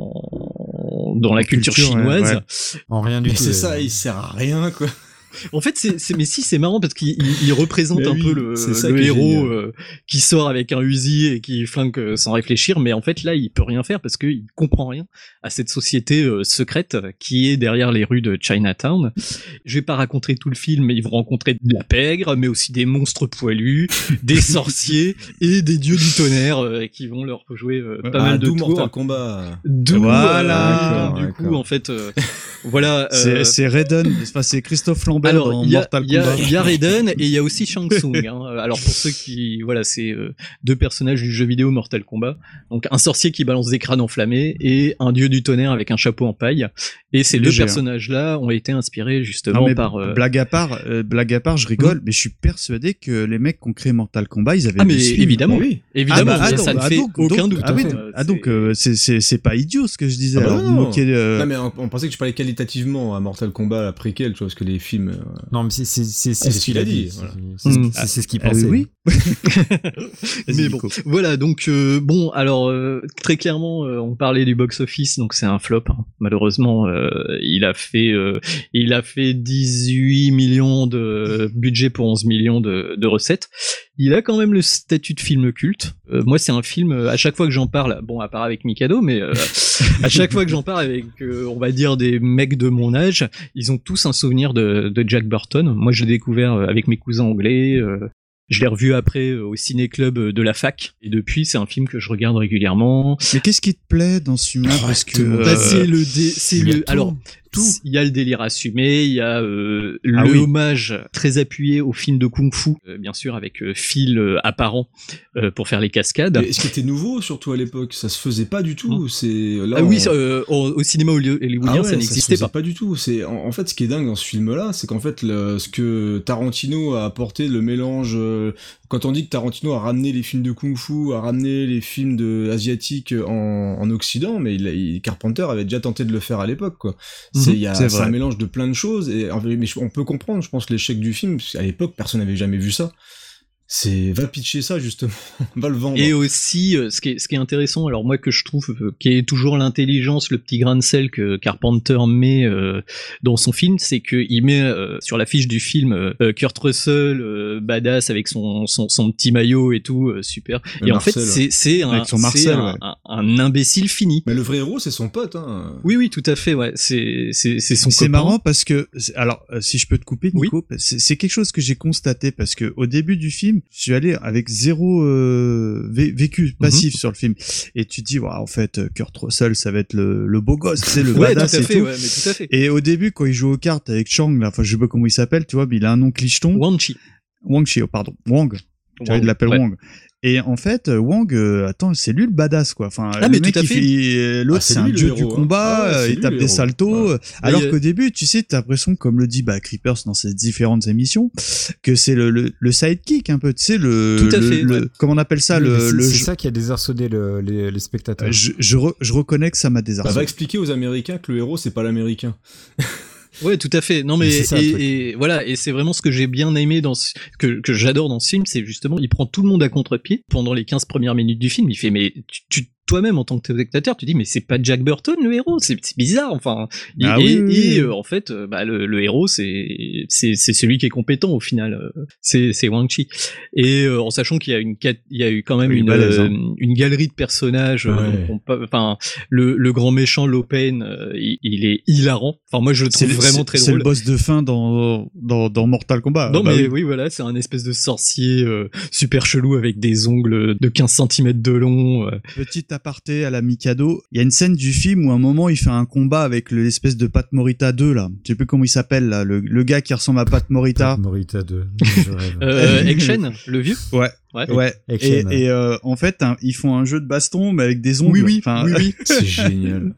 dans la culture chinoise, ouais. En rien du tout. C'est ça, il sert à rien quoi. En fait, c'est marrant parce qu'il représente un peu le héros qui sort avec un usi et qui flingue sans réfléchir, mais en fait là, il peut rien faire parce qu'il comprend rien à cette société secrète qui est derrière les rues de Chinatown. Je vais pas raconter tout le film, mais ils vont rencontrer de la pègre, mais aussi des monstres poilus, des sorciers et des dieux du tonnerre qui vont leur jouer pas mal de tours. Mortal Kombat. Voilà. Du coup, en fait, voilà. C'est Raiden, enfin c'est Christophe Lambert. Alors, il y a Raiden et il y a aussi Shang Tsung. Hein. Alors pour ceux qui, voilà, c'est deux personnages du jeu vidéo Mortal Kombat. Donc un sorcier qui balance des crânes enflammés et un dieu du tonnerre avec un chapeau en paille. Et ces deux personnages-là ont été inspirés justement par. Blague à part, je rigole, mais je suis persuadé que les mecs qui ont créé Mortal Kombat, ils avaient. Ah mais évidemment, oui. Évidemment, ça ne fait aucun doute. Donc c'est pas idiot ce que je disais. Non mais on pensait que tu parlais qualitativement à Mortal Kombat, la préquelle, tu vois, parce que les films mais non, mais c'est ce qu'il a dit. Voilà. C'est ce qu'il pensait. Oui. Mais bon, voilà. Donc bon, alors très clairement, on parlait du box-office, donc c'est un flop. Hein. Malheureusement, il a fait 18 millions de budget pour 11 millions de recettes. Il a quand même le statut de film culte. Moi, c'est un film, à chaque fois que j'en parle, bon, à part avec Mikado, mais à chaque fois que j'en parle avec, on va dire, des mecs de mon âge, ils ont tous un souvenir de Jack Burton. Moi, je l'ai découvert avec mes cousins anglais. Je l'ai revu après au ciné-club de la fac. Et depuis, c'est un film que je regarde régulièrement. Mais qu'est-ce qui te plaît dans ce film-là? Parce que alors, tout. Il y a le délire assumé, il y a hommage très appuyé au film de Kung-Fu, bien sûr avec fil apparent pour faire les cascades. Et ce qui était nouveau, surtout à l'époque, ça se faisait pas du tout. C'est là. Au cinéma hollywoodien, ça n'existait pas du tout. C'est en fait ce qui est dingue dans ce film-là, c'est qu'en fait ce que Tarantino a apporté, le mélange. Quand on dit que Tarantino a ramené les films de Kung-Fu, a ramené les films asiatiques en Occident, mais Carpenter avait déjà tenté de le faire à l'époque, quoi. C'est un mélange de plein de choses, mais on peut comprendre, je pense, l'échec du film, parce qu'à l'époque, personne n'avait jamais vu ça. Va pitcher ça, justement, va le vendre. Et aussi, ce qui est intéressant, alors moi que je trouve, qui est toujours l'intelligence, le petit grain de sel que Carpenter met dans son film, c'est qu'il met sur l'affiche du film Kurt Russell, badass avec son petit maillot et tout, super. Et Marcel, en fait, c'est un imbécile fini. Mais le vrai héros, c'est son pote, hein. Oui, tout à fait, ouais. C'est son copain. C'est marrant parce que, alors, si je peux te couper, Nico, c'est quelque chose que j'ai constaté parce que au début du film, je suis allé avec zéro vécu passif sur le film, et tu te dis en fait Kurt Russell ça va être le beau gosse, c'est le badass et tout. Ouais, mais tout à fait. Et au début quand il joue aux cartes avec Chang, là, enfin je sais pas comment il s'appelle, tu vois, mais il a un nom clicheton. Wang Chi, pardon, Wang. J'avais de l'appeler Wang. Et en fait, Wang, c'est lui le badass, quoi. Enfin, le mec qui fait, l'autre, c'est un dieu du combat, il tape des saltos. Alors qu'au début, tu sais, t'as l'impression, comme le dit, Creepers dans ses différentes émissions, que c'est le sidekick, un peu, tu sais, comment on appelle ça, c'est ça qui a désarçonné les spectateurs. Je reconnais que ça m'a désarçonné. Va expliquer aux Américains que le héros, c'est pas l'Américain. Ouais, tout à fait. Non, mais et voilà, et c'est vraiment ce que j'ai bien aimé que j'adore dans ce film, c'est justement, il prend tout le monde à contre-pied pendant les 15 premières minutes du film. Il fait, mais toi-même en tant que spectateur, tu dis mais c'est pas Jack Burton le héros, c'est bizarre, enfin. En fait, le héros c'est celui qui est compétent au final, c'est Wang Chi. Et en sachant qu'il y a eu quand même une galerie de personnages, enfin le grand méchant Lopen, il est hilarant. Enfin moi je le trouve vraiment très drôle. C'est le boss de fin dans Mortal Kombat. Non mais oui voilà, c'est un espèce de sorcier super chelou avec des ongles de 15 cm de long. Petit aparté à la Mikado, il y a une scène du film où à un moment il fait un combat avec l'espèce de Pat Morita 2 là. Je sais plus comment il s'appelle là, le gars qui ressemble à Pat Morita. Pat Morita 2. Action, le vieux. Ouais. Et en fait, ils font un jeu de baston mais avec des ongles. Oui. C'est génial.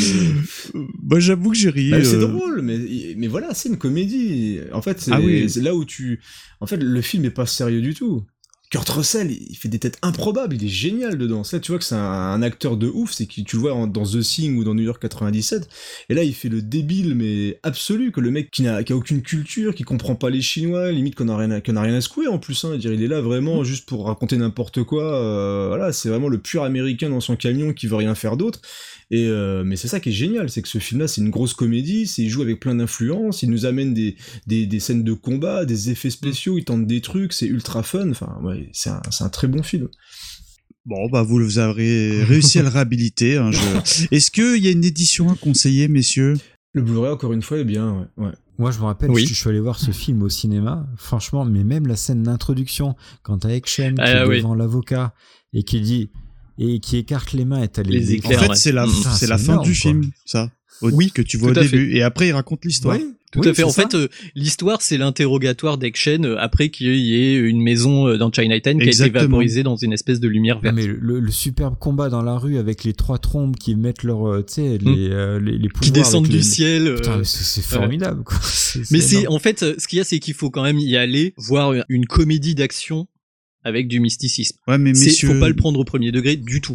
Moi, j'avoue que j'ai ri. C'est drôle, mais voilà, c'est une comédie. En fait, c'est là où en fait, le film est pas sérieux du tout. Kurt Russell, il fait des têtes improbables, il est génial dedans. Ça, tu vois que c'est un acteur de ouf, c'est que tu le vois dans The Thing ou dans New York 97. Et là, il fait le débile, mais absolu, que le mec qui a aucune culture, qui comprend pas les Chinois, limite qu'on a rien à secouer en plus, hein. Il est là vraiment juste pour raconter n'importe quoi. Voilà, c'est vraiment le pur américain dans son camion qui veut rien faire d'autre. Mais c'est ça qui est génial, c'est que ce film-là, c'est une grosse comédie, il joue avec plein d'influences, il nous amène des scènes de combat, des effets spéciaux, il tente des trucs, c'est ultra fun, enfin, ouais, c'est un très bon film. Bon, vous avez réussi à le réhabiliter, hein, Est-ce qu'il y a une édition à conseiller, messieurs? Le Blu-ray, encore une fois, est bien, ouais. Moi, je me rappelle, je suis allé voir ce film au cinéma, franchement, mais même la scène d'introduction, quand t'as Action qui est devant l'avocat, et qui dit... et qui écarte les mains et t'as les éclairs. En fait, c'est la fin du film, ça. Que tu vois au début. Et après, il raconte l'histoire. Oui, tout à fait. En fait, l'histoire, c'est l'interrogatoire d'Action après qu'il y ait une maison dans Chinatown qui a été vaporisée dans une espèce de lumière verte. Mais le superbe combat dans la rue avec les trois trombes qui mettent leur, les pouvoirs qui descendent du ciel. Putain, c'est formidable, quoi. Mais en fait, ce qu'il y a, c'est qu'il faut quand même y aller voir une comédie d'action avec du mysticisme. Ouais, mais messieurs... Faut pas le prendre au premier degré du tout.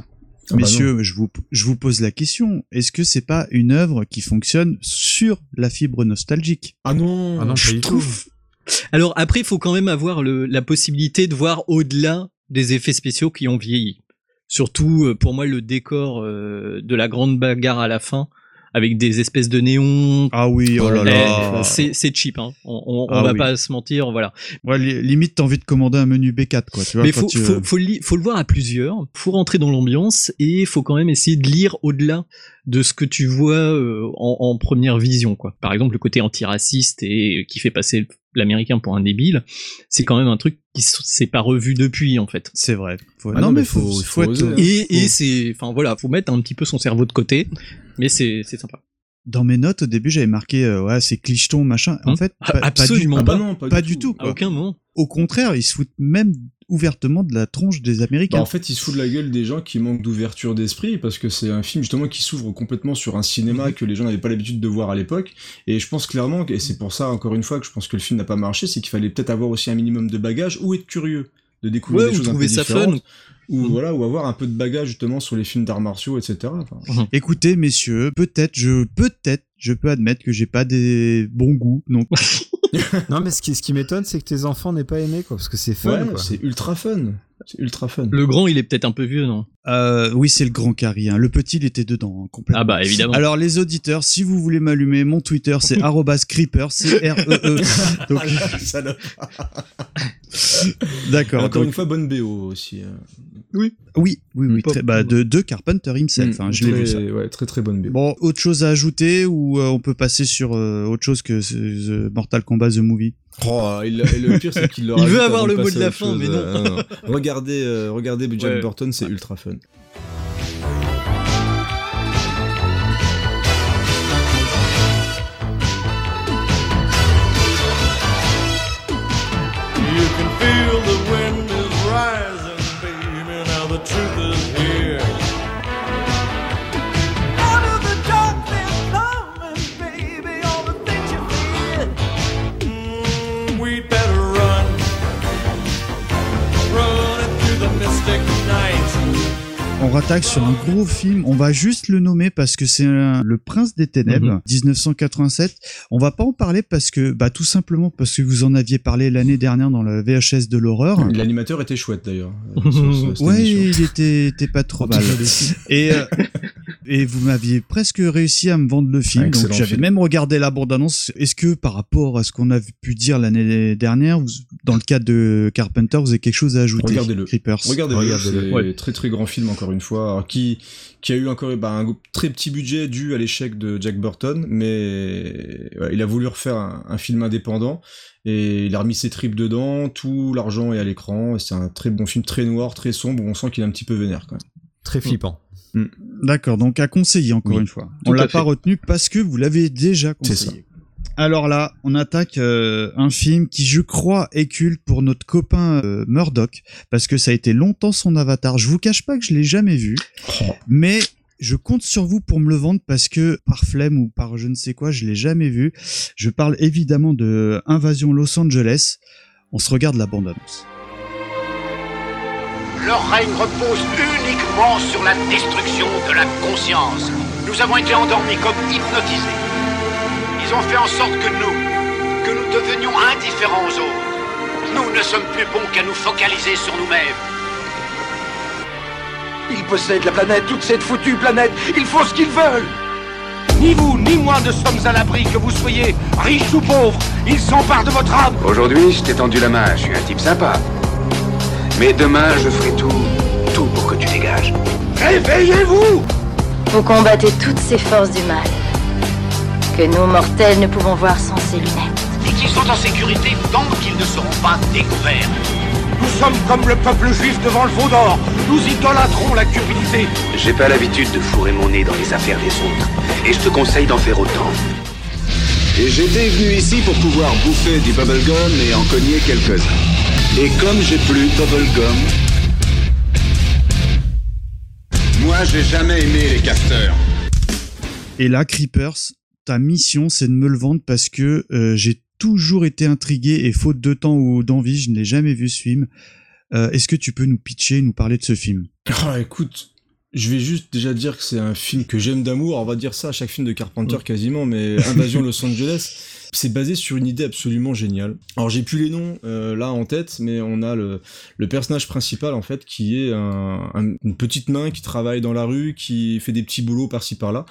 Messieurs, je vous pose la question. Est-ce que c'est pas une œuvre qui fonctionne sur la fibre nostalgique? Ah non, je trouve. Alors après, il faut quand même avoir la possibilité de voir au-delà des effets spéciaux qui ont vieilli. Surtout, pour moi, le décor de la grande bagarre à la fin, avec des espèces de néons. Ah oui, oh là là. C'est cheap, hein. On va pas se mentir, voilà. Ouais, limite, t'as envie de commander un menu B4, quoi. Tu vois, mais faut le voir à plusieurs, faut rentrer dans l'ambiance et faut quand même essayer de lire au-delà de ce que tu vois en première vision, quoi. Par exemple, le côté antiraciste et qui fait passer l'américain pour un débile, c'est quand même un truc qui s'est pas revu depuis, en fait. C'est vrai. Faut être... Et c'est, enfin voilà, faut mettre un petit peu son cerveau de côté, mais c'est sympa. Dans mes notes, au début, j'avais marqué, c'est clicheton, machin. En fait, absolument pas du tout. À aucun moment. Au contraire, ils se foutent même ouvertement de la tronche des Américains. En fait, ils se foutent de la gueule des gens qui manquent d'ouverture d'esprit, parce que c'est un film justement qui s'ouvre complètement sur un cinéma que les gens n'avaient pas l'habitude de voir à l'époque. Et je pense clairement, et c'est pour ça encore une fois que je pense que le film n'a pas marché, c'est qu'il fallait peut-être avoir aussi un minimum de bagage ou être curieux de découvrir des choses un peu différentes. Ou voilà, ou avoir un peu de bagage justement sur les films d'arts martiaux, etc. Enfin. Écoutez, messieurs, peut-être je peux admettre que j'ai pas des bons goûts, donc. Non, mais ce qui m'étonne, c'est que tes enfants n'aient pas aimé, quoi, parce que c'est fun, quoi. C'est ultra fun. C'est ultra fun. Le grand, il est peut-être un peu vieux, non? Oui, c'est le grand Carrie, hein. Le petit, il était dedans, hein, complètement. Ah bah, évidemment. Alors, les auditeurs, si vous voulez m'allumer, mon Twitter, c'est @creeper, CREE. Donc, d'accord. Encore une fois, bonne BO aussi. Oui, de Carpenter himself, hein, je l'ai vu ça. Ouais, très très bonne BO. Bon, autre chose à ajouter ou on peut passer sur autre chose que The Mortal Kombat The Movie? Oh, le pire c'est qu'il il veut avoir le mot de la fin, mais non. Regardez Jack Burton, c'est ultra fun. You can feel the wind is rising, baby, now the truth is here. Out of the dark they're coming, baby, all the things you fear. We'd better run through the mystic night. On rattaque sur un gros film, on va juste le nommer parce que c'est Le Prince des Ténèbres, 1987. On va pas en parler parce que, tout simplement parce que vous en aviez parlé l'année dernière dans le VHS de l'horreur. L'animateur était chouette d'ailleurs. Ouais, il était pas trop mal. Et vous m'aviez presque réussi à me vendre le film, donc j'avais même regardé la bande-annonce. Est-ce que par rapport à ce qu'on a pu dire l'année dernière, dans le cadre de Carpenter, vous avez quelque chose à ajouter? Regardez-le. Creepers. Regardez-le. C'est très très grand film encore une fois, alors, qui a eu encore un très petit budget dû à l'échec de Jack Burton, mais il a voulu refaire un film indépendant et il a remis ses tripes dedans, tout l'argent est à l'écran, et c'est un très bon film, très noir, très sombre, où on sent qu'il est un petit peu vénère quand même. Très flippant. D'accord, donc à conseiller encore une fois. On l'a pas retenu parce que vous l'avez déjà conseillé. C'est ça. Alors là, on attaque un film qui, je crois, est culte pour notre copain Murdoch, parce que ça a été longtemps son avatar. Je vous cache pas que je l'ai jamais vu, mais je compte sur vous pour me le vendre parce que par flemme ou par je ne sais quoi, je l'ai jamais vu. Je parle évidemment de Invasion Los Angeles. On se regarde la bande-annonce. Leur règne repose uniquement sur la destruction de la conscience. Nous avons été endormis comme hypnotisés. Ils ont fait en sorte que nous devenions indifférents aux autres. Nous ne sommes plus bons qu'à nous focaliser sur nous-mêmes. Ils possèdent la planète, toute cette foutue planète. Ils font ce qu'ils veulent. Ni vous, ni moi ne sommes à l'abri, que vous soyez riches ou pauvres. Ils s'emparent de votre âme. Aujourd'hui, je t'ai tendu la main, je suis un type sympa. Mais demain, je ferai tout pour que tu dégages. Réveillez-vous! Vous combattez toutes ces forces du mal que nous, mortels, ne pouvons voir sans ces lunettes. Et qu'ils sont en sécurité tant qu'ils ne seront pas découverts. Nous sommes comme le peuple juif devant le veau d'or. Nous idolâtrons la cupidité. J'ai pas l'habitude de fourrer mon nez dans les affaires des autres. Et je te conseille d'en faire autant. Et j'étais venu ici pour pouvoir bouffer du bubblegum et en cogner quelques-uns. Et comme j'ai plus de bubblegum, moi j'ai jamais aimé les casteurs. Et là, Creepers, ta mission, c'est de me le vendre parce que j'ai toujours été intrigué et faute de temps ou d'envie, je n'ai jamais vu ce film. Est-ce que tu peux nous pitcher, nous parler de ce film? Écoute, Je vais juste déjà dire que c'est un film que j'aime d'amour. On va dire ça à chaque film de Carpenter quasiment, mais Invasion Los Angeles, c'est basé sur une idée absolument géniale. Alors j'ai plus les noms là en tête, mais on a le personnage principal en fait qui est une petite main qui travaille dans la rue, qui fait des petits boulots par-ci par-là,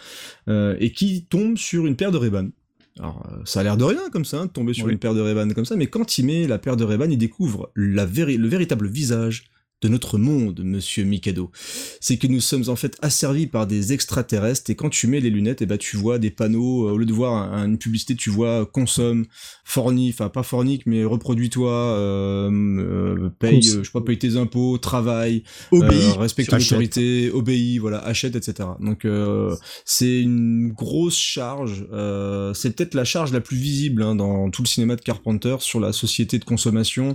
et qui tombe sur une paire de Ray-Ban. Alors ça a l'air de rien comme ça, de tomber sur une paire de Ray-Ban comme ça, mais quand il met la paire de Ray-Ban, il découvre le véritable visage de notre monde, monsieur Mikado. C'est que nous sommes en fait asservis par des extraterrestres, et quand tu mets les lunettes, et ben tu vois des panneaux, au lieu de voir une publicité, tu vois consomme, enfin pas fornique, mais reproduis-toi, paye, je sais pas, paye tes impôts, travaille, respecte l'autorité, obéis, voilà, achète, etc. Donc c'est une grosse charge, c'est peut-être la charge la plus visible dans tout le cinéma de Carpenter sur la société de consommation,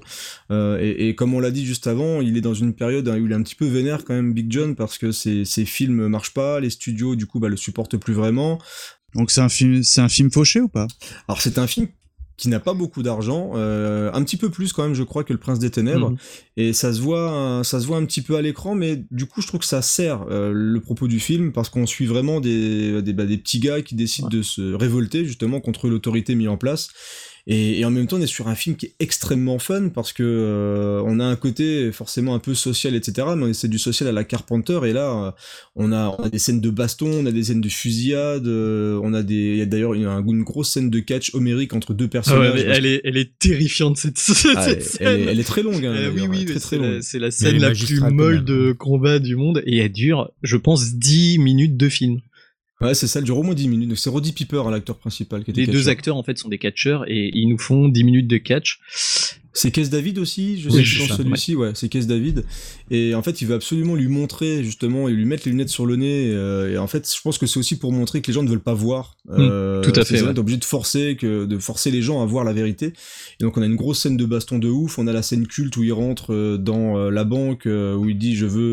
et comme on l'a dit juste avant, il est dans une période où il est un petit peu vénère quand même, Big John, parce que ses films marchent pas, les studios du coup le supportent plus vraiment. Donc c'est un film fauché ou pas? Alors c'est un film qui n'a pas beaucoup d'argent, un petit peu plus quand même je crois que Le Prince des Ténèbres, et ça se voit un petit peu à l'écran, mais du coup je trouve que ça sert le propos du film, parce qu'on suit vraiment des petits gars qui décident de se révolter justement contre l'autorité mise en place. Et en même temps, on est sur un film qui est extrêmement fun, parce que on a un côté forcément un peu social, etc. Mais c'est du social à la Carpenter, et là, on a des scènes de baston, on a des scènes de fusillade, il y a d'ailleurs une grosse scène de catch homérique entre deux personnages. Ah ouais, elle est terrifiante cette scène. Elle est très longue. Hein, oui, très longue. C'est la scène la plus molle de combat du monde, et elle dure, je pense, 10 minutes de film. Ouais, c'est ça, elle dure au moins 10 minutes. Donc c'est Roddy Piper, l'acteur principal, qui était Les catcheur. deux acteurs, en fait, sont des catcheurs, et ils nous font 10 minutes de catch. C'est Keith David aussi, je sais que dans celui-ci, ouais, c'est Keith David. Et en fait, il veut absolument lui montrer, justement, et lui mettre les lunettes sur le nez. Et en fait, je pense que c'est aussi pour montrer que les gens ne veulent pas voir. Tout à fait. T'es obligé de forcer les gens à voir la vérité. Et donc, on a une grosse scène de baston de ouf. On a la scène culte où il rentre dans la banque, où il dit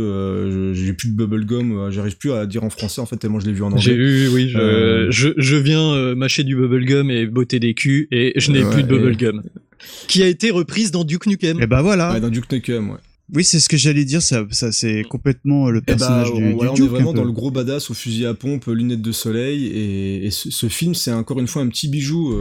j'ai plus de bubblegum, j'arrive plus à dire en français, en fait, tellement je l'ai vu en anglais. J'ai eu, oui, je viens mâcher du bubblegum et botter des culs, et je n'ai plus de bubblegum. Qui a été reprise dans Duke Nukem. Et bah voilà. Ouais, dans Duke Nukem, ouais. Oui, c'est ce que j'allais dire, ça c'est complètement le personnage du Duke. On est vraiment dans le gros badass au fusil à pompe, lunettes de soleil, et ce film, c'est encore une fois un petit bijou,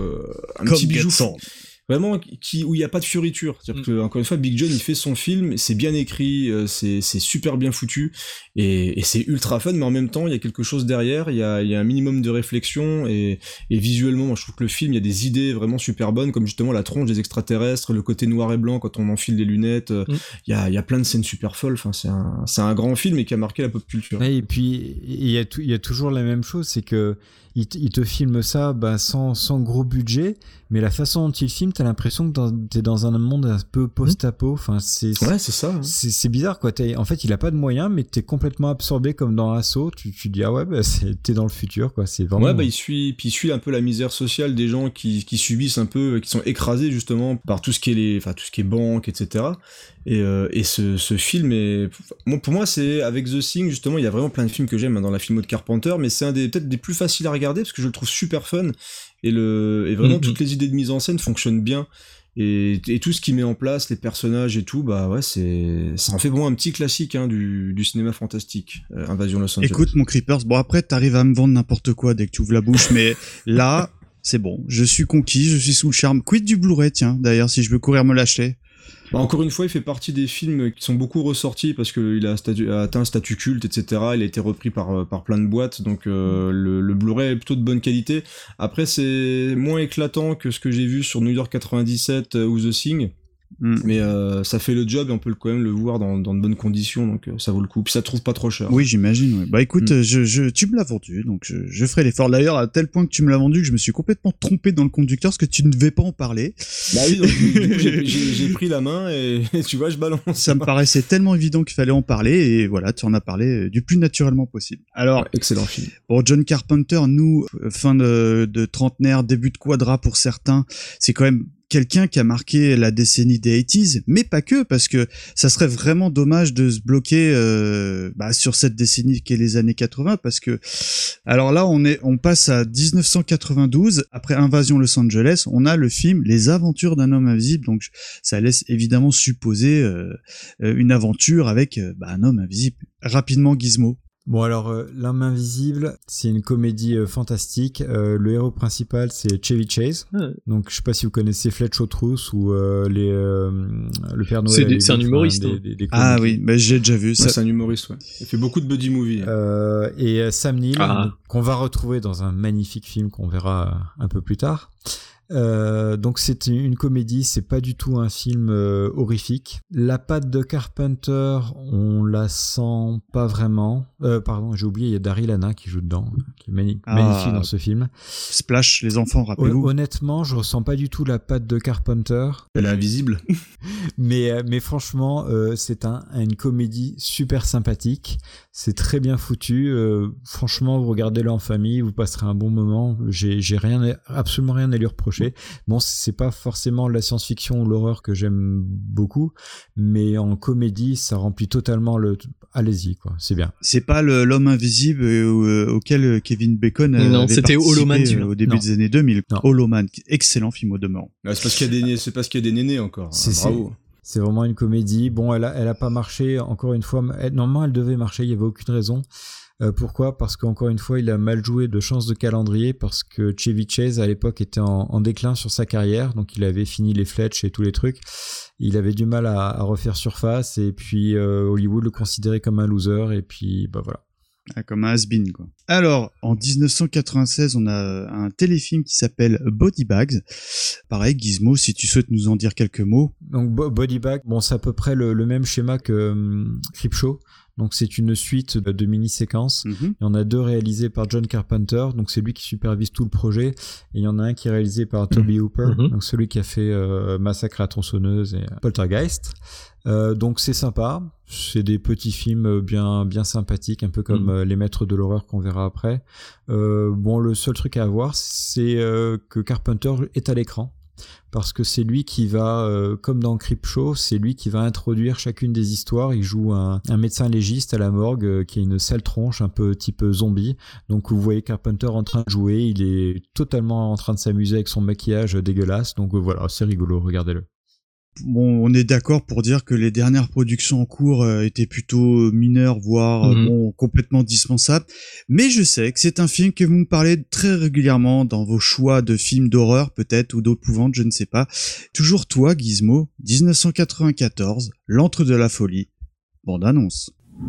vraiment où il n'y a pas de fioriture. C'est-à-dire que, encore une fois, Big John, il fait son film, c'est bien écrit, c'est super bien foutu, et c'est ultra fun, mais en même temps, il y a quelque chose derrière, il y a un minimum de réflexion, et visuellement, moi, je trouve que le film, il y a des idées vraiment super bonnes, comme justement la tronche des extraterrestres, le côté noir et blanc quand on enfile les lunettes, il y a plein de scènes super folles, enfin, c'est un grand film et qui a marqué la pop culture. Ouais, et puis, il y a toujours la même chose, c'est que il te filme ça sans gros budget, mais la façon dont il filme, t'as l'impression que t'es dans un monde un peu post-apo. Enfin, c'est ça. Hein. C'est bizarre, quoi. En fait, il a pas de moyens, mais t'es complètement absorbé comme dans Assaut. Tu dis, ah ouais, t'es dans le futur, quoi. C'est vraiment... Ouais, il suit un peu la misère sociale des gens qui subissent un peu, qui sont écrasés justement par tout ce qui est banque, etc. Et ce film est, pour moi, c'est avec The Thing, justement, il y a vraiment plein de films que j'aime dans la filmo de Carpenter, mais c'est peut-être des plus faciles à regarder parce que je le trouve super fun, et vraiment toutes les idées de mise en scène fonctionnent bien, et tout ce qu'il met en place, les personnages et tout, bah ouais, ça en fait vraiment un petit classique du cinéma fantastique, Invasion Los Angeles. Écoute mon Creepers, bon après t'arrives à me vendre n'importe quoi dès que tu ouvres la bouche, mais là c'est bon, je suis conquis, je suis sous le charme. Quid du Blu-ray, tiens, d'ailleurs, si je veux courir me l'acheter. Encore une fois, il fait partie des films qui sont beaucoup ressortis parce qu'il a atteint un statut culte, etc. Il a été repris par plein de boîtes, donc le Blu-ray est plutôt de bonne qualité. Après, c'est moins éclatant que ce que j'ai vu sur New York 97 ou The Thing. Mais ça fait le job, et on peut quand même le voir dans de bonnes conditions, donc ça vaut le coup. Puis ça trouve pas trop cher. Oui, j'imagine. Ouais. Bah écoute, tu me l'as vendu, donc je ferai l'effort. D'ailleurs, à tel point que tu me l'as vendu que je me suis complètement trompé dans le conducteur, parce que tu ne devais pas en parler. Bah oui, donc, du coup, j'ai pris la main et tu vois, je balance. Ça me paraissait tellement évident qu'il fallait en parler, et voilà, tu en as parlé du plus naturellement possible. Alors, ouais, excellent film. Pour John Carpenter, nous, fin de trentenaire, début de quadra pour certains, c'est quand même quelqu'un qui a marqué la décennie des 80s, mais pas que, parce que ça serait vraiment dommage de se bloquer sur cette décennie qu'est les années 80, parce que alors là on passe à 1992, après Invasion Los Angeles, on a le film Les Aventures d'un homme invisible, donc ça laisse évidemment supposer une aventure avec un homme invisible. Rapidement, Gizmo. Bon alors, L'homme invisible, c'est une comédie fantastique. Le héros principal, c'est Chevy Chase. Donc je sais pas si vous connaissez Fletch aux trousses ou le Père Noël. C'est un humoriste. Ah oui, bah, j'ai déjà vu ça. Ouais, c'est un humoriste, ouais. Il fait beaucoup de buddy movie. Et Sam Neill, qu'on va retrouver dans un magnifique film qu'on verra un peu plus tard. Donc c'est une comédie, c'est pas du tout un film horrifique. La patte de Carpenter, on la sent pas vraiment. Pardon, j'ai oublié, il y a Daryl Hannah qui joue dedans, qui est magnifique dans ce film. Splash, les enfants, rappelez-vous. Honnêtement, je ressens pas du tout la patte de Carpenter. Elle est invisible. mais franchement, c'est une comédie super sympathique. C'est très bien foutu. Franchement, vous regardez-le en famille, vous passerez un bon moment. J'ai absolument rien à lui reprocher. Bon, c'est pas forcément la science-fiction ou l'horreur que j'aime beaucoup, mais en comédie, ça remplit totalement allez-y, quoi. C'est bien. C'est pas l'homme invisible auquel Kevin Bacon avait c'était participé au début des années 2000. Hollow Man, excellent film au demeurant. Ouais, c'est parce qu'il y a des nénés encore. Bravo. C'est vraiment une comédie. Bon, elle a pas marché, encore une fois. Normalement, elle devait marcher, il y avait aucune raison. Pourquoi ? Parce qu'encore une fois, il a mal joué de chance de calendrier, parce que Chevy Chase, à l'époque, était en déclin sur sa carrière. Donc, il avait fini les Fletch et tous les trucs. Il avait du mal à refaire surface. Et puis, Hollywood le considérait comme un loser. Et puis, bah voilà. Comme un has-been, quoi. Alors, en 1996, on a un téléfilm qui s'appelle Body Bags. Pareil, Gizmo, si tu souhaites nous en dire quelques mots. Donc, Body Bags, bon, c'est à peu près le même schéma que Creepshow. Donc c'est une suite de mini-séquences. Il y en a 2 réalisées par John Carpenter, donc c'est lui qui supervise tout le projet. Et il y en a un qui est réalisé par Tobe Hooper, donc celui qui a fait Massacre à la tronçonneuse et Poltergeist. Donc c'est sympa, c'est des petits films bien sympathiques, un peu comme Les Maîtres de l'horreur qu'on verra après. Bon, le seul truc à avoir, c'est que Carpenter est à l'écran. Parce que c'est lui qui va, comme dans Creepshow, c'est lui qui va introduire chacune des histoires. Il joue un médecin légiste à la morgue qui a une sale tronche, un peu type zombie. Donc vous voyez Carpenter en train de jouer, il est totalement en train de s'amuser avec son maquillage dégueulasse. Donc voilà, c'est rigolo, regardez-le. Bon, on est d'accord pour dire que les dernières productions en cours étaient plutôt mineures, voire complètement dispensables. Mais je sais que c'est un film que vous me parlez très régulièrement dans vos choix de films d'horreur, peut-être, ou d'épouvante, je ne sais pas. Toujours toi, Gizmo, 1994, L'antre de la folie. Bande-annonce.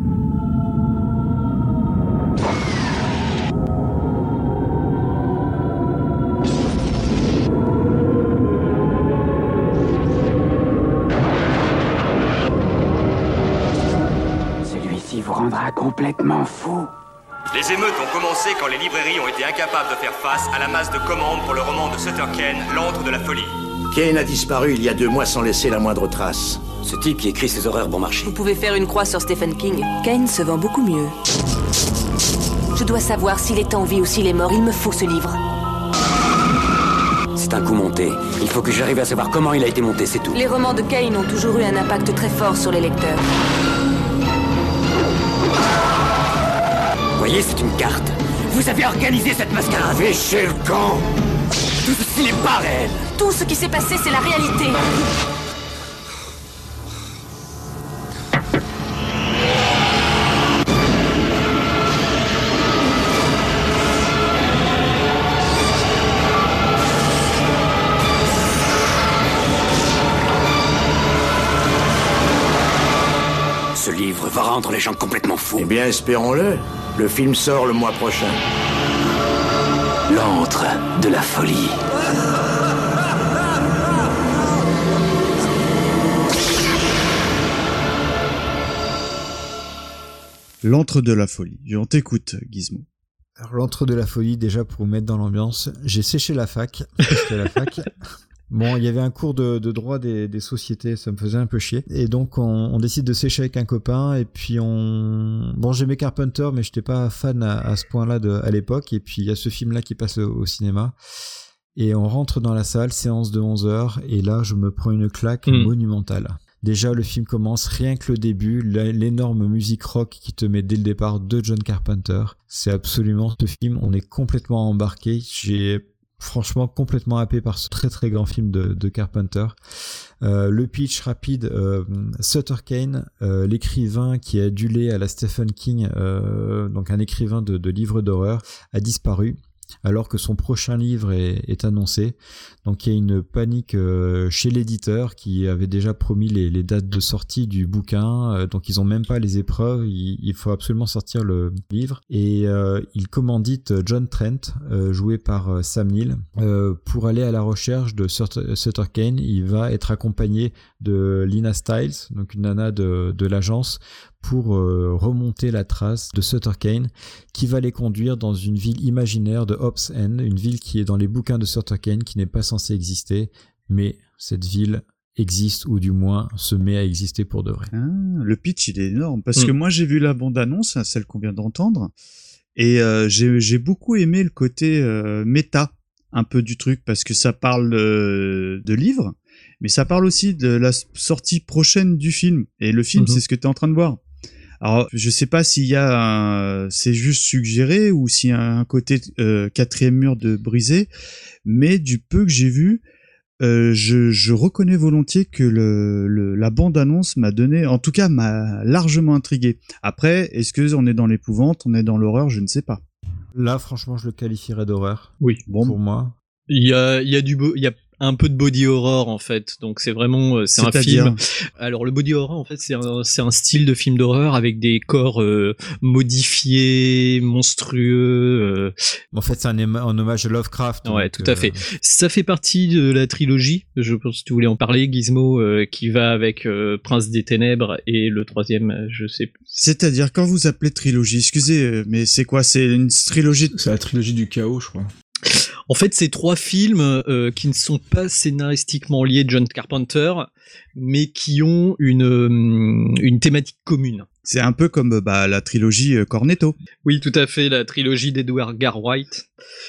Vous rendra complètement fou. Les émeutes ont commencé quand les librairies ont été incapables de faire face à la masse de commandes pour le roman de Sutter Kane, L'antre de la folie. Kane a disparu il y a 2 mois sans laisser la moindre trace. Ce type qui écrit ses horreurs bon marché. Vous pouvez faire une croix sur Stephen King. Kane se vend beaucoup mieux. Je dois savoir s'il est en vie ou s'il est mort. Il me faut ce livre. C'est un coup monté. Il faut que j'arrive à savoir comment il a été monté, c'est tout. Les romans de Kane ont toujours eu un impact très fort sur les lecteurs. Vous voyez, c'est une carte. Vous avez organisé cette mascarade. Fichez le camp. Tout ceci n'est pas réel. Tout ce qui s'est passé, c'est la réalité. Ce livre va rendre les gens complètement fous. Eh bien, espérons-le. Le film sort le mois prochain. L'antre de la folie. L'antre de la folie. On t'écoute, Gizmo. Alors, l'antre de la folie, déjà pour vous mettre dans l'ambiance, j'ai séché la fac. J'étais à la fac. Bon, il y avait un cours de droit des sociétés, ça me faisait un peu chier. Et donc, on décide de sécher avec un copain, et puis Bon, j'aimais Carpenter, mais j'étais pas fan à ce point-là à l'époque, et puis il y a ce film-là qui passe au cinéma. Et on rentre dans la salle, séance de 11h, et là, je me prends une claque monumentale. Déjà, le film commence, rien que le début, l'énorme musique rock qui te met dès le départ de John Carpenter. C'est absolument ce film, on est complètement embarqué. franchement complètement happé par ce très très grand film de Carpenter. Le pitch rapide, Sutter Kane, l'écrivain qui est adulé à la Stephen King, donc un écrivain de livres d'horreur, a disparu alors que son prochain livre est annoncé. Donc il y a une panique chez l'éditeur qui avait déjà promis les dates de sortie du bouquin, donc ils ont même pas les épreuves, il faut absolument sortir le livre, et il commandite John Trent, joué par Sam Neill, pour aller à la recherche de Sutter Kane. Il va être accompagné de Lina Stiles, donc une nana de l'agence, pour remonter la trace de Sutter Kane, qui va les conduire dans une ville imaginaire de Hobbs End, une ville qui est dans les bouquins de Sutter Kane, qui n'est pas censée exister, mais cette ville existe, ou du moins se met à exister pour de vrai. Le pitch, il est énorme, parce que moi j'ai vu la bande-annonce, celle qu'on vient d'entendre, et j'ai beaucoup aimé le côté méta, un peu du truc, parce que ça parle de livres, mais ça parle aussi de la sortie prochaine du film, et le film, c'est ce que tu es en train de voir. Alors, je sais pas s'il y a c'est juste suggéré ou s'il y a un côté quatrième mur de brisé, mais du peu que j'ai vu, je reconnais volontiers que la bande-annonce m'a donné, en tout cas m'a largement intrigué. Après, est-ce que on est dans l'épouvante, on est dans l'horreur, je ne sais pas. Là, franchement, je le qualifierais d'horreur. Oui, bon, pour moi. Il y a un peu de body horror en fait, donc c'est vraiment c'est un film. Alors le body horror en fait c'est un style de film d'horreur avec des corps modifiés, monstrueux. En fait c'est un hommage à Lovecraft. Ouais, tout à fait. Ça fait partie de la trilogie. Je pense que tu voulais en parler, Gizmo, qui va avec Prince des Ténèbres et le troisième, je sais plus. C'est-à-dire quand vous appelez trilogie, excusez, mais c'est quoi? C'est une trilogie? C'est la trilogie du chaos, je crois. En fait, c'est 3 films qui ne sont pas scénaristiquement liés de John Carpenter, mais qui ont une thématique commune. C'est un peu comme la trilogie Cornetto. Oui, tout à fait, la trilogie d'Edward Garwhite.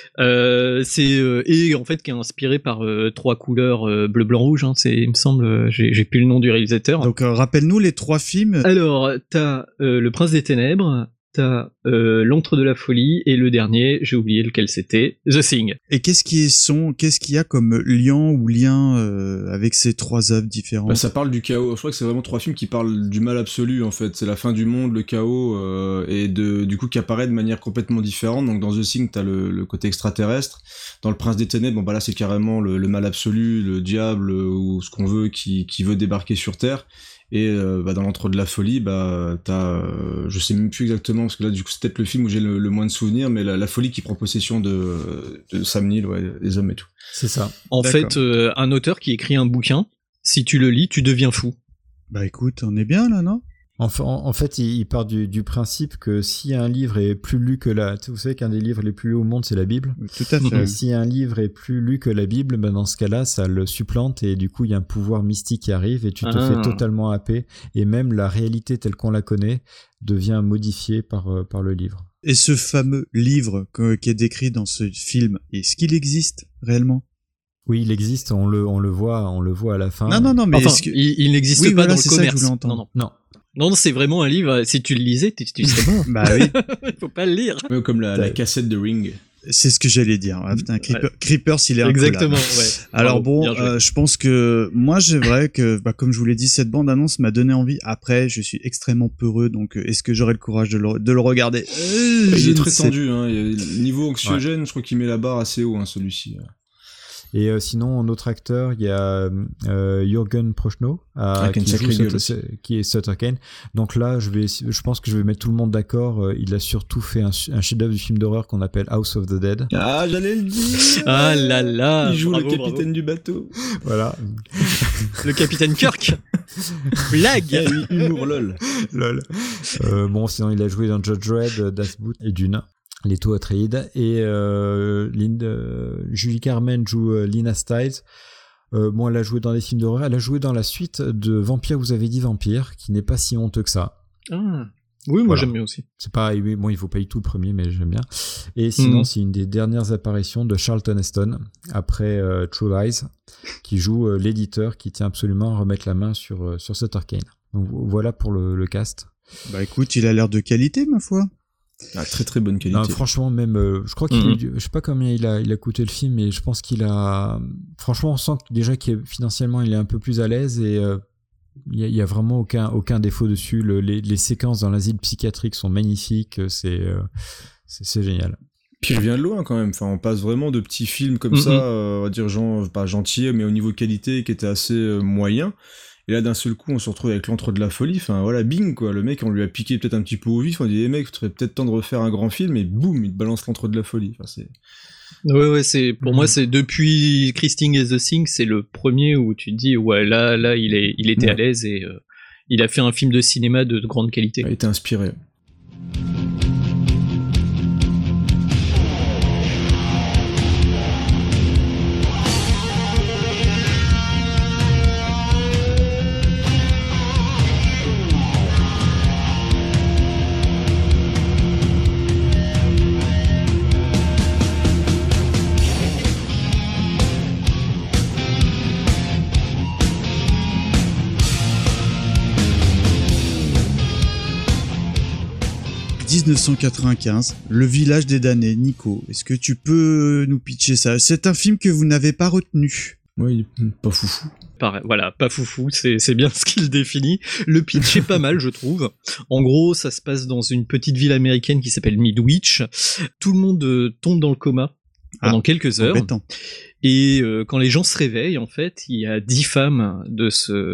Et en fait qui est inspiré par 3 couleurs bleu, blanc, rouge. Hein, il me semble, j'ai plus le nom du réalisateur. Donc rappelle-nous les 3 films. Alors, t'as Le Prince des Ténèbres. T'as L'Antre de la Folie, et le dernier, j'ai oublié lequel c'était, The Thing. Et qu'est-ce qu'il y a comme lien avec ces 3 œuvres différentes? Ça parle du chaos. Je crois que c'est vraiment 3 films qui parlent du mal absolu en fait. C'est la fin du monde, le chaos, et du coup qui apparaît de manière complètement différente. Donc dans The Thing, t'as le côté extraterrestre. Dans Le Prince des Ténèbres, là c'est carrément le mal absolu, le diable ou ce qu'on veut qui veut débarquer sur Terre. Et dans l'Antre de la Folie, t'as je sais même plus exactement, parce que là du coup c'est peut-être le film où j'ai le moins de souvenirs, mais la folie qui prend possession de Sam Neill, des hommes et tout. C'est ça. En fait, un auteur qui écrit un bouquin, si tu le lis, tu deviens fou. Bah écoute, on est bien là, non? En fait, il part du principe que si un livre est plus lu que vous savez qu'un des livres les plus lus au monde, c'est la Bible. Tout à fait. Et si un livre est plus lu que la Bible, dans ce cas-là, ça le supplante, et du coup, il y a un pouvoir mystique qui arrive, et tu te fais totalement happer, et même la réalité telle qu'on la connaît devient modifiée par le livre. Et ce fameux livre qui est décrit dans ce film, est-ce qu'il existe réellement? Oui, il existe, on le voit à la fin. Non, mais il n'existe pas dans le commerce. Non. Non, c'est vraiment un livre, si tu le lisais, tu serais mort. Bah oui. Faut pas le lire. Comme la cassette de Ring. C'est ce que j'allais dire. Ah, putain, Creepers, il est incollable. Exactement, ouais. Alors je pense que moi, j'aimerais que, comme je vous l'ai dit, cette bande-annonce m'a donné envie. Après, je suis extrêmement peureux, donc est-ce que j'aurai le courage de le regarder? Il est très tendu, hein. Niveau anxiogène, je crois qu'il met la barre assez haut, hein, celui-ci. Et sinon, en autre acteur, il y a Jürgen Prochnow qui est Sutter Kane. Donc là, je pense que je vais mettre tout le monde d'accord. Il a surtout fait un chef-d'œuvre du film d'horreur qu'on appelle House of the Dead. Ah, j'allais le dire. Ah là là. Il joue le capitaine du bateau. Voilà. Le capitaine Kirk. Blague. Humour lol. Sinon il a joué dans Judge Dredd, Das Boot et Dune. Leto Atreides, et Julie Carmen joue Lina Stiles. Elle a joué dans des films d'horreur. Elle a joué dans la suite de Vampire, vous avez dit Vampire, qui n'est pas si honteux que ça. Ah. Oui, moi j'aime bien aussi. C'est pas, il faut pas du tout le premier, mais j'aime bien. Et sinon, c'est une des dernières apparitions de Charlton Heston après True Lies, qui joue l'éditeur qui tient absolument à remettre la main sur Sutter Kane. Donc voilà pour le cast. Bah écoute, il a l'air de qualité, ma foi. Très très bonne qualité. Non, franchement, même, je crois qu'il, je sais pas combien il a coûté le film, mais je pense qu'il a, franchement, on sent déjà financièrement il est un peu plus à l'aise et il y a vraiment aucun défaut dessus. Les séquences dans l'asile psychiatrique sont magnifiques, c'est génial. Puis je viens de loin quand même, enfin on passe vraiment de petits films comme ça, on va dire pas gentils, mais au niveau qualité qui était assez moyen. Et là d'un seul coup on se retrouve avec l'antre de la folie, enfin voilà, bing quoi, le mec on lui a piqué peut-être un petit peu au vif, on dit les mecs, il serait peut-être temps de refaire un grand film, et boum, il te balance l'antre de la folie. Enfin c'est... Ouais, c'est, pour moi c'est depuis Christine et The Thing, c'est le premier où tu te dis ouais là il était à l'aise et il a fait un film de cinéma de grande qualité. Il a été inspiré. « 1995, le village des damnés. » Nico, est-ce que tu peux nous pitcher ça? C'est un film que vous n'avez pas retenu. Oui, pas foufou. Pareil, voilà, pas foufou, c'est bien ce qu'il définit. Le pitch est pas mal, je trouve. En gros, ça se passe dans une petite ville américaine qui s'appelle Midwich. Tout le monde tombe dans le coma pendant quelques heures. Embêtant. Et quand les gens se réveillent, en fait, il y a 10 femmes de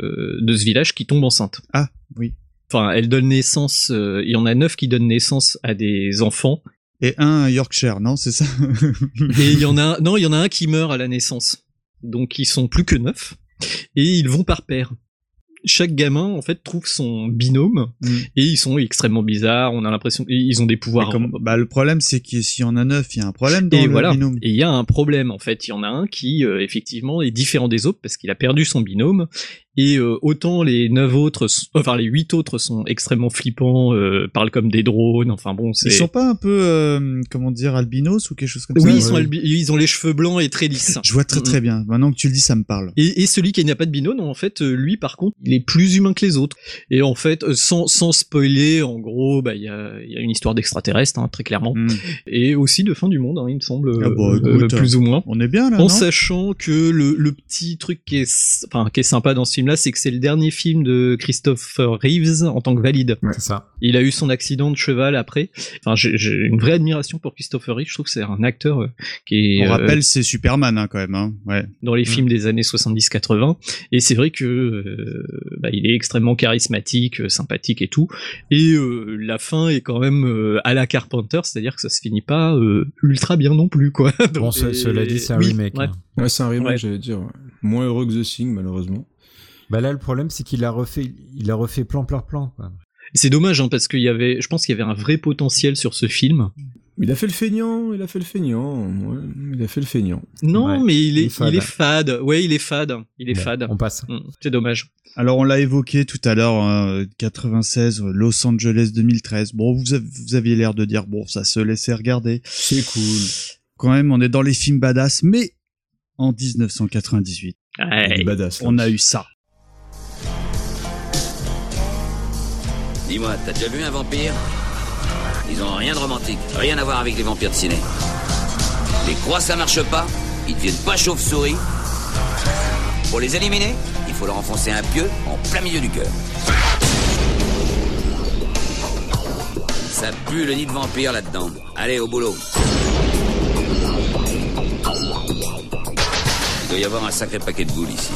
ce village qui tombent enceintes. Ah, oui. Enfin, elles donnent naissance, il y en a 9 qui donnent naissance à des enfants. Et un Yorkshire, non, c'est ça? Et il y en a un qui meurt à la naissance. Donc ils sont plus que 9. Et ils vont par paire. Chaque gamin, en fait, trouve son binôme. Et ils sont extrêmement bizarres. On a l'impression qu'ils ont des pouvoirs. Le problème, c'est que s'il y en a 9, il y a un problème dans le binôme. Et il y a un problème, en fait. Il y en a un qui, effectivement, est différent des autres parce qu'il a perdu son binôme. Et autant les 9 autres, les 8 autres sont extrêmement flippants, parlent comme des drones, enfin bon, c'est... Ils sont pas un peu, albinos ou quelque chose comme ça? Oui, ils ont les cheveux blancs et très lisses. Je vois très bien. Maintenant que tu le dis, ça me parle. Et celui qui n'a pas de binôme, en fait, lui, par contre, il est plus humain que les autres. Et en fait, sans spoiler, en gros, il y a une histoire d'extraterrestre, hein, très clairement. Et aussi de fin du monde, hein, il me semble, écoute, plus ou moins. On est bien là, en sachant que le petit truc qui est sympa dans ce film-là, c'est que c'est le dernier film de Christopher Reeves en tant que valide. Ouais, c'est ça. Il a eu son accident de cheval après. Enfin, j'ai une vraie admiration pour Christopher Reeves. Je trouve que c'est un acteur qui est... On rappelle, c'est Superman, hein, quand même. Hein. Ouais. Dans les films des années 70-80. Et c'est vrai que il est extrêmement charismatique, sympathique et tout. Et la fin est quand même à la Carpenter, c'est-à-dire que ça se finit pas ultra bien non plus, quoi. Bon, cela dit, c'est un remake. Ouais. Hein. Ouais, c'est un remake, j'allais dire. Ouais. Moins heureux que The Thing, malheureusement. Là, le problème, c'est qu'il a refait plan par plan, quoi. C'est dommage, hein, parce je pense qu'il y avait un vrai potentiel sur ce film. Il a fait le feignant. Non, mais il est fade. Ouais, il est fade. Fade. On passe. C'est dommage. Alors, on l'a évoqué tout à l'heure, hein, 96, Los Angeles 2013. Bon, vous aviez l'air de dire, bon, ça se laissait regarder. C'est cool. Quand même, on est dans les films badass, mais en 1998, on a eu ça. Dis-moi, t'as déjà vu un vampire? Ils ont rien de romantique, rien à voir avec les vampires de ciné. Les croix ça marche pas, ils deviennent pas chauves-souris. Pour les éliminer, il faut leur enfoncer un pieu en plein milieu du cœur. Ça pue le nid de vampire là-dedans. Allez, au boulot. Il doit y avoir un sacré paquet de boules ici.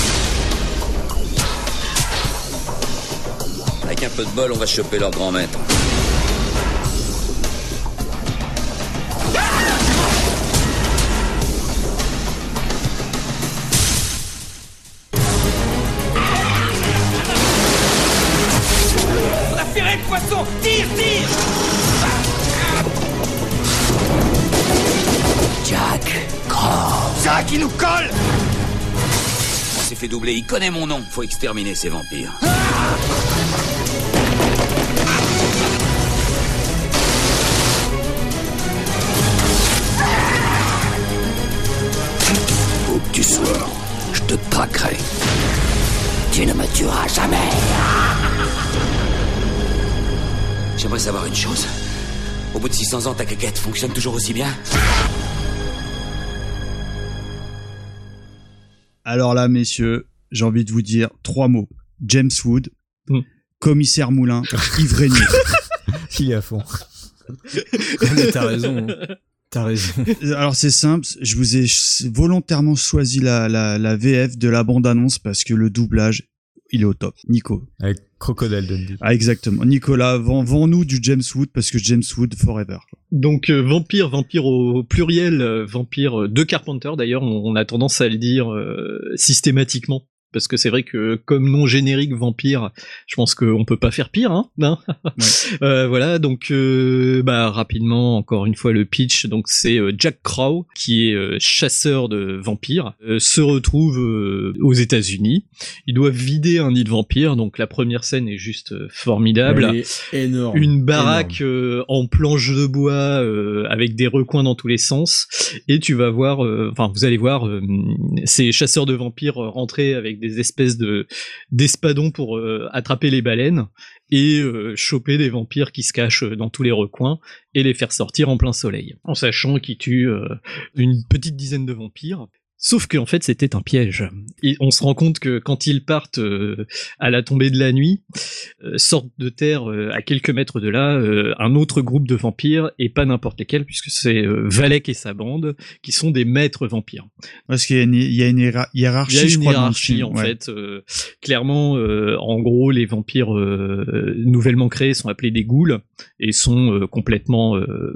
Avec un peu de bol, on va choper leur grand maître. On a ferré le poisson! Tire! Jack Cross. Jack, il nous colle! On s'est fait doubler, il connaît mon nom. Faut exterminer ces vampires. Où que tu sois, je te traquerai. Tu ne me tueras jamais. J'aimerais savoir une chose. Au bout de 600 ans, ta caquette fonctionne toujours aussi bien? Alors là, messieurs, j'ai envie de vous dire 3 mots. James Wood, commissaire Moulin, ivre-aigné. Il est à fond. Mais t'as raison. T'as raison. Alors c'est simple, je vous ai volontairement choisi la VF de la bande-annonce parce que le doublage, il est au top. Nico. Avec Crocodile Dundee. Ah exactement. Nicolas, vends-nous du James Wood parce que James Wood forever. Donc vampire au pluriel, vampire de Carpenter d'ailleurs, on a tendance à le dire systématiquement. Parce que c'est vrai que comme nom générique vampire, je pense qu'on peut pas faire pire, hein. Ouais. Voilà, donc rapidement, encore une fois le pitch. Donc c'est Jack Crow qui est chasseur de vampires, se retrouve aux États-Unis. Ils doivent vider un nid de vampires. Donc la première scène est juste formidable. Elle est énorme. Une baraque en planche de bois avec des recoins dans tous les sens. Et tu vas voir, vous allez voir ces chasseurs de vampires rentrer avec des espèces d'espadons pour attraper les baleines et choper des vampires qui se cachent dans tous les recoins et les faire sortir en plein soleil, en sachant qu'ils tuent une petite dizaine de vampires. Sauf qu'en fait, c'était un piège. Et on se rend compte que quand ils partent à la tombée de la nuit, sortent de terre à quelques mètres de là un autre groupe de vampires, et pas n'importe lesquels, puisque c'est Valek et sa bande, qui sont des maîtres vampires. Parce qu'il y a une hiérarchie, il y a une je crois, hiérarchie, dans le film. en fait. Clairement, en gros, les vampires nouvellement créés sont appelés des ghouls, et sont complètement...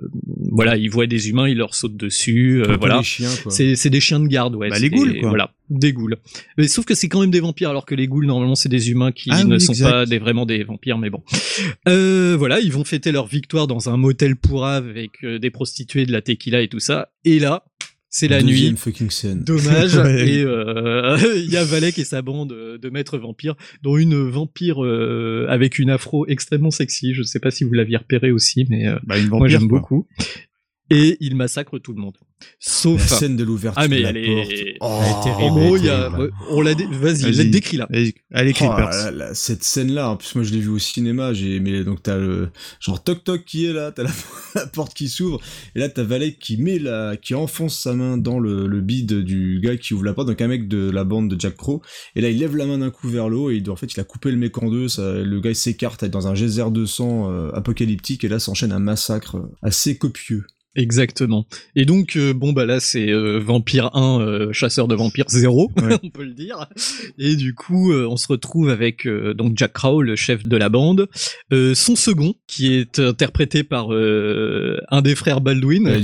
ils voient des humains, ils leur sautent dessus. Voilà. Des chiens, quoi. C'est des chiens de garde. Ouais, les ghouls, quoi. Voilà, des ghouls. Mais sauf que c'est quand même des vampires, alors que les ghouls, normalement, c'est des humains qui ne sont pas vraiment des vampires, mais bon. Voilà, ils vont fêter leur victoire dans un motel pourrave avec des prostituées, de la tequila et tout ça. Et là, c'est la nuit. Fucking scène. Dommage. Ouais. Et il y a Valek et sa bande de maîtres vampires, dont une vampire avec une afro extrêmement sexy. Je sais pas si vous l'aviez repéré aussi, mais une vampire, moi j'aime quoi. beaucoup. Et il massacre tout le monde. Sauf la scène de l'ouverture mais de la elle porte. est terrible. En gros, il y a on l'a vas-y, décris là. Elle écrit cette scène-là, en plus moi je l'ai vue au cinéma, donc t'as le genre toc toc qui est là, t'as la porte qui s'ouvre, et là t'as Valek qui enfonce sa main dans le bide du gars qui ouvre la porte, donc un mec de la bande de Jack Crow, et là il lève la main d'un coup vers le haut, et en fait il a coupé le mec en deux, le gars il s'écarte dans un geyser de sang apocalyptique, et là s'enchaîne un massacre assez copieux. Exactement. Et donc, là, c'est Vampire 1, chasseur de vampires 0, on peut le dire. Et du coup, on se retrouve avec donc Jack Crow, le chef de la bande, son second, qui est interprété par un des frères Baldwin,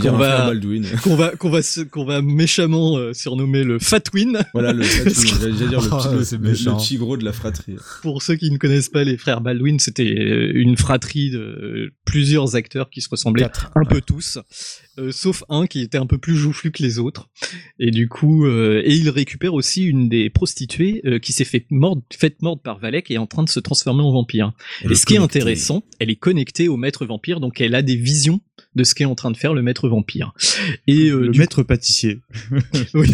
qu'on va méchamment surnommer le Fatwin. Voilà, le Fatwin, j'allais dire le petit gros de la fratrie. Pour ceux qui ne connaissent pas les frères Baldwin, c'était une fratrie de plusieurs acteurs qui se ressemblaient un peu tous. Sauf un qui était un peu plus joufflu que les autres, et du coup et il récupère aussi une des prostituées qui s'est faite mordre par Valek et est en train de se transformer en vampire. Et ce qui est intéressant, elle est connectée au maître vampire, donc elle a des visions de ce qu'est en train de faire le maître vampire. Et le maître pâtissier. Oui.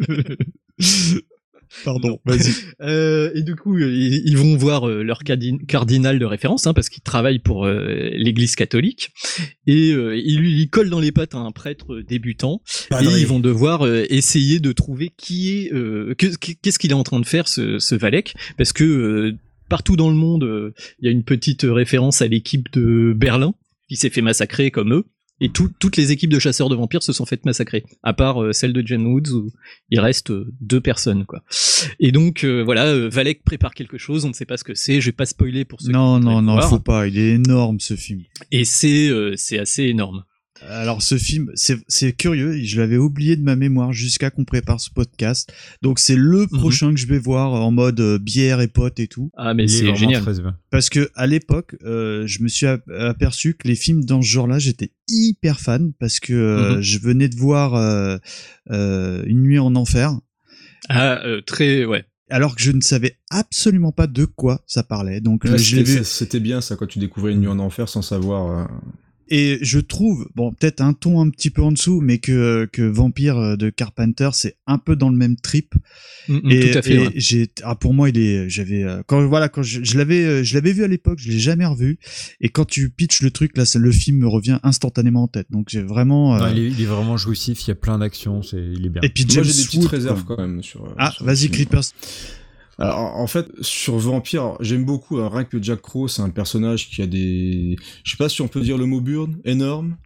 Pardon, vas-y. Et du coup, ils vont voir leur cardinal de référence, parce qu'ils travaillent pour l'église catholique, et ils collent dans les pattes à un prêtre débutant, et ils vont devoir essayer de trouver qu'est-ce qu'il est en train de faire, ce Valek, parce que partout dans le monde, il y a une petite référence à l'équipe de Berlin, qui s'est fait massacrer comme eux. Et toutes les équipes de chasseurs de vampires se sont faites massacrer, à part celle de Jen Woods où il reste 2 personnes, quoi. Et donc Valek prépare quelque chose, on ne sait pas ce que c'est, je vais pas spoiler pour ceux qui non, faut pas, il est énorme ce film. Et c'est assez énorme. Alors ce film, c'est curieux, je l'avais oublié de ma mémoire jusqu'à qu'on prépare ce podcast. Donc c'est le prochain que je vais voir en mode bière et potes et tout. Ah mais c'est génial. Parce que à l'époque, je me suis aperçu que les films dans ce genre-là, j'étais hyper fan parce que je venais de voir Une nuit en enfer. Alors que je ne savais absolument pas de quoi ça parlait. Donc c'était bien ça quand tu découvrais Une nuit en enfer sans savoir. Et je trouve, bon, peut-être un ton un petit peu en dessous, mais que Vampire de Carpenter, c'est un peu dans le même trip. Tout à fait. Ouais. Pour moi, quand je l'avais vu à l'époque, je l'ai jamais revu. Et quand tu pitches le truc, là, le film me revient instantanément en tête. Donc j'ai vraiment. Il est vraiment jouissif. Il y a plein d'actions. Il est bien. Et puis moi, j'ai des petites réserves quand même sur. Vas-y, Creepers. Alors, en fait, sur Vampire, j'aime beaucoup, rien que Jack Crow, c'est un personnage qui a je sais pas si on peut dire le mot burn, énorme,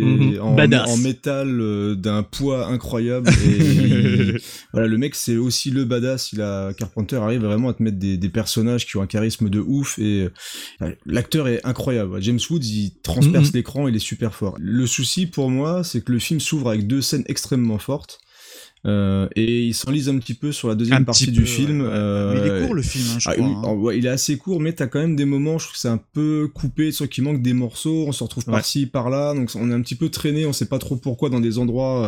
en métal, d'un poids incroyable, et voilà, le mec, c'est aussi le badass, Carpenter arrive vraiment à te mettre des personnages qui ont un charisme de ouf, et l'acteur est incroyable. James Woods, il transperce l'écran, il est super fort. Le souci, pour moi, c'est que le film s'ouvre avec 2 scènes extrêmement fortes, et il s'enlise un petit peu sur la deuxième partie du film. Mais il est court le film, je crois. Ouais, il est assez court, mais t'as quand même des moments, je trouve que c'est un peu coupé, soit qu'il manque des morceaux, on se retrouve par-ci, par-là, donc on est un petit peu traîné, on sait pas trop pourquoi dans des endroits,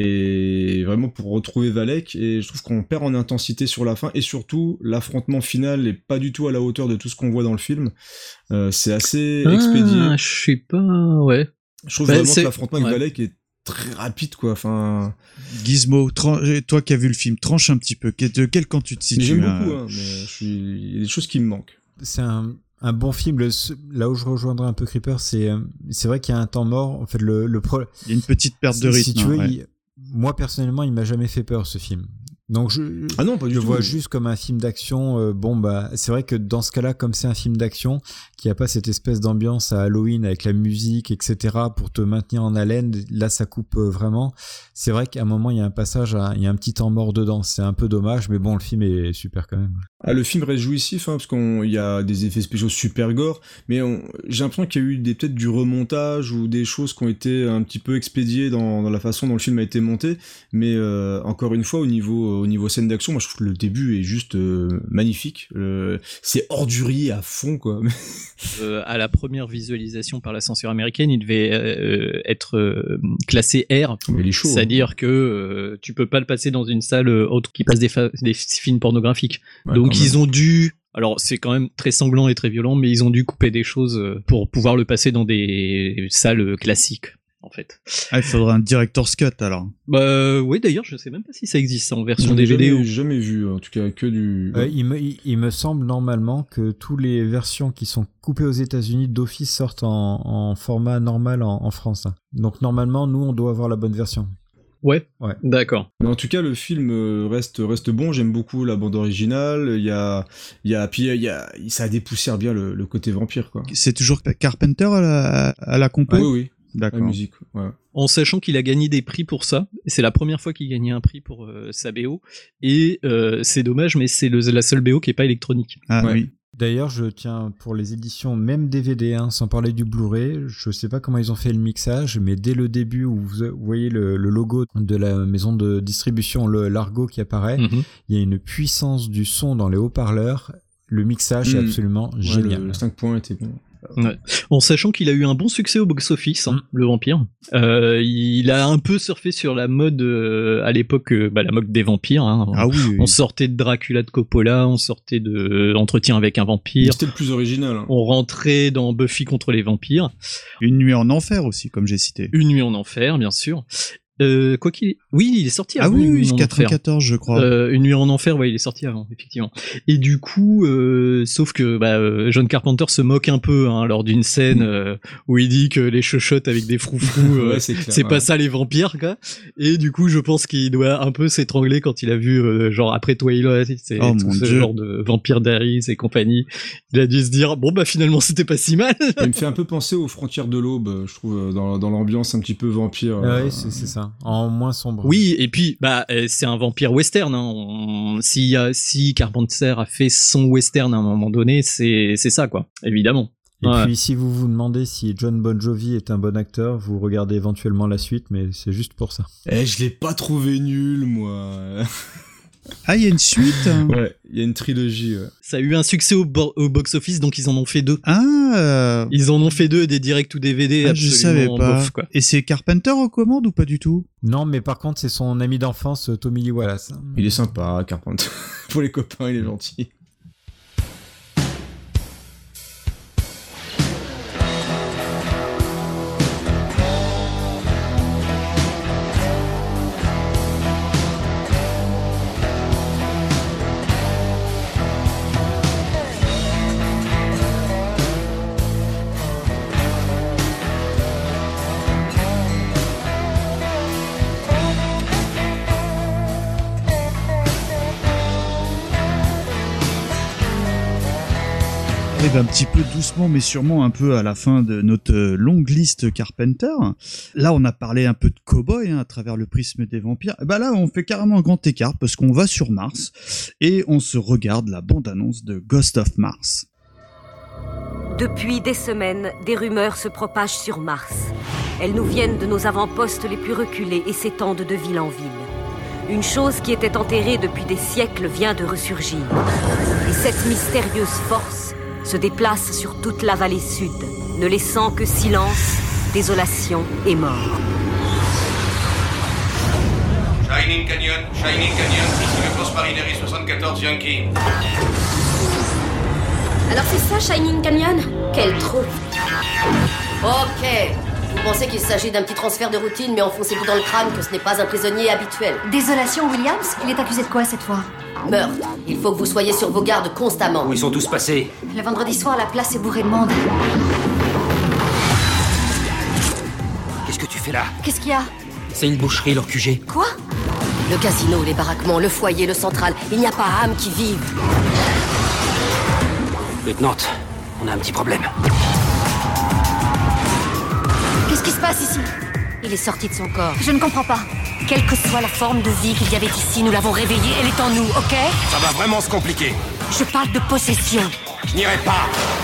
et vraiment pour retrouver Valek, et je trouve qu'on perd en intensité sur la fin, et surtout, l'affrontement final est pas du tout à la hauteur de tout ce qu'on voit dans le film. C'est assez expédié. Je sais pas, ouais. Je trouve vraiment que l'affrontement avec Valek est très rapide, quoi. Enfin, Gizmo, toi qui as vu le film, tranche un petit peu. De quel camp tu te situes? J'aime beaucoup, mais il y a des choses qui me manquent. C'est un bon film. Là où je rejoindrai un peu Creeper, c'est vrai qu'il y a un temps mort. En fait, il y a une petite perte de rythme. Si tu veux, moi personnellement, il m'a jamais fait peur, ce film. Donc je vois juste comme un film d'action. C'est vrai que dans ce cas-là, comme c'est un film d'action qui a pas cette espèce d'ambiance à Halloween avec la musique, etc., pour te maintenir en haleine, là ça coupe vraiment. C'est vrai qu'à un moment il y a un passage, il y a un petit temps mort dedans. C'est un peu dommage, mais bon, le film est super quand même. Le film reste jouissif, parce qu'il y a des effets spéciaux super gore, mais j'ai l'impression qu'il y a eu peut-être du remontage ou des choses qui ont été un petit peu expédiées dans la façon dont le film a été monté. Mais encore une fois, au niveau scène d'action, moi je trouve que le début est juste magnifique. C'est ordurier à fond, quoi. À la première visualisation par la censure américaine, il devait être classé R. Mais il est chaud, c'est-à-dire que tu peux pas le passer dans une salle autre qui passe des films pornographiques. Ouais, donc ils ont dû... Alors c'est quand même très sanglant et très violent, mais ils ont dû couper des choses pour pouvoir le passer dans des salles classiques. En fait. Il faudrait un director's cut alors. Oui, d'ailleurs, je sais même pas si ça existe en version DVD. Jamais vu, en tout cas que du. Il me semble normalement que toutes les versions qui sont coupées aux États-Unis d'office sortent en format normal en France. Donc normalement, nous, on doit avoir la bonne version. Ouais. D'accord. Mais en tout cas, le film reste bon. J'aime beaucoup la bande originale. Ça dépoussière bien le côté vampire, quoi. C'est toujours Carpenter à la compo. Oui. D'accord. La musique, ouais. En sachant qu'il a gagné des prix pour ça, c'est la première fois qu'il gagnait un prix pour sa BO, et c'est dommage, mais c'est la seule BO qui est pas électronique. Oui. D'ailleurs, je tiens pour les éditions, même DVD, sans parler du Blu-ray, je sais pas comment ils ont fait le mixage, mais dès le début où vous voyez le logo de la maison de distribution, l'Argo qui apparaît, il y a une puissance du son dans les haut-parleurs. Le mixage est absolument génial. Le 5 points était bon. Ouais. En sachant qu'il a eu un bon succès au box-office, le Vampire. Il a un peu surfé sur la mode à l'époque, la mode des vampires. On sortait de Dracula de Coppola, on sortait de Entretien avec un vampire. C'était le plus original. On rentrait dans Buffy contre les vampires. Une nuit en enfer aussi, comme j'ai cité. Une nuit en enfer, bien sûr. Oui, il est sorti avant. Oui, 94, je crois. Une nuit en enfer, il est sorti avant, effectivement. Et du coup, sauf que John Carpenter se moque un peu lors d'une scène où il dit que les chuchotes avec des froufrous, c'est pas ça les vampires, quoi. Et du coup, je pense qu'il doit un peu s'étrangler quand il a vu, après Twilight, tout ce genre de Vampire Diaries et compagnie. Il a dû se dire, finalement, c'était pas si mal. Il me fait un peu penser aux Frontières de l'Aube, je trouve, dans l'ambiance un petit peu vampire. Oui, c'est ça. En moins sombre. Oui, et puis c'est un vampire western. Si Carpenter a fait son western à un moment donné, c'est ça, quoi. Évidemment. Et puis si vous vous demandez si John Bon Jovi est un bon acteur, vous regardez éventuellement la suite, mais c'est juste pour ça. Je l'ai pas trouvé nul, moi. Il y a une suite. Ouais, il y a une trilogie. Ouais. Ça a eu un succès au box-office, donc ils en ont fait 2. Ils en ont fait 2, des directs ou DVD. Je savais pas. Bof, quoi. Et c'est Carpenter aux commandes ou pas du tout? Non, mais par contre, c'est son ami d'enfance, Tommy Lee Wallace. Il est sympa, Carpenter. Pour les copains, il est gentil. un petit peu doucement mais sûrement un peu à la fin de notre longue liste Carpenter. Là on a parlé un peu de cow-boy à travers le prisme des vampires. Bah là on fait carrément un grand écart parce qu'on va sur Mars et on se regarde la bande-annonce de Ghost of Mars. Depuis des semaines, des rumeurs se propagent sur Mars. Elles nous viennent de nos avant-postes les plus reculés et s'étendent de ville en ville. Une chose qui était enterrée depuis des siècles vient de ressurgir. Et cette mystérieuse force se déplace sur toute la vallée sud, ne laissant que silence, désolation et mort. Shining Canyon, ici le Grosse Marinerie 74 Yankee. Alors c'est ça, Shining Canyon? Quel trou! Ok. Vous pensez qu'il s'agit d'un petit transfert de routine, mais enfoncez-vous dans le crâne que ce n'est pas un prisonnier habituel. Désolation, Williams? Il est accusé de quoi cette fois? Meurtre. Il faut que vous soyez sur vos gardes constamment. Où ils sont tous passés? Le vendredi soir, la place est bourrée de monde. Qu'est-ce que tu fais là? Qu'est-ce qu'il y a? C'est une boucherie, leur QG. Quoi? Le casino, les baraquements, le foyer, le central. Il n'y a pas âme qui vive. Lieutenant, on a un petit problème. Qu'est-ce qui se passe ici? Il est sorti de son corps. Je ne comprends pas. Quelle que soit la forme de vie qu'il y avait ici, nous l'avons réveillée, elle est en nous, ok? Ça va vraiment se compliquer. Je parle de possession. Je n'irai pas.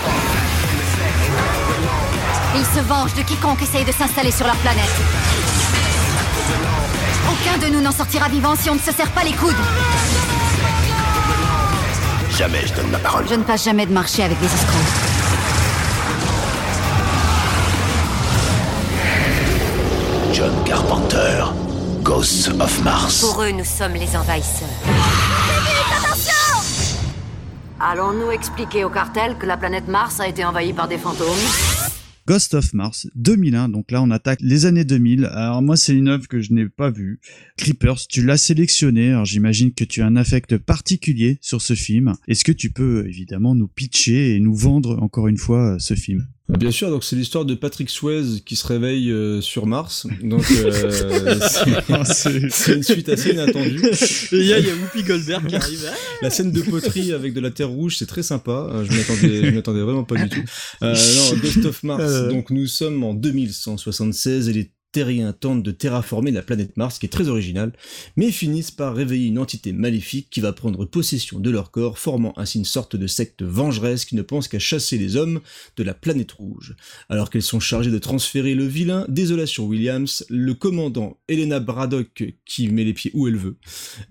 Il se venge de quiconque essaye de s'installer sur leur planète. Aucun de nous n'en sortira vivant si on ne se serre pas les coudes. Jamais je donne ma parole. Je ne passe jamais de marché avec des escrocs. John Carpenter, Ghosts of Mars. Pour eux, nous sommes les envahisseurs. Attention! Allons-nous expliquer au cartel que la planète Mars a été envahie par des fantômes? Ghost of Mars 2001, donc là on attaque les années 2000. Alors moi c'est une œuvre que je n'ai pas vue. Creepers, tu l'as sélectionné, alors j'imagine que tu as un affect particulier sur ce film. Est-ce que tu peux évidemment nous pitcher et nous vendre encore une fois ce film? Bien sûr, donc c'est l'histoire de Patrick Swayze qui se réveille sur Mars. Donc c'est une suite assez inattendue. Et il y a Whoopi Goldberg qui arrive. La scène de poterie avec de la terre rouge, c'est très sympa. Je m'attendais vraiment pas du tout. Non, Ghost of Mars. Donc nous sommes en 2176 et les terriens tentent de terraformer la planète Mars, qui est très originale, mais finissent par réveiller une entité maléfique qui va prendre possession de leur corps, formant ainsi une sorte de secte vengeresse qui ne pense qu'à chasser les hommes de la planète rouge. Alors qu'elles sont chargées de transférer le vilain, Désolation Williams, le commandant Helena Braddock qui met les pieds où elle veut,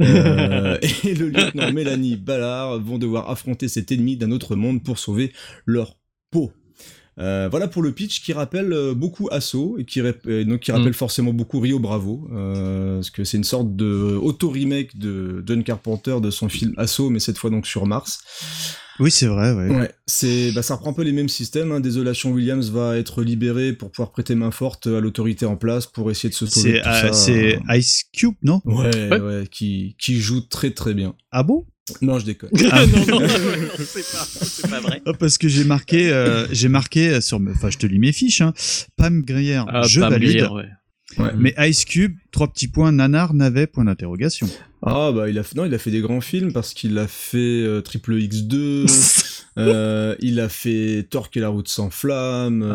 et le lieutenant Mélanie Ballard vont devoir affronter cet ennemi d'un autre monde pour sauver leur peau. Voilà pour le pitch qui rappelle beaucoup Assaut et qui rappelle forcément beaucoup Rio Bravo, parce que c'est une sorte de auto-remake de John Carpenter de son film Assaut, mais cette fois donc sur Mars. Oui, c'est vrai, ouais. Ça reprend un peu les mêmes systèmes, hein. Désolation Williams va être libéré pour pouvoir prêter main forte à l'autorité en place pour essayer de se sauver de tout ça. C'est Ice Cube, non? Ouais, qui joue très très bien. Ah bon? Non, je déconne. Non, c'est pas vrai. Parce que j'ai marqué sur, enfin, je te lis mes fiches, hein. Pam Grier, je Pam valide. Grier, ouais. Mais Ice Cube, 3 petits points, nanar, navet, point d'interrogation. Ah bah il a fait des grands films parce qu'il a fait Triple X2, il a fait Torque et la route sans flamme.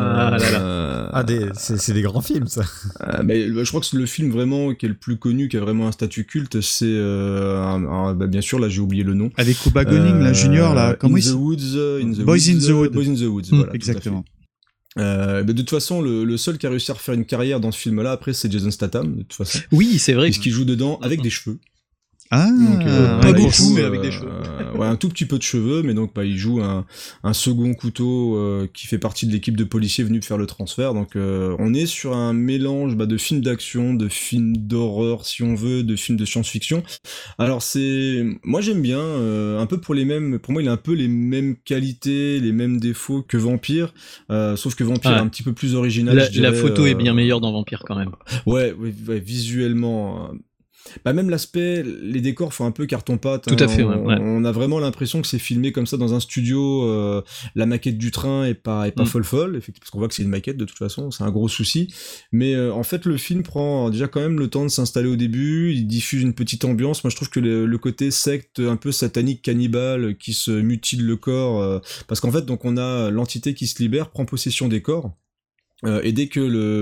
C'est des grands films ça. Mais je crois que c'est le film vraiment qui est le plus connu, qui a vraiment un statut culte, c'est bien sûr là j'ai oublié le nom. Avec Cuba Gooding, la junior là, comment in the Woods, Boys in the Woods. Voilà, exactement. De toute façon, le seul qui a réussi à refaire une carrière dans ce film-là, après, c'est Jason Statham, de toute façon. Oui, c'est vrai. Puisqu'il joue dedans avec des cheveux. Ah, donc, pas beaucoup, mais avec des cheveux. Ouais, un tout petit peu de cheveux, mais donc il joue un second couteau qui fait partie de l'équipe de policiers venus faire le transfert. Donc on est sur un mélange de films d'action, de films d'horreur si on veut, de films de science-fiction. Alors moi j'aime bien, un peu pour moi il a un peu les mêmes qualités, les mêmes défauts que Vampire, sauf que Vampire est un petit peu plus original. La photo est bien meilleure dans Vampire quand même. Ouais, visuellement. même l'aspect, les décors font un peu carton-pâte. Tout à fait, ouais. On a vraiment l'impression que c'est filmé comme ça dans un studio. La maquette du train est pas folle, effectivement, parce qu'on voit que c'est une maquette de toute façon, c'est un gros souci. Mais en fait, le film prend déjà quand même le temps de s'installer au début. Il diffuse une petite ambiance. Moi, je trouve que le côté secte, un peu satanique, cannibale, qui se mutile le corps, parce qu'en fait, donc on a l'entité qui se libère, prend possession des corps. Et dès que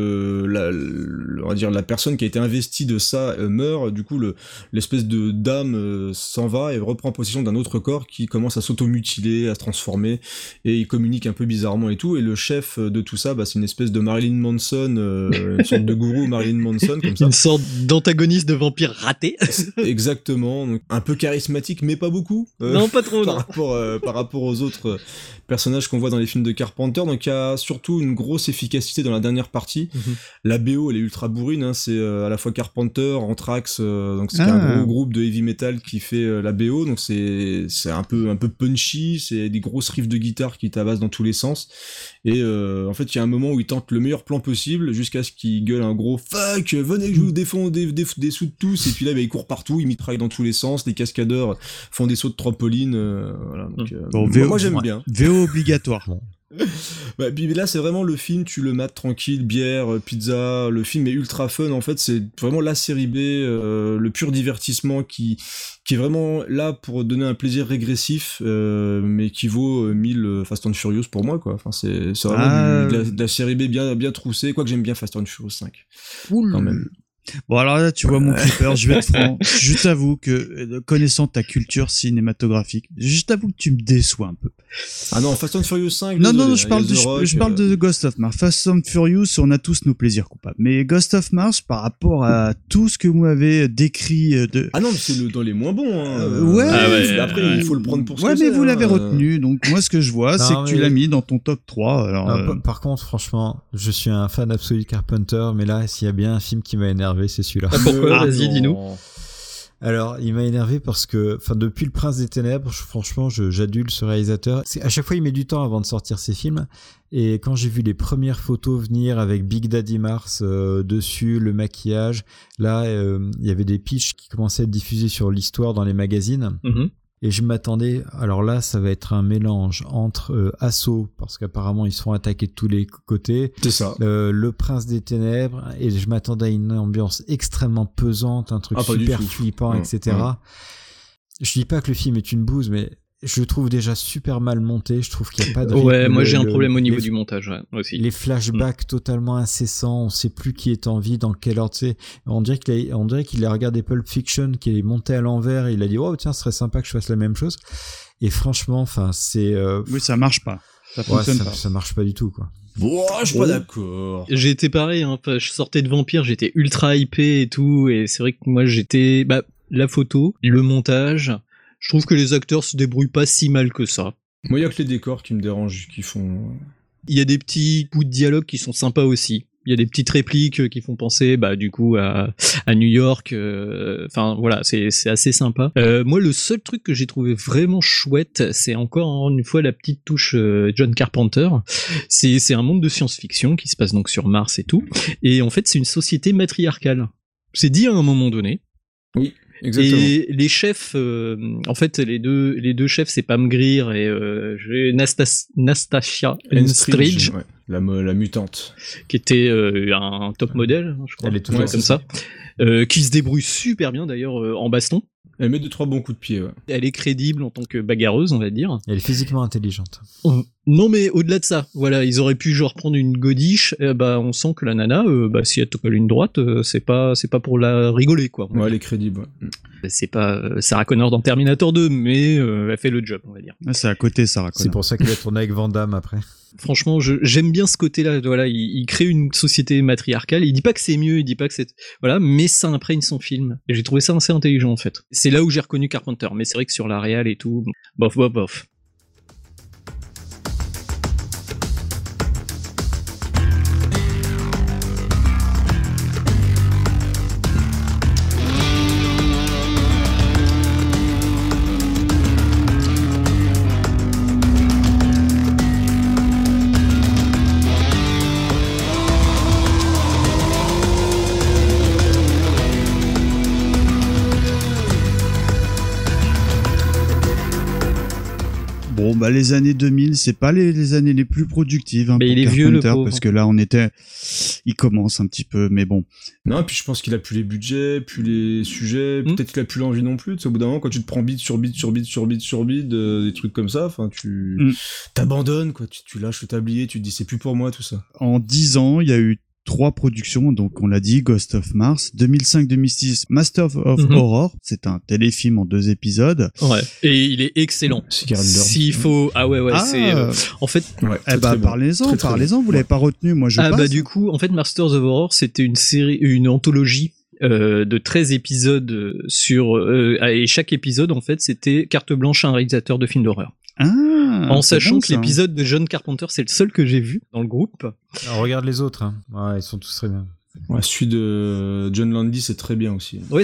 on va dire la personne qui a été investie de ça meurt, du coup l'espèce de d'âme s'en va et reprend possession d'un autre corps qui commence à s'auto-mutiler, à se transformer, et il communique un peu bizarrement et tout. Et le chef de tout ça, c'est une espèce de Marilyn Manson, une sorte de gourou Marilyn Manson comme ça. Une sorte d'antagoniste de vampire raté. Exactement, donc un peu charismatique mais pas beaucoup. Non, pas trop. Par rapport aux autres personnages qu'on voit dans les films de Carpenter. Donc il y a surtout une grosse efficacité dans la dernière partie. La BO elle est ultra bourrine, hein. C'est à la fois Carpenter, Anthrax, donc c'est un gros groupe de heavy metal qui fait la BO, donc c'est un peu punchy, c'est des grosses riffs de guitare qui tabassent dans tous les sens, et en fait il y a un moment où il tente le meilleur plan possible jusqu'à ce qu'il gueule un gros fuck, venez que je vous défends des sous de tous, et puis là il court partout, il mitraille dans tous les sens, les cascadeurs font des sauts de trampoline, voilà, donc moi j'aime bien. VO obligatoire. Bon. Puis là c'est vraiment le film, tu le mates tranquille, bière, pizza, le film est ultra fun, en fait c'est vraiment la série B, le pur divertissement qui est vraiment là pour donner un plaisir régressif, mais qui vaut 1000 Fast and Furious pour moi, quoi. Enfin c'est vraiment de la série B bien troussée, quoique j'aime bien Fast and Furious 5 quand même. Bon alors là tu vois mon clipper, je vais être franc, je t'avoue que connaissant ta culture cinématographique, je t'avoue que tu me déçois un peu. Ah non, Fast and Furious 5 non, je parle de Ghost of Mars. Fast and Furious, on a tous nos plaisirs coupables, mais Ghost of Mars par rapport à tout ce que vous m'avez décrit de... Ah non, mais c'est dans les moins bons, hein. Après il faut le prendre pour ce que c'est. Mais vous l'avez retenu, donc moi ce que je vois c'est que tu l'as mis dans ton top 3. Alors, par contre franchement, je suis un fan absolu de Carpenter, mais là s'il y a bien un film qui m'a énervé, c'est celui-là. Pourquoi ? Vas-y, dis-nous. Alors, il m'a énervé parce que, depuis Le Prince des Ténèbres, franchement, j'adule ce réalisateur. À chaque fois, il met du temps avant de sortir ses films. Et quand j'ai vu les premières photos venir avec Big Daddy Mars dessus, le maquillage, là, il y avait des pitchs qui commençaient à être diffusés sur l'histoire dans les magazines. Et je m'attendais, alors là, ça va être un mélange entre Assaut, parce qu'apparemment ils se font attaquer de tous les côtés. C'est ça. Le Prince des Ténèbres, et je m'attendais à une ambiance extrêmement pesante, un truc super flippant, etc. Je dis pas que le film est une bouse, mais je le trouve déjà super mal monté. Je trouve qu'il n'y a pas de rythme. Ouais, moi j'ai un problème au niveau du montage, aussi. Les flashbacks totalement incessants, on sait plus qui est en vie, dans quel ordre c'est. On dirait qu'il a regardé Pulp Fiction, qui est monté à l'envers, et il a dit oh tiens, ce serait sympa que je fasse la même chose. Et franchement, c'est. Oui, ça marche pas. Ça fonctionne pas. Ça marche pas du tout, quoi. Je suis pas d'accord. J'ai été pareil, hein. Je sortais de Vampire, j'étais ultra hypé et tout, et c'est vrai que moi j'étais, la photo, le montage. Je trouve que les acteurs se débrouillent pas si mal que ça. Moi, il y a que les décors qui me dérangent, qui font... Il y a des petits bouts de dialogue qui sont sympas aussi. Il y a des petites répliques qui font penser, du coup, à New York. Enfin, voilà, c'est assez sympa. Moi, le seul truc que j'ai trouvé vraiment chouette, c'est encore une fois la petite touche John Carpenter. C'est un monde de science-fiction qui se passe donc sur Mars et tout. Et en fait, c'est une société matriarcale. C'est dit à un moment donné. Oui. Exactement. Et les chefs, en fait, les deux chefs, c'est Pam Grier et Nastasia Henstridge, la mutante, qui était un top modèle, je crois. Elle est tout comme ça. Qui se débrouille super bien d'ailleurs en baston. Elle met 2-3 bons coups de pied. Ouais. Elle est crédible en tant que bagarreuse, on va dire. Elle est physiquement intelligente. Non, mais au-delà de ça, voilà, ils auraient pu genre prendre une godiche. On sent que la nana, si elle te colle une droite, c'est pas pour la rigoler, quoi. Ouais, elle est crédible. Ouais. C'est pas Sarah Connor dans Terminator 2, mais elle fait le job, on va dire. C'est à côté Sarah Connor. C'est pour ça qu'elle a tourné avec Van Damme après. Franchement, j'aime bien ce côté-là. Voilà, il crée une société matriarcale. Il dit pas que c'est mieux, il dit pas que c'est voilà, mais ça imprègne son film. Et j'ai trouvé ça assez intelligent en fait. C'est là où j'ai reconnu Carpenter. Mais c'est vrai que sur la réal et tout, bof. Bon, bah les années 2000, c'est pas les années les plus productives mais pour il est vieux, le pauvre. parce que là il commence un petit peu, mais bon. Non, puis je pense qu'il a plus les budgets, plus les sujets, peut-être qu'il a plus l'envie non plus. Tu sais, au bout d'un moment, quand tu te prends bide sur bide sur bide sur bide sur bide, des trucs comme ça, enfin tu t'abandonnes, quoi. Tu lâches le tablier, tu te dis c'est plus pour moi tout ça. En 10 ans, il y a eu 3 productions, donc on l'a dit, Ghost of Mars, 2005-2006, Master of Horror, c'est un téléfilm en 2 épisodes. Ouais, et il est excellent. S'il faut... Ah ouais, c'est... en fait... Ouais, parlez-en, vous l'avez pas retenu, moi je passe. Bah du coup, en fait, Masters of Horror, c'était une anthologie de 13 épisodes et chaque épisode, en fait, c'était carte blanche à un réalisateur de films d'horreur. En sachant bon, que l'épisode de John Carpenter, c'est le seul que j'ai vu dans le groupe. Alors, regarde les autres, hein. Ouais, ils sont tous très bien. Ouais, celui de John Landis, c'est très bien aussi. Ouais,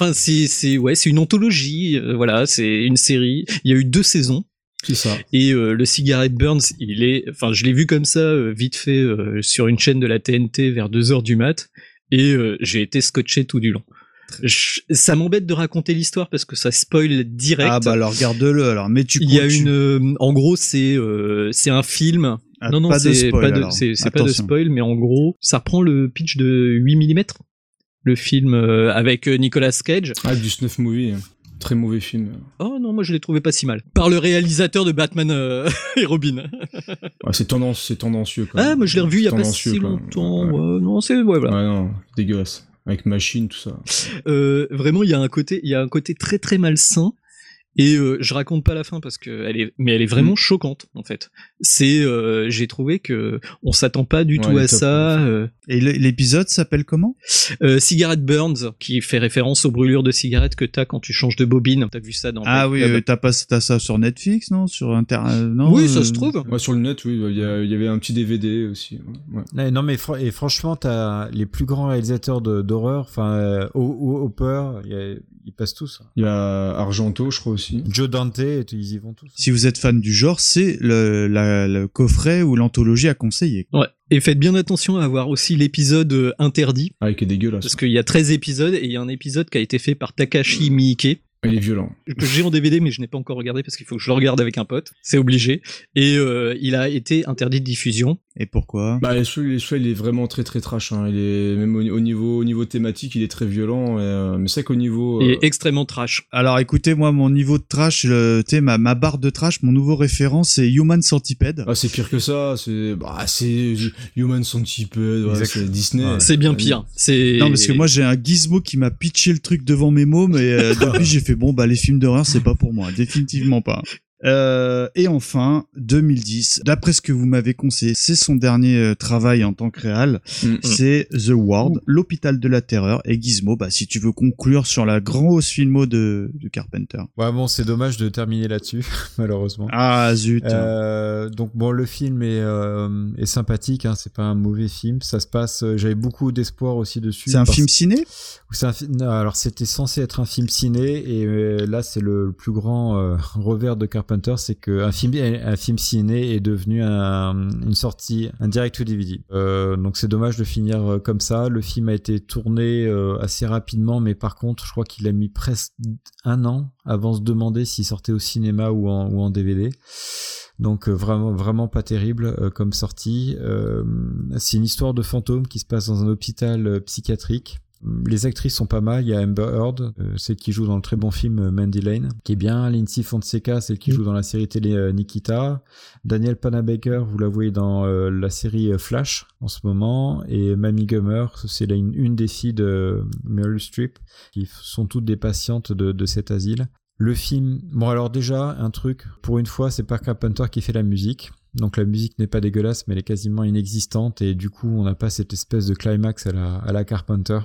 c'est une anthologie, voilà, c'est une série. Il y a eu 2 saisons. C'est ça. Et le Cigarette Burns, je l'ai vu comme ça, vite fait, sur une chaîne de la TNT vers 2h du mat, et j'ai été scotché tout du long. Ça m'embête de raconter l'histoire parce que ça spoil direct. Ah bah alors regarde-le alors, mais tu. Il y a en gros c'est un film. Non pas c'est de spoil, c'est pas de spoil, mais en gros ça reprend le pitch de 8 mm, le film avec Nicolas Cage. Ah, du snuff movie. Très mauvais film. Oh non, moi je l'ai trouvé pas si mal. Par le réalisateur de Batman et Robin. Ouais, c'est tendancieux quand même. Ah, moi je l'ai revu il y a pas si longtemps. Ouais. Non, c'est voilà. Ouais, non, dégueulasse. Avec machine, tout ça. Vraiment, il y a un côté très très malsain. Et je raconte pas la fin parce que elle est vraiment choquante en fait. J'ai trouvé que on s'attend pas du tout à ça. Et l'épisode s'appelle comment? Cigarette Burns, qui fait référence aux brûlures de cigarettes que t'as quand tu changes de bobine. T'as vu ça dans t'as ça sur Netflix, non? Sur non? Oui, ça se trouve. Ouais, sur le net, oui. Il y avait un petit DVD aussi. Ouais. Non, mais franchement, t'as les plus grands réalisateurs d'horreur. Enfin, Hopper, ils passent tous. Il y a Argento, je crois aussi. Joe Dante, ils y vont tous. Si vous êtes fan du genre, c'est le coffret ou l'anthologie à conseiller. Ouais. Et faites bien attention à voir aussi l'épisode interdit. Ah, qui est dégueulasse. Parce qu'il y a 13 épisodes et il y a un épisode qui a été fait par Takashi Miike. Il est violent. Que j'ai en DVD, mais je n'ai pas encore regardé parce qu'il faut que je le regarde avec un pote. C'est obligé. Et il a été interdit de diffusion. Et pourquoi? Bah, celui-là, il est vraiment très très trash. Hein. Il est même au niveau thématique, il est très violent. Mais c'est qu'au niveau. Il est extrêmement trash. Alors, écoutez, moi, mon niveau de trash, ma barre de trash, mon nouveau référent, c'est Human Centipede. Ah, c'est pire que ça. C'est Human Centipede. Ouais, c'est Disney. C'est bien pire. Non, parce que moi, j'ai un gizmo qui m'a pitché le truc devant mes mômes et depuis, j'ai fait bon, bah, les films d'horreur, c'est pas pour moi. Définitivement pas. Et enfin, 2010, d'après ce que vous m'avez conseillé, c'est son dernier travail en tant que réal, c'est The Ward, l'hôpital de la terreur, et Gizmo, bah, si tu veux conclure sur la grosse filmo de Carpenter. Ouais, bon, c'est dommage de terminer là-dessus, malheureusement. Ah, zut. Donc bon, le film est sympathique, hein, c'est pas un mauvais film, ça se passe, j'avais beaucoup d'espoir aussi dessus. C'est un film ciné? Non, alors c'était censé être un film ciné, et là c'est le plus grand revers de Carpenter, c'est qu'un film ciné est devenu une sortie, un direct to DVD. Donc c'est dommage de finir comme ça. Le film a été tourné assez rapidement, mais par contre, je crois qu'il a mis presque 1 an avant de se demander s'il sortait au cinéma ou en DVD. Donc vraiment pas terrible comme sortie. C'est une histoire de fantôme qui se passe dans un hôpital psychiatrique. Les actrices sont pas mal, il y a Amber Heard, celle qui joue dans le très bon film Mandy Lane, qui est bien, Lindsay Fonseca, celle qui joue dans la série télé Nikita, Danielle Panabaker, vous la voyez dans la série Flash en ce moment, et Mamie Gummer, c'est une des filles de Meryl Streep, qui sont toutes des patientes de cet asile. Le film, bon alors déjà, un truc, pour une fois, c'est pas Carpenter qui fait la musique. Donc la musique n'est pas dégueulasse, mais elle est quasiment inexistante, et du coup, on n'a pas cette espèce de climax à la Carpenter.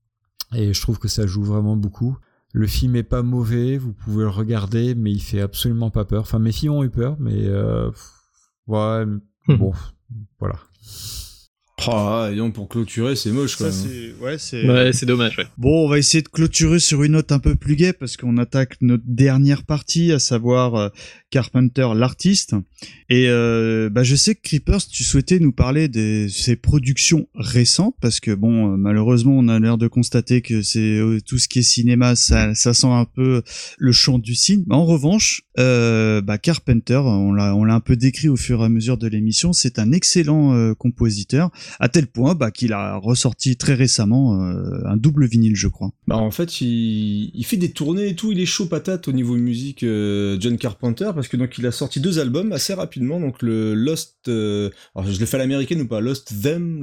Et je trouve que ça joue vraiment beaucoup. Le film est pas mauvais, vous pouvez le regarder, mais il fait absolument pas peur. Enfin, mes filles ont eu peur, mais ouais, bon, voilà. Et donc pour clôturer, c'est moche quoi. C'est dommage. Ouais. Bon, on va essayer de clôturer sur une note un peu plus gaie parce qu'on attaque notre dernière partie, à savoir Carpenter l'artiste. Et je sais que Creepers, tu souhaitais nous parler de ses productions récentes parce que bon, malheureusement, on a l'air de constater que c'est tout ce qui est cinéma, ça sent un peu le champ du cygne. En revanche, Carpenter, on l'a un peu décrit au fur et à mesure de l'émission, c'est un excellent compositeur. À tel point qu'il a ressorti très récemment un double vinyle, je crois. En fait, il fait des tournées et tout, il est chaud patate au niveau musique, John Carpenter, parce que donc il a sorti 2 albums assez rapidement, donc le Lost, alors je le fais à l'américaine ou pas, Lost Themes.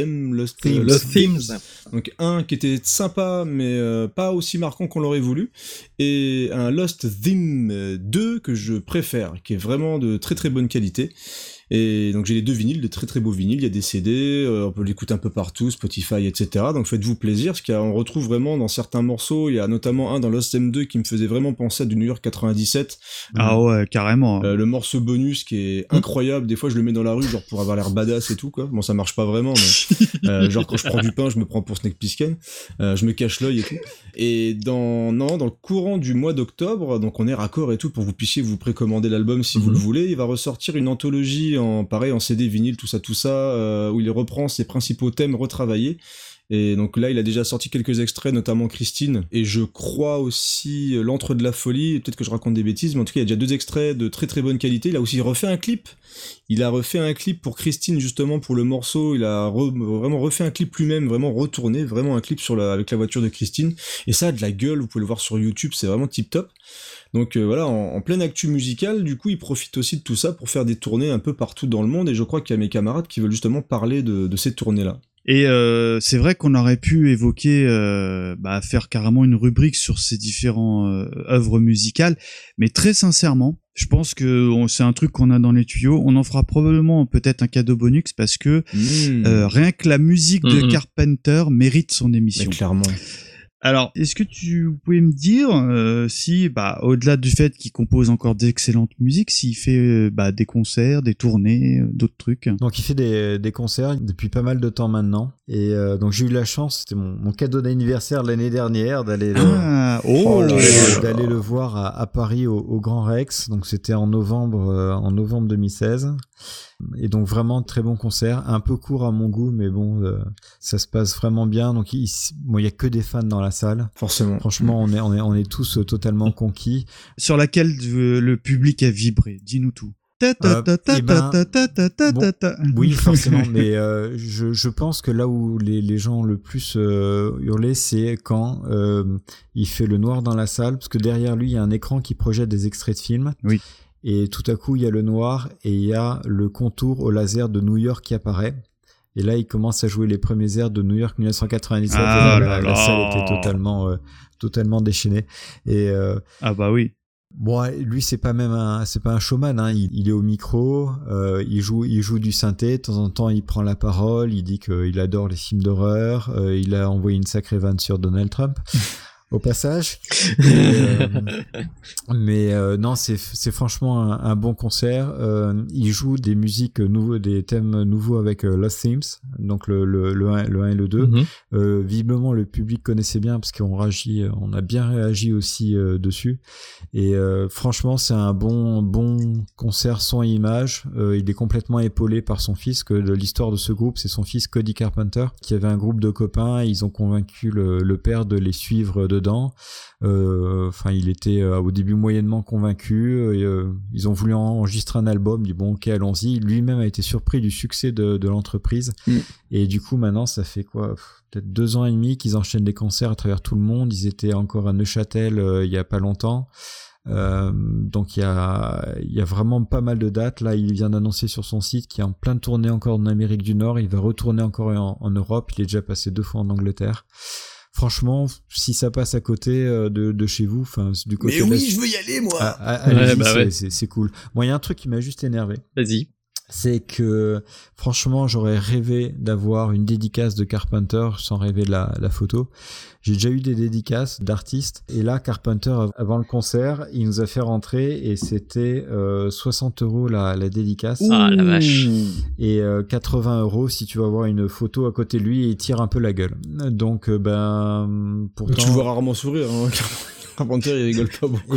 Donc un qui était sympa mais pas aussi marquant qu'on l'aurait voulu, et un Lost Theme 2 que je préfère, qui est vraiment de très très bonne qualité. Et donc j'ai les 2 vinyles, de très très beaux vinyles, il y a des CD, on peut l'écouter un peu partout, Spotify, etc. Donc faites-vous plaisir, parce qu'on retrouve vraiment dans certains morceaux, il y a notamment un dans Lost M2 qui me faisait vraiment penser à du New York 97. Ah ouais, carrément. Le morceau bonus qui est incroyable, des fois je le mets dans la rue genre pour avoir l'air badass et tout quoi. Bon ça marche pas vraiment, mais genre quand je prends du pain, je me prends pour Snake Plissken, je me cache l'œil et tout. Et dans le courant du mois d'octobre, donc on est raccord et tout pour que vous puissiez vous précommander l'album si vous le voulez, il va ressortir une anthologie en CD, vinyle, tout ça, où il reprend ses principaux thèmes retravaillés. Et donc là, il a déjà sorti quelques extraits, notamment Christine, et je crois aussi L'Antre de la Folie, peut-être que je raconte des bêtises, mais en tout cas, il y a déjà 2 extraits de très très bonne qualité. Il a aussi refait un clip. Il a refait un clip pour Christine, justement, pour le morceau. Il a vraiment refait un clip lui-même, vraiment retourné, vraiment un clip avec la voiture de Christine. Et ça a de la gueule, vous pouvez le voir sur YouTube, c'est vraiment tip-top. Donc voilà, en pleine actu musicale, du coup, il profite aussi de tout ça pour faire des tournées un peu partout dans le monde, et je crois qu'il y a mes camarades qui veulent justement parler de ces tournées-là. Et c'est vrai qu'on aurait pu évoquer, faire carrément une rubrique sur ces différentes œuvres musicales, mais très sincèrement, je pense que c'est un truc qu'on a dans les tuyaux. On en fera probablement peut-être un cadeau bonus parce que rien que la musique de Carpenter mérite son émission. Mais clairement. Alors, est-ce que tu pouvais me dire si, au-delà du fait qu'il compose encore d'excellentes musiques, s'il fait des concerts, des tournées, d'autres trucs? Donc, il fait des concerts depuis pas mal de temps maintenant. Et donc, j'ai eu la chance, c'était mon cadeau d'anniversaire l'année dernière, d'aller le voir à Paris au Grand Rex. Donc, c'était en novembre 2016. Et donc vraiment très bon concert, un peu court à mon goût, mais bon, ça se passe vraiment bien. Donc il y a que des fans dans la salle. Forcément. Franchement, on est tous totalement conquis. Sur laquelle le public a vibré. Dis-nous tout. Oui, forcément, mais je pense que là où les gens ont le plus hurlé, c'est quand il fait le noir dans la salle, parce que derrière lui, il y a un écran qui projette des extraits de films. Oui. Et tout à coup, il y a le noir et il y a le contour au laser de New York qui apparaît. Et là, il commence à jouer les premiers airs de New York 1997. La salle était totalement déchaînée. Et oui. Bon, lui, c'est pas un showman, hein. Il est au micro, il joue du synthé. De temps en temps, il prend la parole. Il dit qu'il adore les films d'horreur. Il a envoyé une sacrée vanne sur Donald Trump. Au passage. Mais non, c'est franchement un bon concert. Il joue des musiques nouveaux, des thèmes nouveaux avec Lost Themes, donc le 1 et le 2. Visiblement, le public connaissait bien parce qu'on a bien réagi aussi dessus. Et franchement, c'est un bon concert son et image. Il est complètement épaulé par son fils, que l'histoire de ce groupe, c'est son fils Cody Carpenter, qui avait un groupe de copains. Ils ont convaincu le père de les suivre dedans. Il était au début moyennement convaincu. Ils ont voulu enregistrer un album. Il dit bon, ok, allons-y. Lui-même a été surpris du succès de l'entreprise. Et du coup, maintenant, ça fait peut-être 2 ans et demi qu'ils enchaînent des concerts à travers tout le monde. Ils étaient encore à Neuchâtel il y a pas longtemps. Donc il y a vraiment pas mal de dates. Là, il vient d'annoncer sur son site qu'il est en plein de tournée encore en Amérique du Nord. Il va retourner encore en Europe. Il est déjà passé 2 fois en Angleterre. Franchement, si ça passe à côté de chez vous, du côté. Mais oui, je veux y aller, moi. Allez-y, c'est cool. Moi, il y a un truc qui m'a juste énervé. Vas-y. c'est que franchement j'aurais rêvé d'avoir une dédicace de Carpenter sans rêver de la photo. J'ai déjà eu des dédicaces d'artistes et là Carpenter avant le concert il nous a fait rentrer et c'était 60 € la dédicace. Ah la vache. Et 80 € si tu vas avoir une photo à côté de lui et il tire un peu la gueule. Donc pourtant... Tu le vois rarement sourire hein. Carpenter il rigole pas beaucoup. Et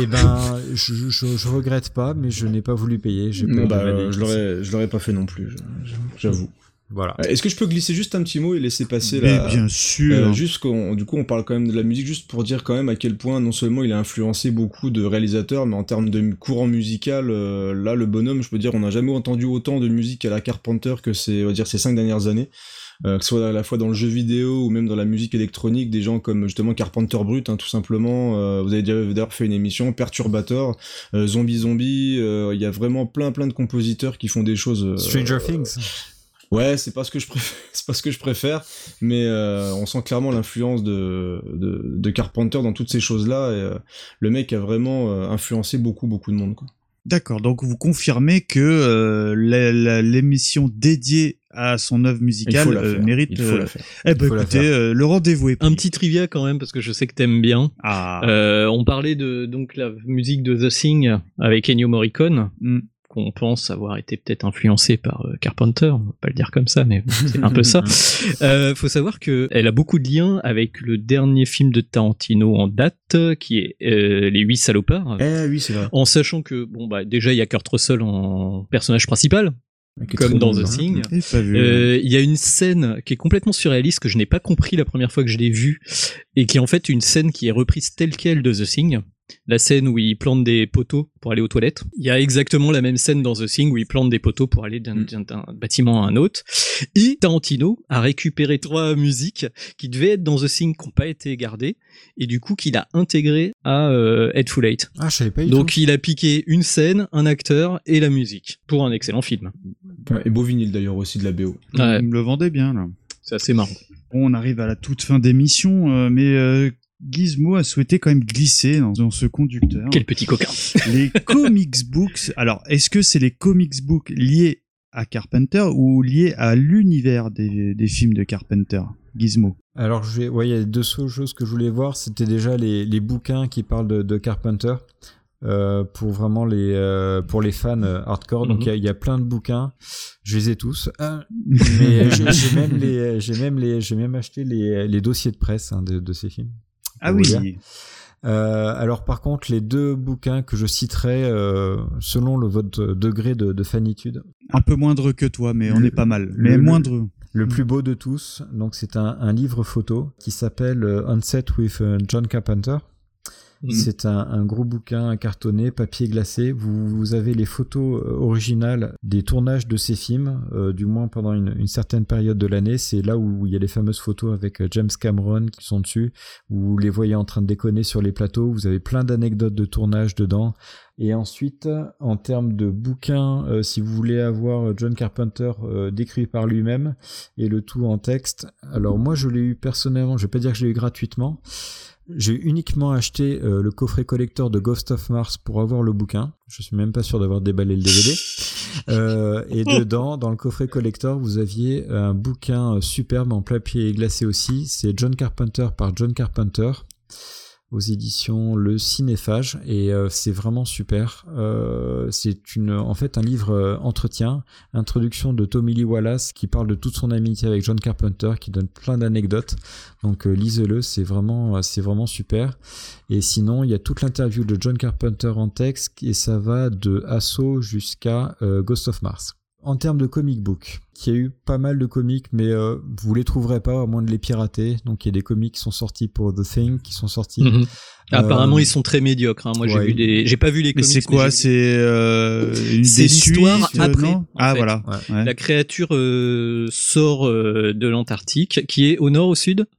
je regrette pas, mais je n'ai pas voulu payer. Je l'aurais pas fait non plus, j'avoue. Voilà. Est-ce que je peux glisser juste un petit mot et laisser passer mais bien sûr. Juste du coup on parle quand même de la musique juste pour dire quand même à quel point non seulement il a influencé beaucoup de réalisateurs, mais en termes de courant musical, là le bonhomme, je peux dire, on n'a jamais entendu autant de musique à la Carpenter que ces 5 dernières années. Que ce soit à la fois dans le jeu vidéo ou même dans la musique électronique, des gens comme justement Carpenter Brut, hein, tout simplement. Vous avez d'ailleurs fait une émission, Perturbator, Zombie, il y a vraiment plein de compositeurs qui font des choses. Stranger Things. Ouais, c'est pas ce que je préfère, mais on sent clairement l'influence de Carpenter dans toutes ces choses-là. Et, le mec a vraiment influencé beaucoup de monde, quoi. D'accord, donc vous confirmez que l'émission dédiée à son œuvre musicale mérite. Il faut la faire. Écoutez, le rendez-vous est pris. Un petit trivia quand même parce que je sais que t'aimes bien. On parlait de donc la musique de The Thing avec Ennio Morricone. Qu'on pense avoir été peut-être influencé par Carpenter, on va pas le dire comme ça, mais c'est un peu ça. Faut savoir que elle a beaucoup de liens avec le dernier film de Tarantino en date, qui est Les 8 salopards. Oui, c'est vrai. En sachant que déjà il y a Kurt Russell en personnage principal. Comme dans The Thing. Il y a une scène qui est complètement surréaliste que je n'ai pas compris la première fois que je l'ai vue et qui est en fait une scène qui est reprise telle quelle de The Thing. La scène où il plante des poteaux pour aller aux toilettes. Il y a exactement la même scène dans The Thing où il plante des poteaux pour aller d'un bâtiment à un autre. Et Tarantino a récupéré 3 musiques qui devaient être dans The Thing qui n'ont pas été gardées et du coup qu'il a intégré à Hateful Eight. Ah, je savais pas. Donc il a piqué une scène, un acteur et la musique pour un excellent film. Et beau vinyle d'ailleurs aussi de la BO. Ouais. Vous me le vendez bien là. C'est assez marrant. Bon, on arrive à la toute fin d'émission, mais Gizmo a souhaité quand même glisser dans ce conducteur. Quel petit coquin. Les comics books. Alors, est-ce que c'est les comics books liés à Carpenter ou liés à l'univers des films de Carpenter, Gizmo? Alors, il y a 2 choses que je voulais voir. C'était déjà les bouquins qui parlent de Carpenter. Pour vraiment pour les fans hardcore. Donc il y a plein de bouquins, je les ai tous, mais j'ai même acheté les dossiers de presse de ces films. Ah oui. Alors par contre les 2 bouquins que je citerai selon votre degré de fanitude, un peu moindre que toi, mais on est pas mal, mais moindre. Le plus beau de tous, donc c'est un livre photo qui s'appelle On Set with John Carpenter. C'est un gros bouquin cartonné, papier glacé. Vous avez les photos originales des tournages de ces films, du moins pendant une certaine période de l'année. C'est là où il y a les fameuses photos avec James Cameron qui sont dessus, où vous les voyez en train de déconner sur les plateaux. Vous avez plein d'anecdotes de tournage dedans. Et ensuite, en termes de bouquins, si vous voulez avoir John Carpenter décrit par lui-même, et le tout en texte. Alors moi, je l'ai eu personnellement, je vais pas dire que je l'ai eu gratuitement. J'ai uniquement acheté le coffret collector de Ghost of Mars pour avoir le bouquin. Je suis même pas sûr d'avoir déballé le DVD. Et dedans, dans le coffret collector, vous aviez un bouquin superbe en papier glacé aussi. C'est John Carpenter par John Carpenter aux éditions Le Cinéphage, et c'est vraiment super. C'est en fait un livre entretien, introduction de Tommy Lee Wallace qui parle de toute son amitié avec John Carpenter, qui donne plein d'anecdotes. Donc lisez-le, c'est vraiment super. Et sinon, il y a toute l'interview de John Carpenter en texte et ça va de Assaut jusqu'à Ghost of Mars. En termes de comic book, il y a eu pas mal de comics, mais vous les trouverez pas à moins de les pirater. Donc il y a des comics qui sont sortis pour The Thing, qui sont sortis. Apparemment ils sont très médiocres. Hein. Moi j'ai pas vu les comics. Mais c'est quoi? C'est l'histoire après. Ah fait. Voilà. Ouais. La créature sort de l'Antarctique, qui est au nord, au sud.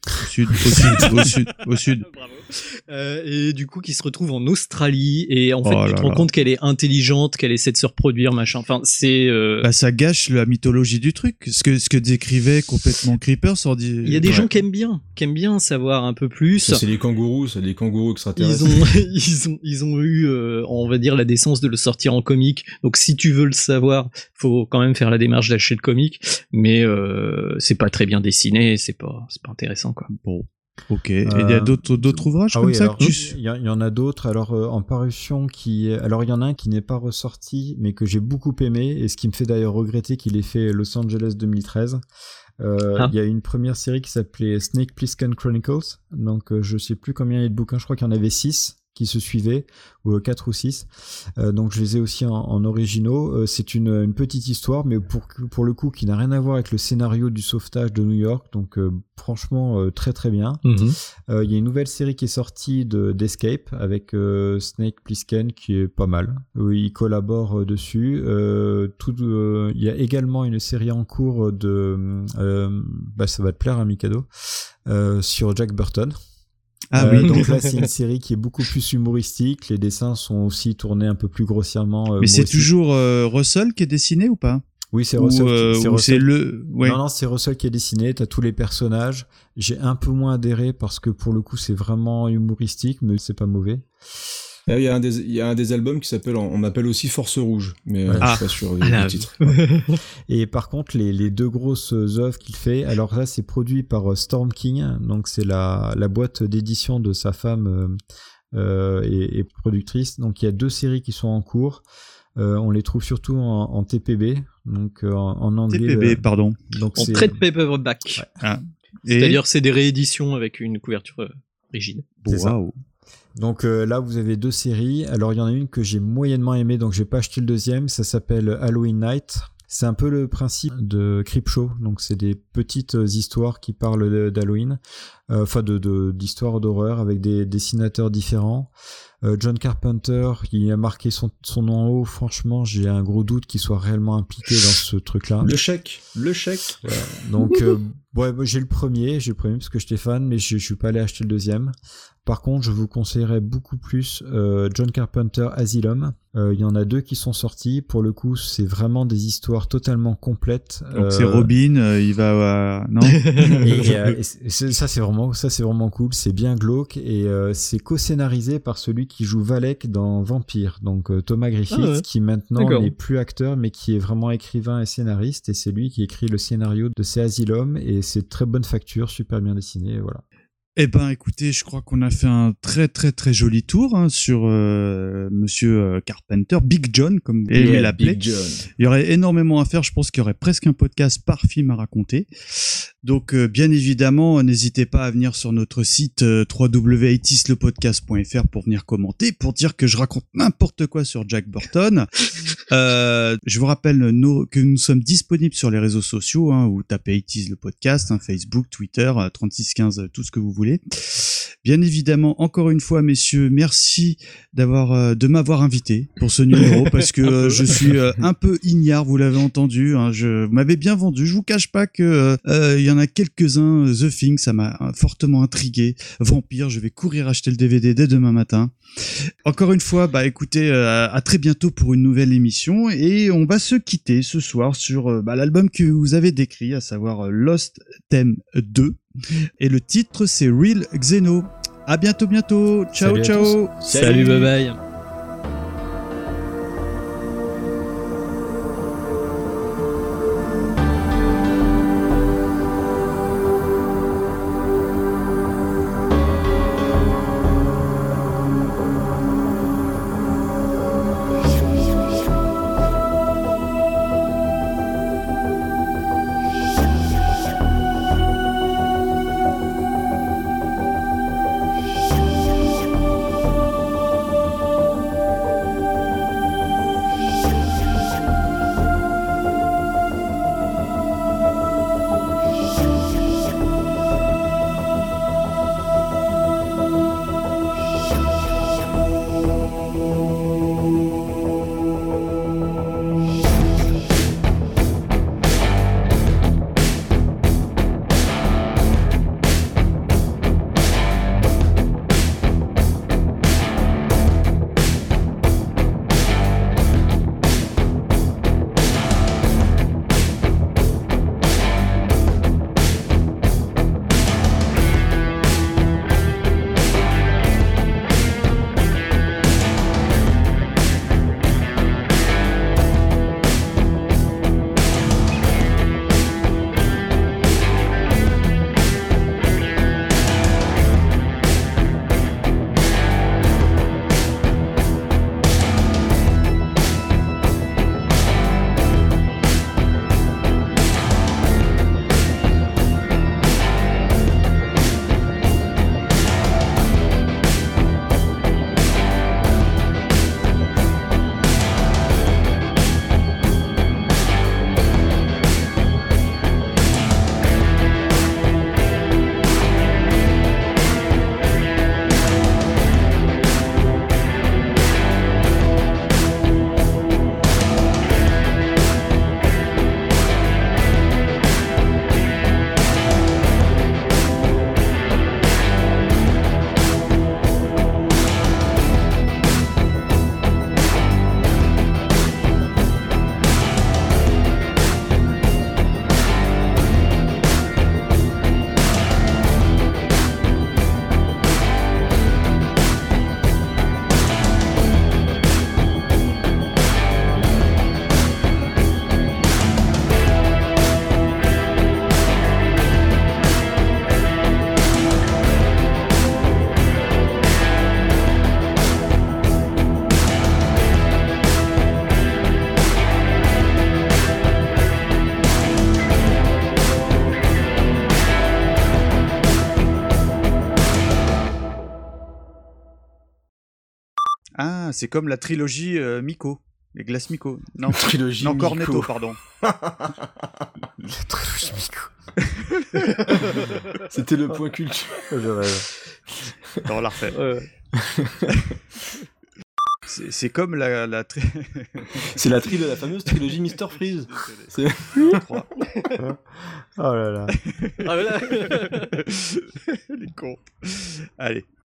Au sud. Bravo. Et du coup, qui se retrouve en Australie et en fait, tu te rends compte qu'elle est intelligente, qu'elle essaie de se reproduire, machin. Enfin, c'est. Ça gâche la mythologie du truc. Ce que décrivait complètement Creeper sans dire. Il y a des gens qui aiment bien savoir un peu plus. Ça, c'est des kangourous extraterrestres. Ils ont eu, on va dire, la décence de le sortir en comic. Donc, si tu veux le savoir, faut quand même faire la démarche d'acheter le comic. Mais c'est pas très bien dessiné, c'est pas intéressant, quoi. Bon. Ok. Et il y a d'autres ouvrages comme ça. Il y en a d'autres. Alors en parution alors il y en a un qui n'est pas ressorti, mais que j'ai beaucoup aimé et ce qui me fait d'ailleurs regretter qu'il ait fait Los Angeles 2013. Il y a une première série qui s'appelait Snake Plissken Chronicles. Donc je sais plus combien il y a de bouquins. Je crois qu'il y en avait 6 qui se suivaient, ou 4 ou 6. Donc je les ai aussi en originaux. C'est une petite histoire, mais pour le coup qui n'a rien à voir avec le scénario du sauvetage de New York. Donc franchement très très bien. Il y a une nouvelle série qui est sortie d'Escape avec Snake Plissken qui est pas mal. Il collabore dessus. Il y a également une série en cours ça va te plaire, hein, Mikado, sur Jack Burton. Oui. Donc là, c'est une série qui est beaucoup plus humoristique. Les dessins sont aussi tournés un peu plus grossièrement. Mais c'est toujours Russell qui est dessiné ou pas? Oui, c'est Russell. Ouais. Non, c'est Russell qui est dessiné. T'as tous les personnages. J'ai un peu moins adhéré parce que pour le coup, c'est vraiment humoristique, mais c'est pas mauvais. Il y a un des albums qui s'appelle, on m'appelle aussi Force Rouge, mais je suis pas sûr du titre. Et par contre, les deux grosses œuvres qu'il fait, alors là, c'est produit par Storm King, donc c'est la boîte d'édition de sa femme et productrice. Donc il y a 2 séries qui sont en cours. On les trouve surtout en TPB, donc en anglais. TPB, pardon. Donc en trade paperback. Ouais. C'est-à-dire c'est des rééditions avec une couverture rigide. Waouh. Donc là, vous avez 2 séries. Alors, il y en a une que j'ai moyennement aimée, donc j'ai pas acheté le deuxième. Ça s'appelle Halloween Night. C'est un peu le principe de Creepshow. Donc, c'est des petites histoires qui parlent d'Halloween. D'histoires d'horreur avec des dessinateurs différents. John Carpenter, il a marqué son nom en haut. Franchement, j'ai un gros doute qu'il soit réellement impliqué dans ce truc-là. Le chèque. Voilà. Donc, j'ai le premier parce que j'étais fan, mais je suis pas allé acheter le deuxième. Par contre, je vous conseillerais beaucoup plus John Carpenter Asylum. Il y en a 2 qui sont sortis. Pour le coup, c'est vraiment des histoires totalement complètes. Donc c'est Robin, il va non. Et ça c'est vraiment cool. C'est bien glauque et c'est co-scénarisé par celui qui joue Valek dans Vampire. Donc Thomas Griffith, qui maintenant n'est plus acteur, mais qui est vraiment écrivain et scénariste. Et c'est lui qui écrit le scénario de ces Asylum et c'est très bonne facture, super bien dessiné. Voilà. Eh ben, écoutez, je crois qu'on a fait un très très très joli tour sur Monsieur Carpenter, Big John comme vous pouvez l'appeler. Il y aurait énormément à faire. Je pense qu'il y aurait presque un podcast par film à raconter. Donc, bien évidemment, n'hésitez pas à venir sur notre site www.80slepodcast.fr pour venir commenter, pour dire que je raconte n'importe quoi sur Jack Burton. Je vous rappelle que nous sommes disponibles sur les réseaux sociaux, où tapez 80s le podcast, Facebook, Twitter, 3615, tout ce que vous voulez. Bien évidemment, encore une fois, messieurs, merci de m'avoir invité pour ce numéro parce que je suis un peu ignare, vous l'avez entendu. Vous m'avez bien vendu. Je vous cache pas que il y en a quelques-uns. The Thing, ça m'a fortement intrigué. Vampire, je vais courir acheter le DVD dès demain matin. Encore une fois, écoutez, à très bientôt pour une nouvelle émission et on va se quitter ce soir sur l'album que vous avez décrit, à savoir Lost Theme 2. Et le titre, c'est Real Xeno. À bientôt. Ciao, ciao. Salut, bye bye. Ah, c'est comme la trilogie Miko. Les glaces Miko. Non, trilogie non, Miko. Cornetto, pardon. La trilogie Miko. C'était le point culture. Je rêve. On la refait. C'est comme la C'est la fameuse trilogie Mr. Freeze. C'est 3. Oh là là. Ah, voilà. Les cons. Allez.